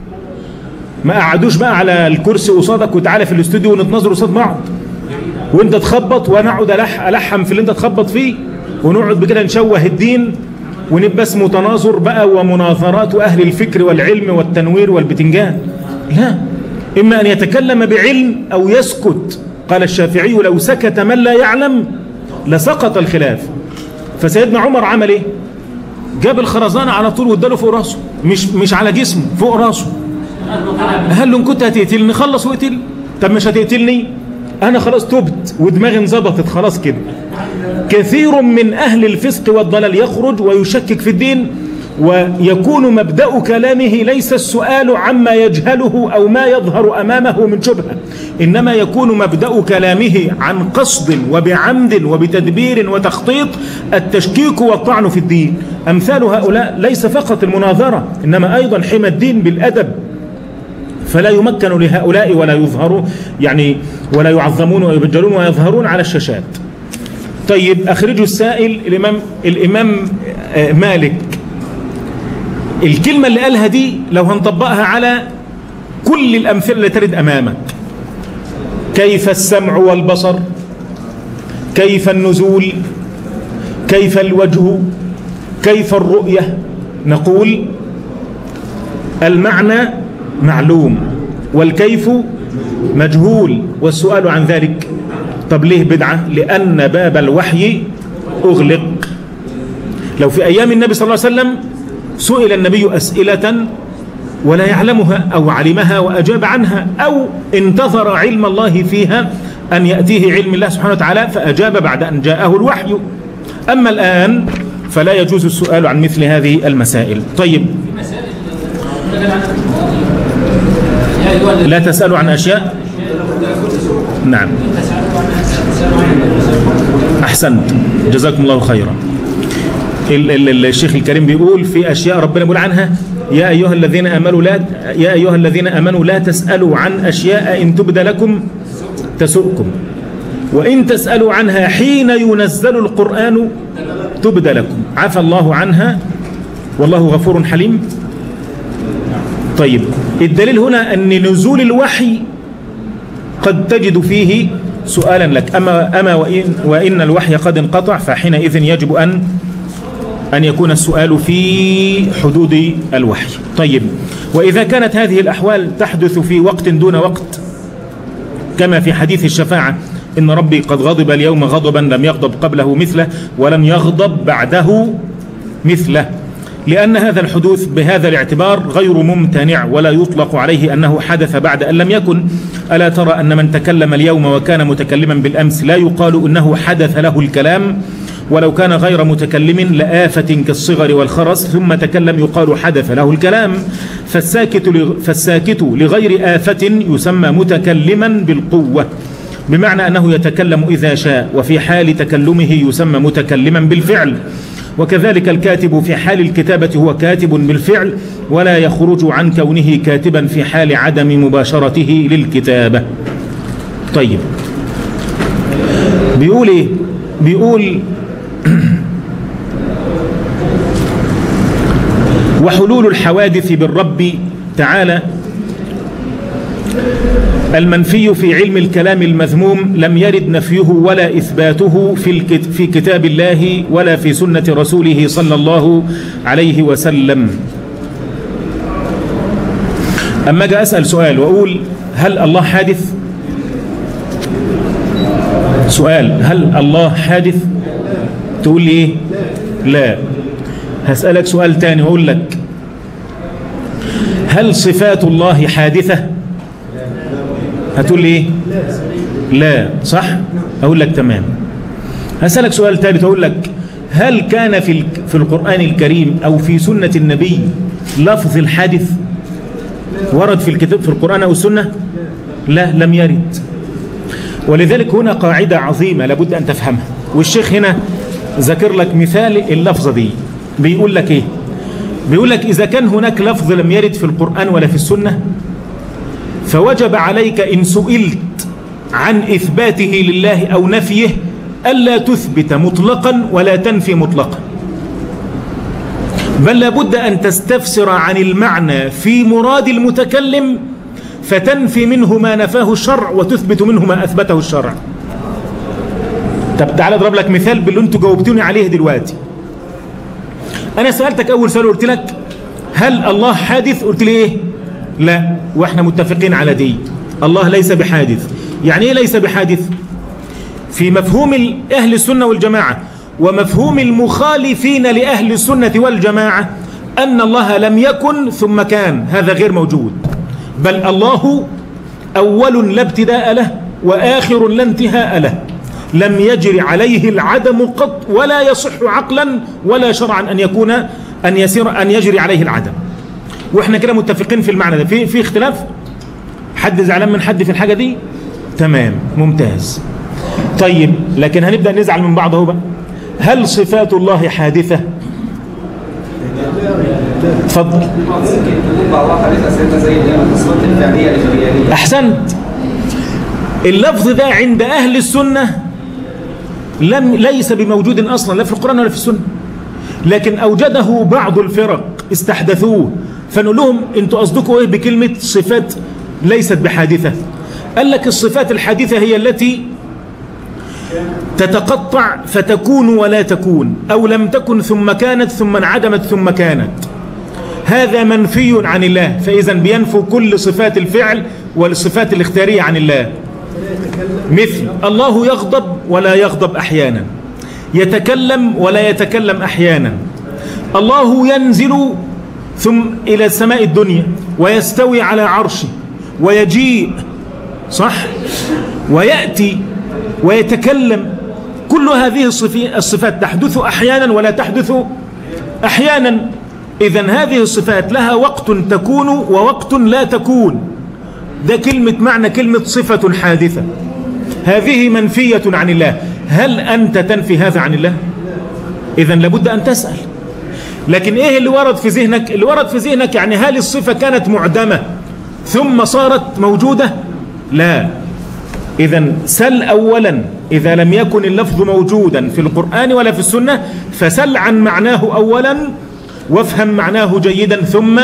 ما قعدوش بقى على الكرسي قصادك وتعالى في الاستوديو ونتناظر قصاد بعض وانت تخبط وانا اقعد الحم في اللي انت تخبط فيه ونقعد بكده نشوه الدين ونبقى اسمه تناظر بقى ومناظرات واهل الفكر والعلم والتنوير والبتنجان. لا، اما ان يتكلم بعلم او يسكت. قال الشافعي لو سكت من لا يعلم لسقط الخلاف. فسيدنا عمر عمل ايه؟ جاب الخرزانه على طول واداله فوق راسه، مش مش على جسمه، فوق راسه. قال له ان كنت هتقتلني خلص واقتل. طب مش هتقتلني انا خلاص تبت ودماغي انظبطت خلاص كده. كثير من اهل الفسق والضلال يخرج ويشكك في الدين ويكون مبدأ كلامه ليس السؤال عما يجهله أو ما يظهر أمامه من شبهة، إنما يكون مبدأ كلامه عن قصد وبعمد وبتدبير وتخطيط التشكيك والطعن في الدين. أمثال هؤلاء ليس فقط المناظرة إنما أيضا حمى الدين بالأدب، فلا يمكن لهؤلاء ولا يظهروا يعني ولا يعظمون ويبجلون ويظهرون على الشاشات. طيب أخرجوا السائل الإمام, الإمام مالك، الكلمة اللي قالها دي لو هنطبقها على كل الأمثلة اللي ترد أمامك، كيف السمع والبصر، كيف النزول، كيف الوجه، كيف الرؤية، نقول المعنى معلوم والكيف مجهول والسؤال عن ذلك. طب ليه بدعة؟ لأن باب الوحي أغلق. لو في أيام النبي صلى الله عليه وسلم سئل النبي أسئلة ولا يعلمها أو علمها وأجاب عنها أو انتظر علم الله فيها أن يأتيه علم الله سبحانه وتعالى فأجاب بعد أن جاءه الوحي. أما الآن فلا يجوز السؤال عن مثل هذه المسائل. طيب لا تسألوا عن أشياء. نعم أحسنت جزاكم الله خيرا. الشيخ الكريم بيقول في أشياء ربنا بيقول عنها يا أيها الذين آمنوا لا يا أيها الذين آمنوا لا تسألوا عن أشياء إن تبد لكم تسؤكم وإن تسألوا عنها حين ينزل القرآن تبد لكم عفى الله عنها والله غفور حليم. طيب الدليل هنا أن نزول الوحي قد تجد فيه سؤالا لك، أما, أما وإن, وإن الوحي قد انقطع فحينئذ يجب أن أن يكون السؤال في حدود الوحي. طيب وإذا كانت هذه الأحوال تحدث في وقت دون وقت كما في حديث الشفاعة إن ربي قد غضب اليوم غضبا لم يغضب قبله مثله ولن يغضب بعده مثله، لأن هذا الحدوث بهذا الاعتبار غير ممتنع ولا يطلق عليه أنه حدث بعد أن لم يكن. ألا ترى أن من تكلم اليوم وكان متكلما بالأمس لا يقال أنه حدث له الكلام، ولو كان غير متكلم لآفة كالصغر والخرس ثم تكلم يقال حدث له الكلام. فالساكت فالساكت لغير آفة يسمى متكلما بالقوة، بمعنى أنه يتكلم إذا شاء، وفي حال تكلمه يسمى متكلما بالفعل. وكذلك الكاتب في حال الكتابة هو كاتب بالفعل ولا يخرج عن كونه كاتبا في حال عدم مباشرته للكتابة. طيب بيقول إيه؟ بيقول وحلول الحوادث بالرب تعالى المنفي في علم الكلام المذموم لم يرد نفيه ولا إثباته في في كتاب الله ولا في سنة رسوله صلى الله عليه وسلم. أما جاء أسأل سؤال وأقول هل الله حادث؟ سؤال هل الله حادث؟ تقول لي إيه؟ لا. هسألك سؤال تاني وأقول لك هل صفات الله حادثة؟ هتقول لي ايه؟ لا. صح؟ اقول لك تمام. هسألك سؤال ثالث اقول لك هل كان في في القرآن الكريم او في سنة النبي لفظ الحادث ورد في الكتاب في القرآن او السنة؟ لا لم يرد. ولذلك هنا قاعدة عظيمة لابد ان تفهمها، والشيخ هنا ذكر لك مثال اللفظة دي. بيقول لك ايه؟ بيقول لك إذا كان هناك لفظ لم يرد في القرآن ولا في السنة فوجب عليك إن سئلت عن إثباته لله أو نفيه ألا تثبت مطلقا ولا تنفي مطلقا، بل لابد أن تستفسر عن المعنى في مراد المتكلم فتنفي منه ما نفاه الشرع وتثبت منه ما أثبته الشرع. طب تعال أضرب لك مثال باللي أنتوا جاوبتوني عليه دلوقتي. أنا سألتك أول سؤال قلت لك هل الله حادث؟ قلت لي إيه؟ لا، وإحنا متفقين على دي، الله ليس بحادث. يعني إيه ليس بحادث؟ في مفهوم أهل السنة والجماعة ومفهوم المخالفين لأهل السنة والجماعة أن الله لم يكن ثم كان، هذا غير موجود، بل الله أول لا ابتداء له وآخر لا انتهاء له، لم يجري عليه العدم قط ولا يصح عقلا ولا شرعا أن يكون أن يسير أن يجري عليه العدم. وإحنا كده متفقين في المعنى ده. في في اختلاف؟ حد زعلان من حد في الحاجة دي؟ تمام، ممتاز. طيب لكن هنبدأ نزعل من بعض اهو بقى. هل صفات الله حادثة؟ اتفضل. أحسنت. اللفظ ده عند أهل السنة لم ليس بموجود أصلا لا في القرآن ولا في السنة، لكن أوجده بعض الفرق استحدثوه، فنقول لهم أنتوا قصدكم إيه بكلمة صفات ليست بحادثة؟ قال لك الصفات الحادثة هي التي تتقطع فتكون ولا تكون، أو لم تكن ثم كانت ثم انعدمت ثم كانت، هذا منفي عن الله، فإذا بينفوا كل صفات الفعل والصفات الاختيارية عن الله. مثل الله يغضب ولا يغضب أحيانا، يتكلم ولا يتكلم أحيانا، الله ينزل ثم إلى السماء الدنيا ويستوي على عرشه ويجيء، صح، ويأتي ويتكلم، كل هذه الصفات تحدث أحيانا ولا تحدث أحيانا. إذن هذه الصفات لها وقت تكون ووقت لا تكون، ده كلمة معنى كلمة صفة حادثة، هذه منفية عن الله. هل أنت تنفي هذا عن الله؟ إذن لابد أن تسأل. لكن إيه اللي ورد في ذهنك؟ اللي ورد في ذهنك يعني هل الصفة كانت معدمة ثم صارت موجودة؟ لا. إذن سل أولا إذا لم يكن اللفظ موجودا في القرآن ولا في السنة فسل عن معناه أولا وافهم معناه جيدا، ثم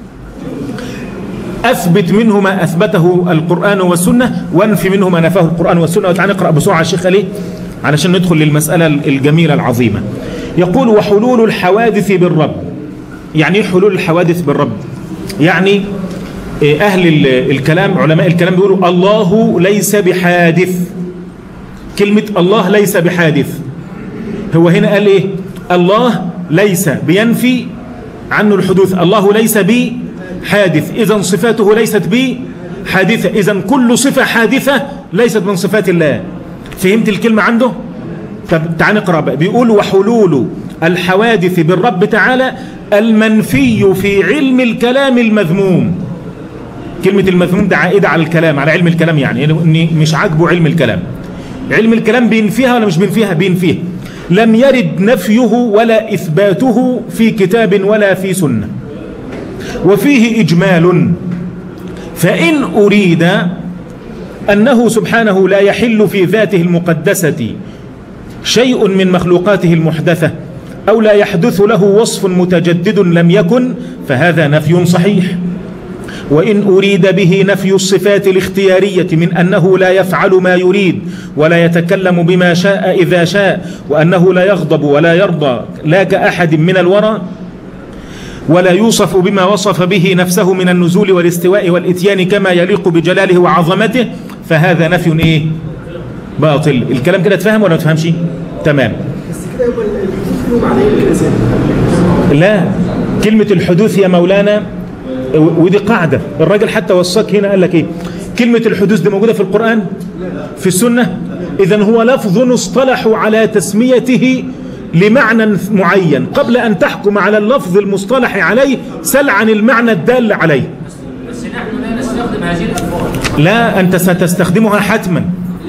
أثبت منه ما أثبته القرآن والسنة وانفي منه ما نفاه القرآن والسنة. وتعالى نقرأ بسرعة الشيخ عليه علشان ندخل للمسألة الجميلة العظيمة. يقول وحلول الحوادث بالرب. يعني ايه حلول الحوادث بالرب؟ يعني أهل الكلام علماء الكلام بيقولوا الله ليس بحادث. كلمة الله ليس بحادث، هو هنا قال إيه؟ الله ليس بينفي عنه الحدوث، الله ليس بحادث، إذن صفاته ليست بحادثة، إذن كل صفة حادثة ليست من صفات الله. فهمت الكلمة عنده؟ طب تعال نقرأ بقى. بيقول وحلول الحوادث بالرب تعالى المنفي في علم الكلام المذموم. كلمة المذموم ده عائدة على الكلام، على علم الكلام، يعني إني مش عاجبه علم الكلام. علم الكلام بينفيها ولا مش بينفيها؟ بينفيها. لم يرد نفيه ولا إثباته في كتاب ولا في سنة، وفيه إجمال. فإن أريد أنه سبحانه لا يحل في ذاته المقدسة شيء من مخلوقاته المحدثة، أو لا يحدث له وصف متجدد لم يكن، فهذا نفي صحيح. وإن أريد به نفي الصفات الاختيارية من أنه لا يفعل ما يريد ولا يتكلم بما شاء إذا شاء، وأنه لا يغضب ولا يرضى لا كأحد من الورى، ولا يوصف بما وصف به نفسه من النزول والاستواء والإتيان كما يليق بجلاله وعظمته، فهذا نفي إيه؟ باطل. الكلام كده تفهم ولا ما تفهمش؟ تمام. بس كده يبقى الحدوث لهم عليه الإنسان. لا، كلمة الحدوث يا مولانا ودي قاعدة، الراجل حتى وصاك هنا قال لك ايه؟ كلمة الحدوث دي موجودة في القرآن؟ في السنة؟ إذن هو لفظ اصطلحوا على تسميته لمعنى معين، قبل أن تحكم على اللفظ المصطلح عليه سل عن المعنى الدال عليه. بس نحن لا نستخدم هذه الألفاظ. لا، أنت ستستخدمها حتما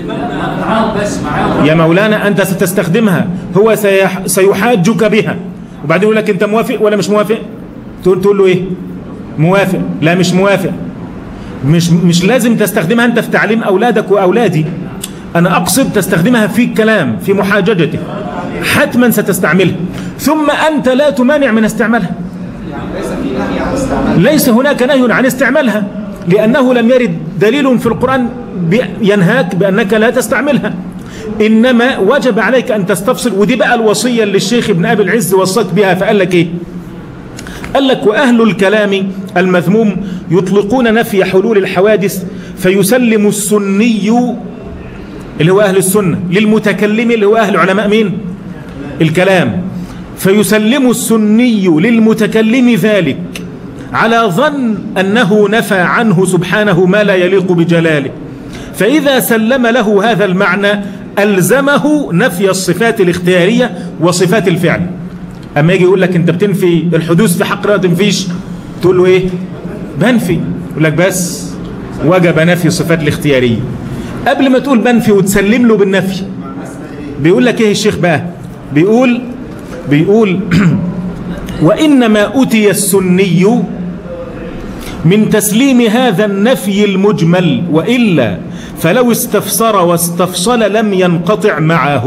بس معاهم يا مولانا، أنت ستستخدمها، هو سيحاجك بها، وبعدين يقول لك أنت موافق ولا مش موافق؟ تقول تقول له ايه؟ موافق. لا مش موافق، مش مش لازم تستخدمها انت في تعليم اولادك واولادي، انا اقصد تستخدمها في الكلام في محاججته، حتما ستستعملها، ثم انت لا تمانع من استعمالها. ليس في نهي عن استعمالها. ليس هناك نهي عن استعمالها، لانه لم يرد دليل في القرآن ينهاك بانك لا تستعملها، انما وجب عليك ان تستفصل. ودي بقى الوصية اللي الشيخ ابن ابي العز وصاك بها، فقال لك ايه؟ قال لك: واهل الكلام المذموم يطلقون نفي حلول الحوادث فيسلم السني اللي هو اهل السنة للمتكلم اللي هو اهل علماء مين؟ الكلام. فيسلم السني للمتكلم ذلك على ظن أنه نفى عنه سبحانه ما لا يليق بجلاله، فإذا سلم له هذا المعنى ألزمه نفي الصفات الاختيارية وصفات الفعل. أما يجي يقول لك أنت بتنفي الحدوث في حق لا تنفيش، تقول له إيه؟ بنفي. يقول لك بس وجب نفي الصفات الاختيارية. قبل ما تقول بنفي وتسلم له بالنفي، بيقول لك إيه الشيخ بقى؟ بيقول بيقول وإنما أتي السني من تسليم هذا النفي المجمل، وإلا فلو استفسر واستفصل لم ينقطع معه.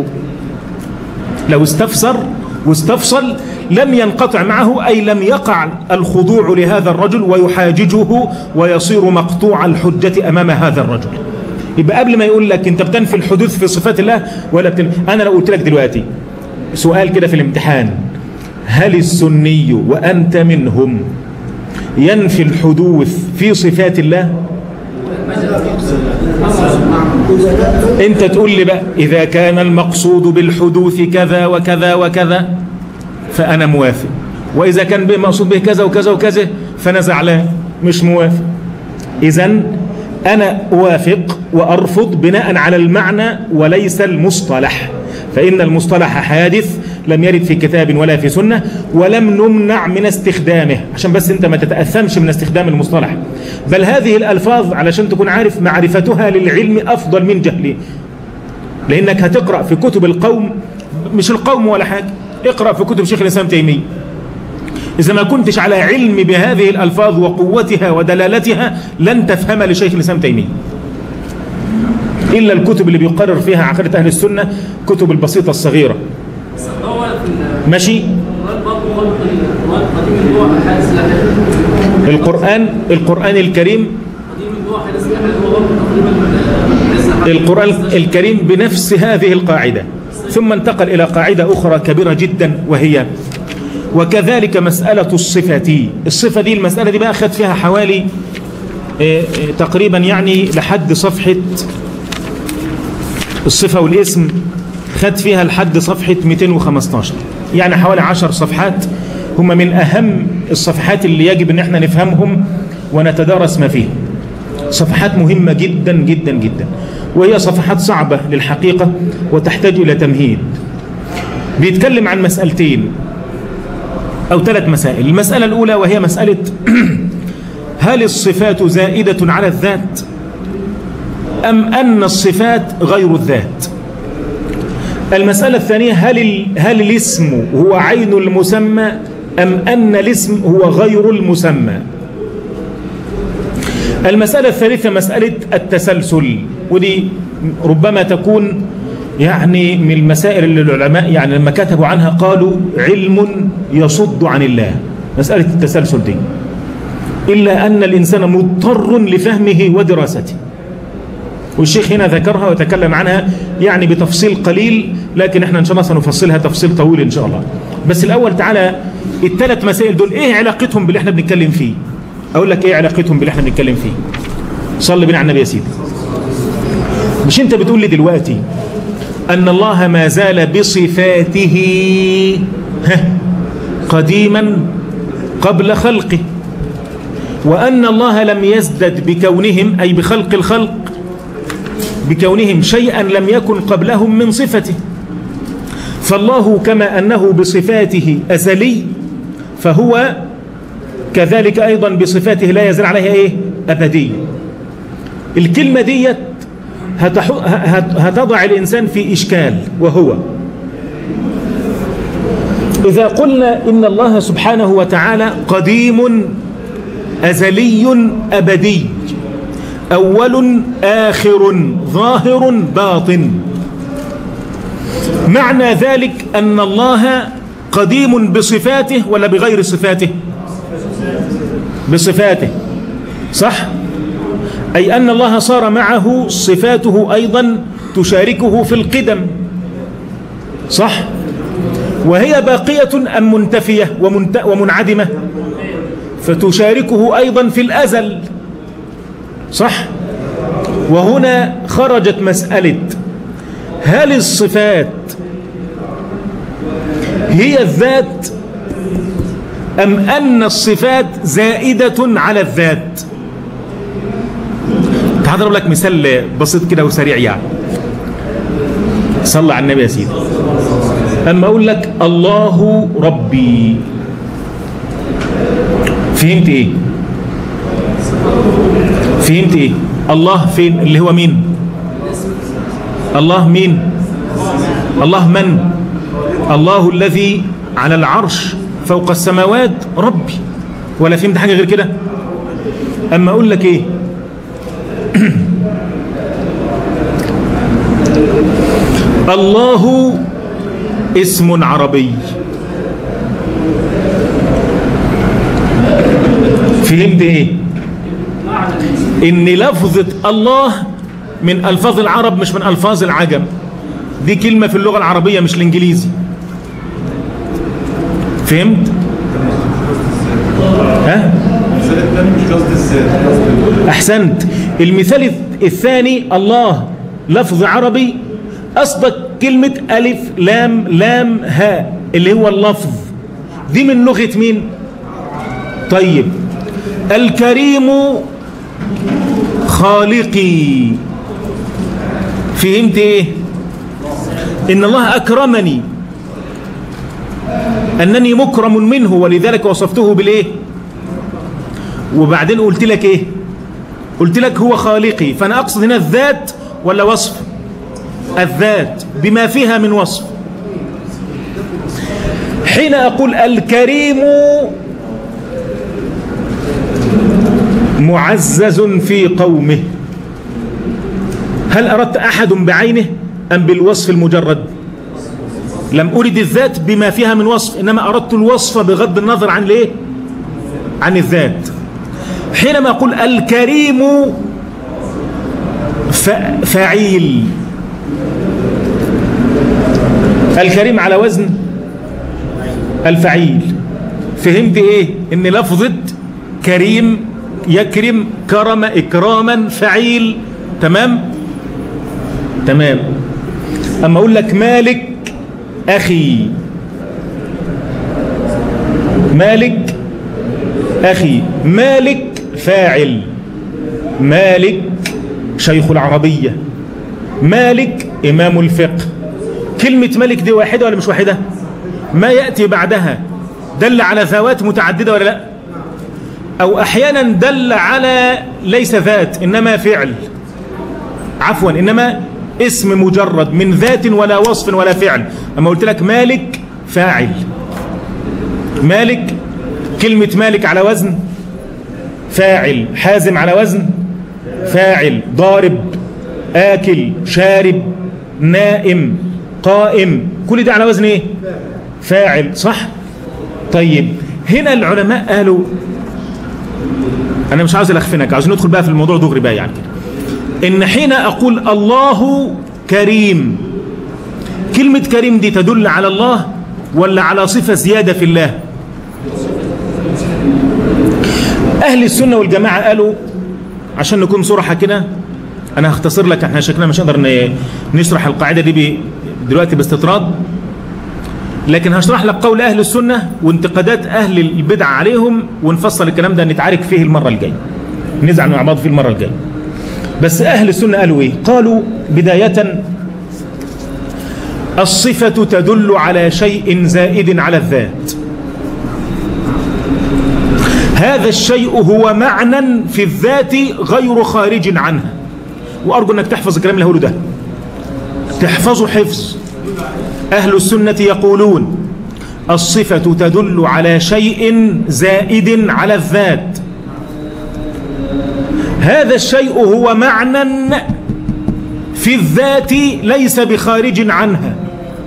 لو استفسر واستفصل لم ينقطع معه، أي لم يقع الخضوع لهذا الرجل ويحاججه ويصير مقطوع الحجة أمام هذا الرجل. يبقى قبل ما يقول لك أنت بتنفي الحدوث في صفات الله ولا بتنفي، أنا لو قلت لك دلوقتي سؤال كده في الامتحان: هل السني وأنت منهم ينفي الحدوث في صفات الله؟ انت تقول لي بقى إذا كان المقصود بالحدوث كذا وكذا وكذا فأنا موافق، وإذا كان المقصود به كذا وكذا وكذا فأنا زعلان مش موافق. إذن أنا أوافق وأرفض بناء على المعنى وليس المصطلح، فإن المصطلح حادث لم يرد في كتاب ولا في سنة، ولم نمنع من استخدامه، عشان بس انت ما تتأثمش من استخدام المصطلح. بل هذه الألفاظ علشان تكون عارف معرفتها للعلم أفضل من جهله، لأنك هتقرأ في كتب القوم، مش القوم ولا حاجة، اقرأ في كتب شيخ الإسلام تيمية، إذا ما كنتش على علم بهذه الألفاظ وقوتها ودلالتها لن تفهم لشيخ الإسلام تيمية، إلا الكتب اللي بيقرر فيها عقيدة أهل السنة، كتب البسيطة الصغيرة. ماشي. القرآن القرآن الكريم القرآن الكريم بنفس هذه القاعدة، ثم انتقل إلى قاعدة أخرى كبيرة جدا، وهي وكذلك مسألة الصفة. الصفة دي المسألة دي بقى أخذ فيها حوالي اه تقريبا يعني لحد صفحة الصفة والاسم، خد فيها لحد صفحة مئتين وخمستاشر، يعني حوالي عشر صفحات، هم من أهم الصفحات اللي يجب أن احنا نفهمهم ونتدارس ما فيه. صفحات مهمة جدا جدا جدا، وهي صفحات صعبة للحقيقة وتحتاج إلى تمهيد. بيتكلم عن مسألتين أو ثلاث مسائل. المسألة الأولى وهي مسألة هل الصفات زائدة على الذات أم أن الصفات غير الذات؟ المسألة الثانية هل, هل الاسم هو عين المسمى أم أن الاسم هو غير المسمى؟ المسألة الثالثة مسألة التسلسل، ودي ربما تكون يعني من المسائل اللي العلماء يعني لما كتبوا عنها قالوا علم يصد عن الله، مسألة التسلسل دي، إلا أن الإنسان مضطر لفهمه ودراسته، والشيخ هنا ذكرها وتكلم عنها يعني بتفصيل قليل، لكن احنا ان شاء الله سنفصلها تفصيل طويل ان شاء الله. بس الاول تعالى الثلاث مسائل دول ايه علاقتهم باللي احنا بنتكلم فيه؟ اقول لك ايه علاقتهم باللي احنا بنتكلم فيه. صلي بنا على النبي يا سيدي. مش انت بتقول لي دلوقتي ان الله ما زال بصفاته قديما قبل خلقه، وان الله لم يزدد بكونهم اي بخلق الخلق بكونهم شيئا لم يكن قبلهم من صفته، فالله كما أنه بصفاته أزلي فهو كذلك أيضا بصفاته لا يزال عليها إيه؟ أبدي. الكلمة دي هتضع الإنسان في إشكال، وهو إذا قلنا إن الله سبحانه وتعالى قديم أزلي أبدي أول آخر ظاهر باطن، معنى ذلك أن الله قديم بصفاته ولا بغير صفاته؟ بصفاته، صح؟ أي أن الله صار معه صفاته أيضا تشاركه في القدم، صح؟ وهي باقية أم منتفية ومنعدمة؟ فتشاركه أيضا في الأزل، صح؟ وهنا خرجت مسألة هل الصفات هي الذات أم أن الصفات زائدة على الذات؟ تعال أضرب لك مثال بسيط كده وسريع يعني. صلى على النبي يا سيدي. أما أقول لك الله ربي، فهمت إيه؟ فهمت إيه؟ الله فين؟ اللي هو مين؟ الله مين؟ الله من؟ الله الذي على العرش فوق السماوات ربي. ولا فهمت حاجة غير كده؟ أما أقول لك إيه؟ الله اسم عربي، فهمت ايه؟ ان لفظة الله من الفاظ العرب مش من الفاظ العجم، دي كلمة في اللغة العربية مش الانجليزي. فهمت؟ ها؟ احسنت. المثال الثاني الله لفظ عربي أصدق كلمة ألف لام لام هاء اللي هو اللفظ، دي من لغة مين؟ طيب الكريم خالقي، فهمت ايه؟ إن الله أكرمني، أنني مكرم منه ولذلك وصفته بالإيه؟ وبعدين قلت لك إيه؟ قلت لك هو خالقي، فأنا أقصد هنا الذات ولا وصف؟ الذات بما فيها من وصف. حين أقول الكريم معزز في قومه، هل أردت أحد بعينه أم بالوصف المجرد؟ لم أرد الذات بما فيها من وصف، إنما أردت الوصف بغض النظر عن ليه؟ عن الذات. حينما أقول الكريم فعيل، الكريم على وزن الفعيل، فهمت ايه؟ ان لفظة كريم يكرم كرم اكراما فعيل، تمام تمام. اما اقول لك مالك اخي، مالك اخي، مالك فاعل، مالك شيخ العربية، مالك امام الفقه. كلمة ملك دي واحدة ولا مش واحدة؟ ما يأتي بعدها دل على ذوات متعددة ولا لا؟ أو أحيانا دل على ليس ذات إنما فعل، عفوا إنما اسم مجرد من ذات ولا وصف ولا فعل. أما قلت لك مالك فاعل، مالك كلمة مالك على وزن فاعل، حازم على وزن فاعل، ضارب، آكل، شارب، نائم، قائم، كل ده على وزن ايه؟ فاعل، صح؟ طيب هنا العلماء قالوا، انا مش عاوز الخفنك، عاوزين ندخل بقى في الموضوع دغري بقى يعني كده، ان حين اقول الله كريم، كلمة كريم دي تدل على الله ولا على صفة زيادة في الله؟ اهل السنة والجماعة قالوا، عشان نكون صراحة كده انا هختصر لك، احنا شكلنا مش هنقدر نشرح القاعدة دي دلوقتي باستطراد، لكن هشرح لك قول اهل السنة وانتقادات اهل البدع عليهم، ونفصل الكلام ده نتعارك فيه المرة الجاية، نزعل مع بعض فيه المرة الجاية. بس اهل السنة قالوا ايه؟ قالوا بداية الصفة تدل على شيء زائد على الذات، هذا الشيء هو معنى في الذات غير خارج عنها. وأرجو أنك تحفظ الكلام اللي هقوله ده، تحفظه حفظ. أهل السنة يقولون الصفة تدل على شيء زائد على الذات، هذا الشيء هو معنى في الذات ليس بخارج عنها،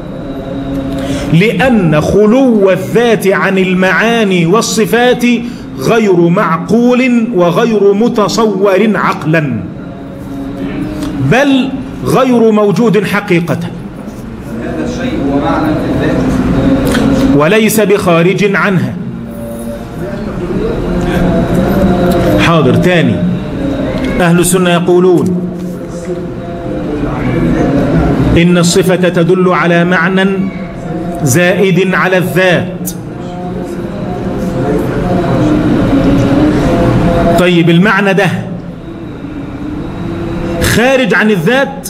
لأن خلو الذات عن المعاني والصفات غير معقول وغير متصور عقلا، بل غير موجود حقيقة. هذا الشيء هو معنى في الذات وليس بخارج عنها. حاضر تاني. أهل السنة يقولون إن الصفة تدل على معنى زائد على الذات. طيب المعنى ده خارج عن الذات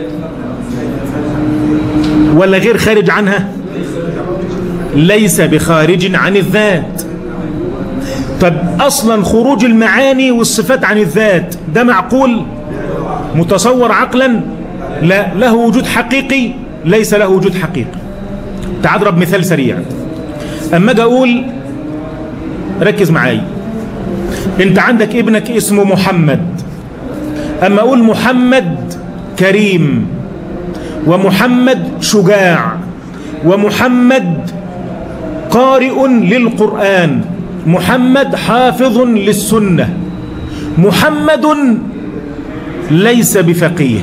ولا غير خارج عنها؟ ليس بخارج عن الذات. طب أصلا خروج المعاني والصفات عن الذات ده معقول متصور عقلا؟ لا. له وجود حقيقي؟ ليس له وجود حقيقي. تعال اضرب مثال سريع. اما اجي اقول، ركز معايا، انت عندك ابنك اسمه محمد، اما اقول محمد كريم ومحمد شجاع ومحمد قارئ للقرآن، محمد حافظ للسنة، محمد ليس بفقيه.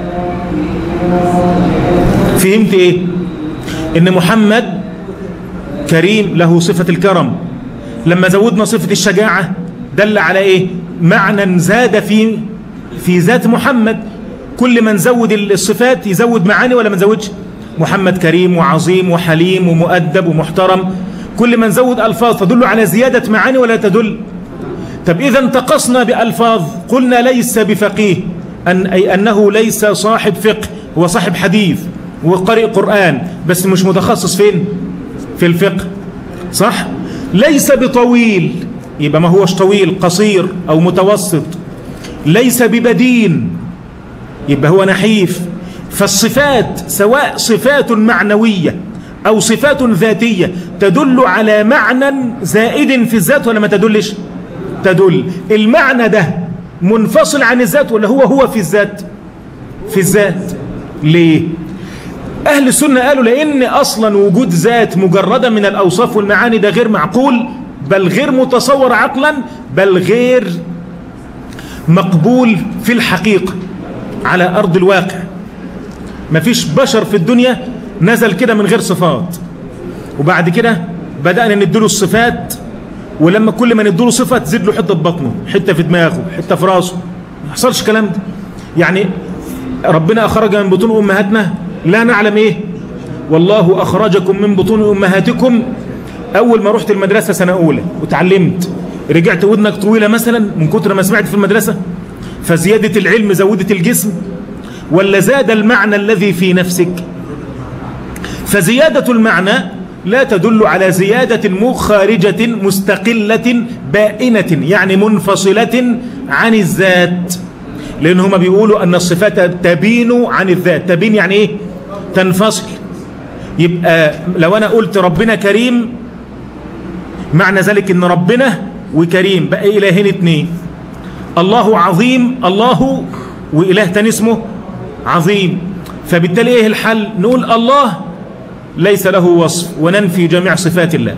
فهمت ايه؟ ان محمد كريم له صفة الكرم، لما زودنا صفة الشجاعة دل على ايه؟ معنى زاد في في ذات محمد. كل ما نزود الصفات يزود معاني ولا ما نزودش؟ محمد كريم وعظيم وحليم ومؤدب ومحترم، كل ما نزود ألفاظ تدل على زيادة معاني ولا تدل؟ طب إذا انتقصنا بألفاظ قلنا ليس بفقيه، أن أي أنه ليس صاحب فقه، هو صاحب حديث وقارئ قرآن بس مش متخصص فين؟ في الفقه، صح؟ ليس بطويل، يبقى ما هوش طويل، قصير أو متوسط. ليس ببدين، يبقى هو نحيف. فالصفات سواء صفات معنوية أو صفات ذاتية تدل على معنى زائد في الذات ولا ما تدلش؟ تدل. المعنى ده منفصل عن الذات ولا هو هو في الذات؟ في الذات. ليه؟ أهل السنة قالوا لأن أصلا وجود ذات مجردة من الأوصاف والمعاني ده غير معقول، بل غير متصور عقلا، بل غير مقبول في الحقيقة على أرض الواقع. مفيش بشر في الدنيا نزل كده من غير صفات، وبعد كده بدأنا نديله الصفات، ولما كل ما نديله صفة تزيد له حتة في بطنه، حتة في دماغه، حتة في راسه. ما يحصلش كلام ده. يعني ربنا أخرج من بطون أمهاتنا لا نعلم إيه؟ والله أخرجكم من بطون أمهاتكم. أول ما رحت المدرسة سنة أولى وتعلمت، رجعت ودنك طويلة مثلا من كتر ما سمعت في المدرسة، فزيادة العلم زودت الجسم ولا زاد المعنى الذي في نفسك؟ فزيادة المعنى لا تدل على زيادة خارجة مستقلة بائنة، يعني منفصلة عن الذات، لأن هما بيقولوا أن الصفات تبين عن الذات. تبين يعني إيه؟ تنفصل. يبقى لو أنا قلت ربنا كريم، معنى ذلك أن ربنا وكريم بقى إلهين اتنين. الله عظيم، الله وإله تاني اسمه عظيم. فبالتالي إيه الحل؟ نقول الله ليس له وصف وننفي جميع صفات الله.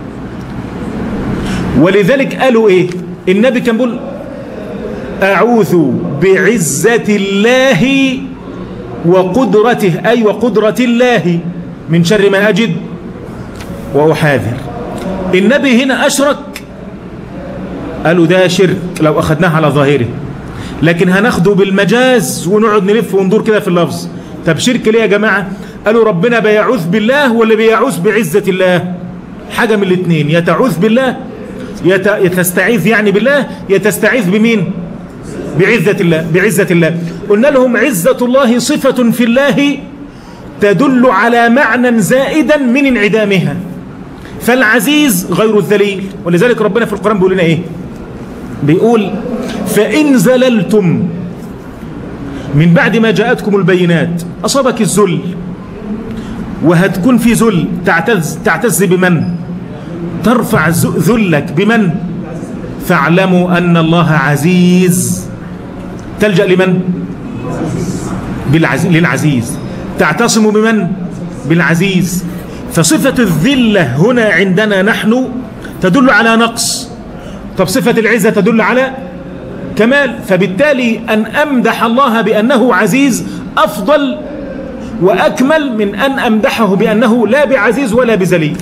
ولذلك قالوا إيه؟ النبي كان بيقول أعوذ بعزة الله وقدرته، أي وقدرة الله، من شر ما أجد وأحاذر. النبي هنا أشرك، قالوا ده شرك لو أخذناه على ظاهره، لكن هناخده بالمجاز ونقعد نلف وندور كده في اللفظ. طب شرك ليه يا جماعة؟ قالوا ربنا بيعوذ بالله ولا بيعوذ بعزة الله؟ حاجة من الاثنين، يتعوذ بالله، يتستعيذ يعني بالله، يتستعيذ بمين؟ بعزة الله. بعزة الله قلنا لهم عزة الله صفة في الله تدل على معنى زائدا من انعدامها، فالعزيز غير الذليل. ولذلك ربنا في القرآن بيقول لنا ايه؟ بيقول فإن زللتم من بعد ما جاءتكم البينات، أصابك الذل وهتكون في ذل، تعتز تعتز بمن؟ ترفع ذلك بمن؟ فاعلموا أن الله عزيز، تلجأ لمن؟ بالعزيز، للعزيز. تعتصم بمن؟ بالعزيز. فصفة الذلة هنا عندنا نحن تدل على نقص، طب صفة العزة تدل على كمال، فبالتالي أن أمدح الله بأنه عزيز أفضل وأكمل من أن أمدحه بأنه لا بعزيز ولا بذليل.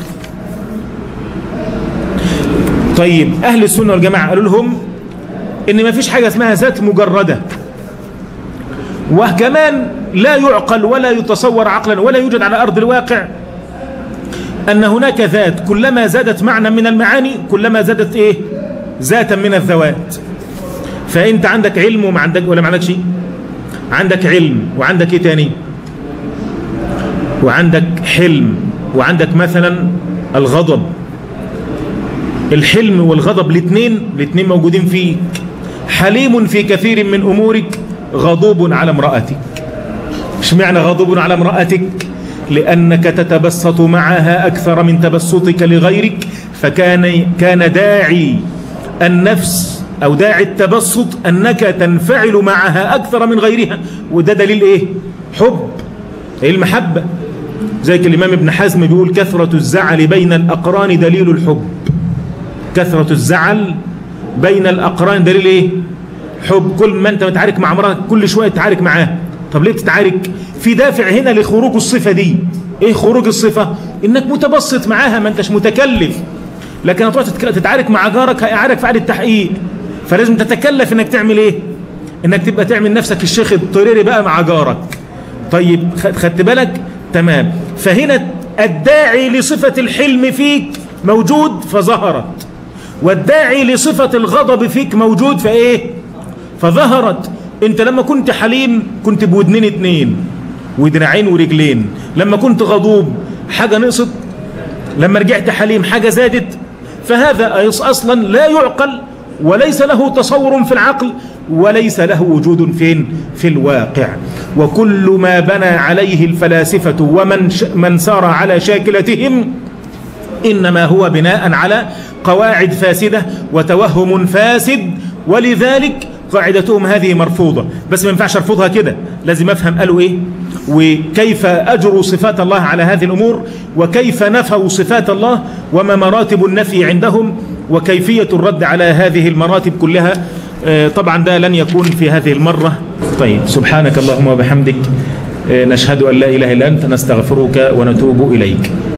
طيب أهل السنة والجماعة قالوا لهم إن ما فيش حاجة اسمها ذات مجردة، وكمان لا يعقل ولا يتصور عقلا ولا يوجد على أرض الواقع أن هناك ذات كلما زادت معنى من المعاني كلما زادت إيه؟ ذاتا من الذوات. فأنت عندك علم وما عندك ولا ما عندك شيء؟ عندك علم وعندك إيه تاني؟ وعندك حلم، وعندك مثلا الغضب. الحلم والغضب الاثنين الاثنين موجودين فيك. حليم في كثير من أمورك، غضوب على امرأتك. ايش معنى غضوب على امرأتك؟ لأنك تتبسط معها أكثر من تبسطك لغيرك، فكان كان داعي النفس أو داعي التبسط أنك تنفعل معها أكثر من غيرها، وده دليل إيه؟ حب، إيه المحبة. زي الإمام ابن حزم بيقول كثرة الزعل بين الأقران دليل الحب. كثرة الزعل بين الأقران دليل إيه؟ حب. كل ما أنت متعارك مع مرأة كل شوية تتعارك معاها. طب ليه بتتعارك؟ في دافع هنا لخروج الصفة دي. إيه خروج الصفة؟ إنك متبسط معاها، ما أنتش متكلف. لكن هتروح تتعارك مع جارك هيعارك في عقد التحقيق، فلازم تتكلف إنك تعمل إيه؟ إنك تبقى تعمل نفسك الشيخ الطريري بقى مع جارك. طيب خدت بالك؟ تمام. فهنا الداعي لصفة الحلم فيك موجود فظهرت، والداعي لصفة الغضب فيك موجود فايه؟ فظهرت. انت لما كنت حليم كنت بودنين اتنين ودراعين ورجلين، لما كنت غضوب حاجة نقصت، لما رجعت حليم حاجة زادت. فهذا اصلا لا يعقل وليس له تصور في العقل وليس له وجود فين؟ في الواقع. وكل ما بنى عليه الفلاسفة ومن من سار على شاكلتهم إنما هو بناء على قواعد فاسدة وتوهم فاسد، ولذلك قاعدتهم هذه مرفوضة. بس ما ينفعش ارفضها كده، لازم افهم قالوا ايه وكيف اجروا صفات الله على هذه الامور، وكيف نفوا صفات الله، وما مراتب النفي عندهم، وكيفية الرد على هذه المراتب كلها. طبعا ده لن يكون في هذه المرة. طيب سبحانك اللهم وبحمدك، نشهد أن لا إله إلا أنت، نستغفرك ونتوب إليك.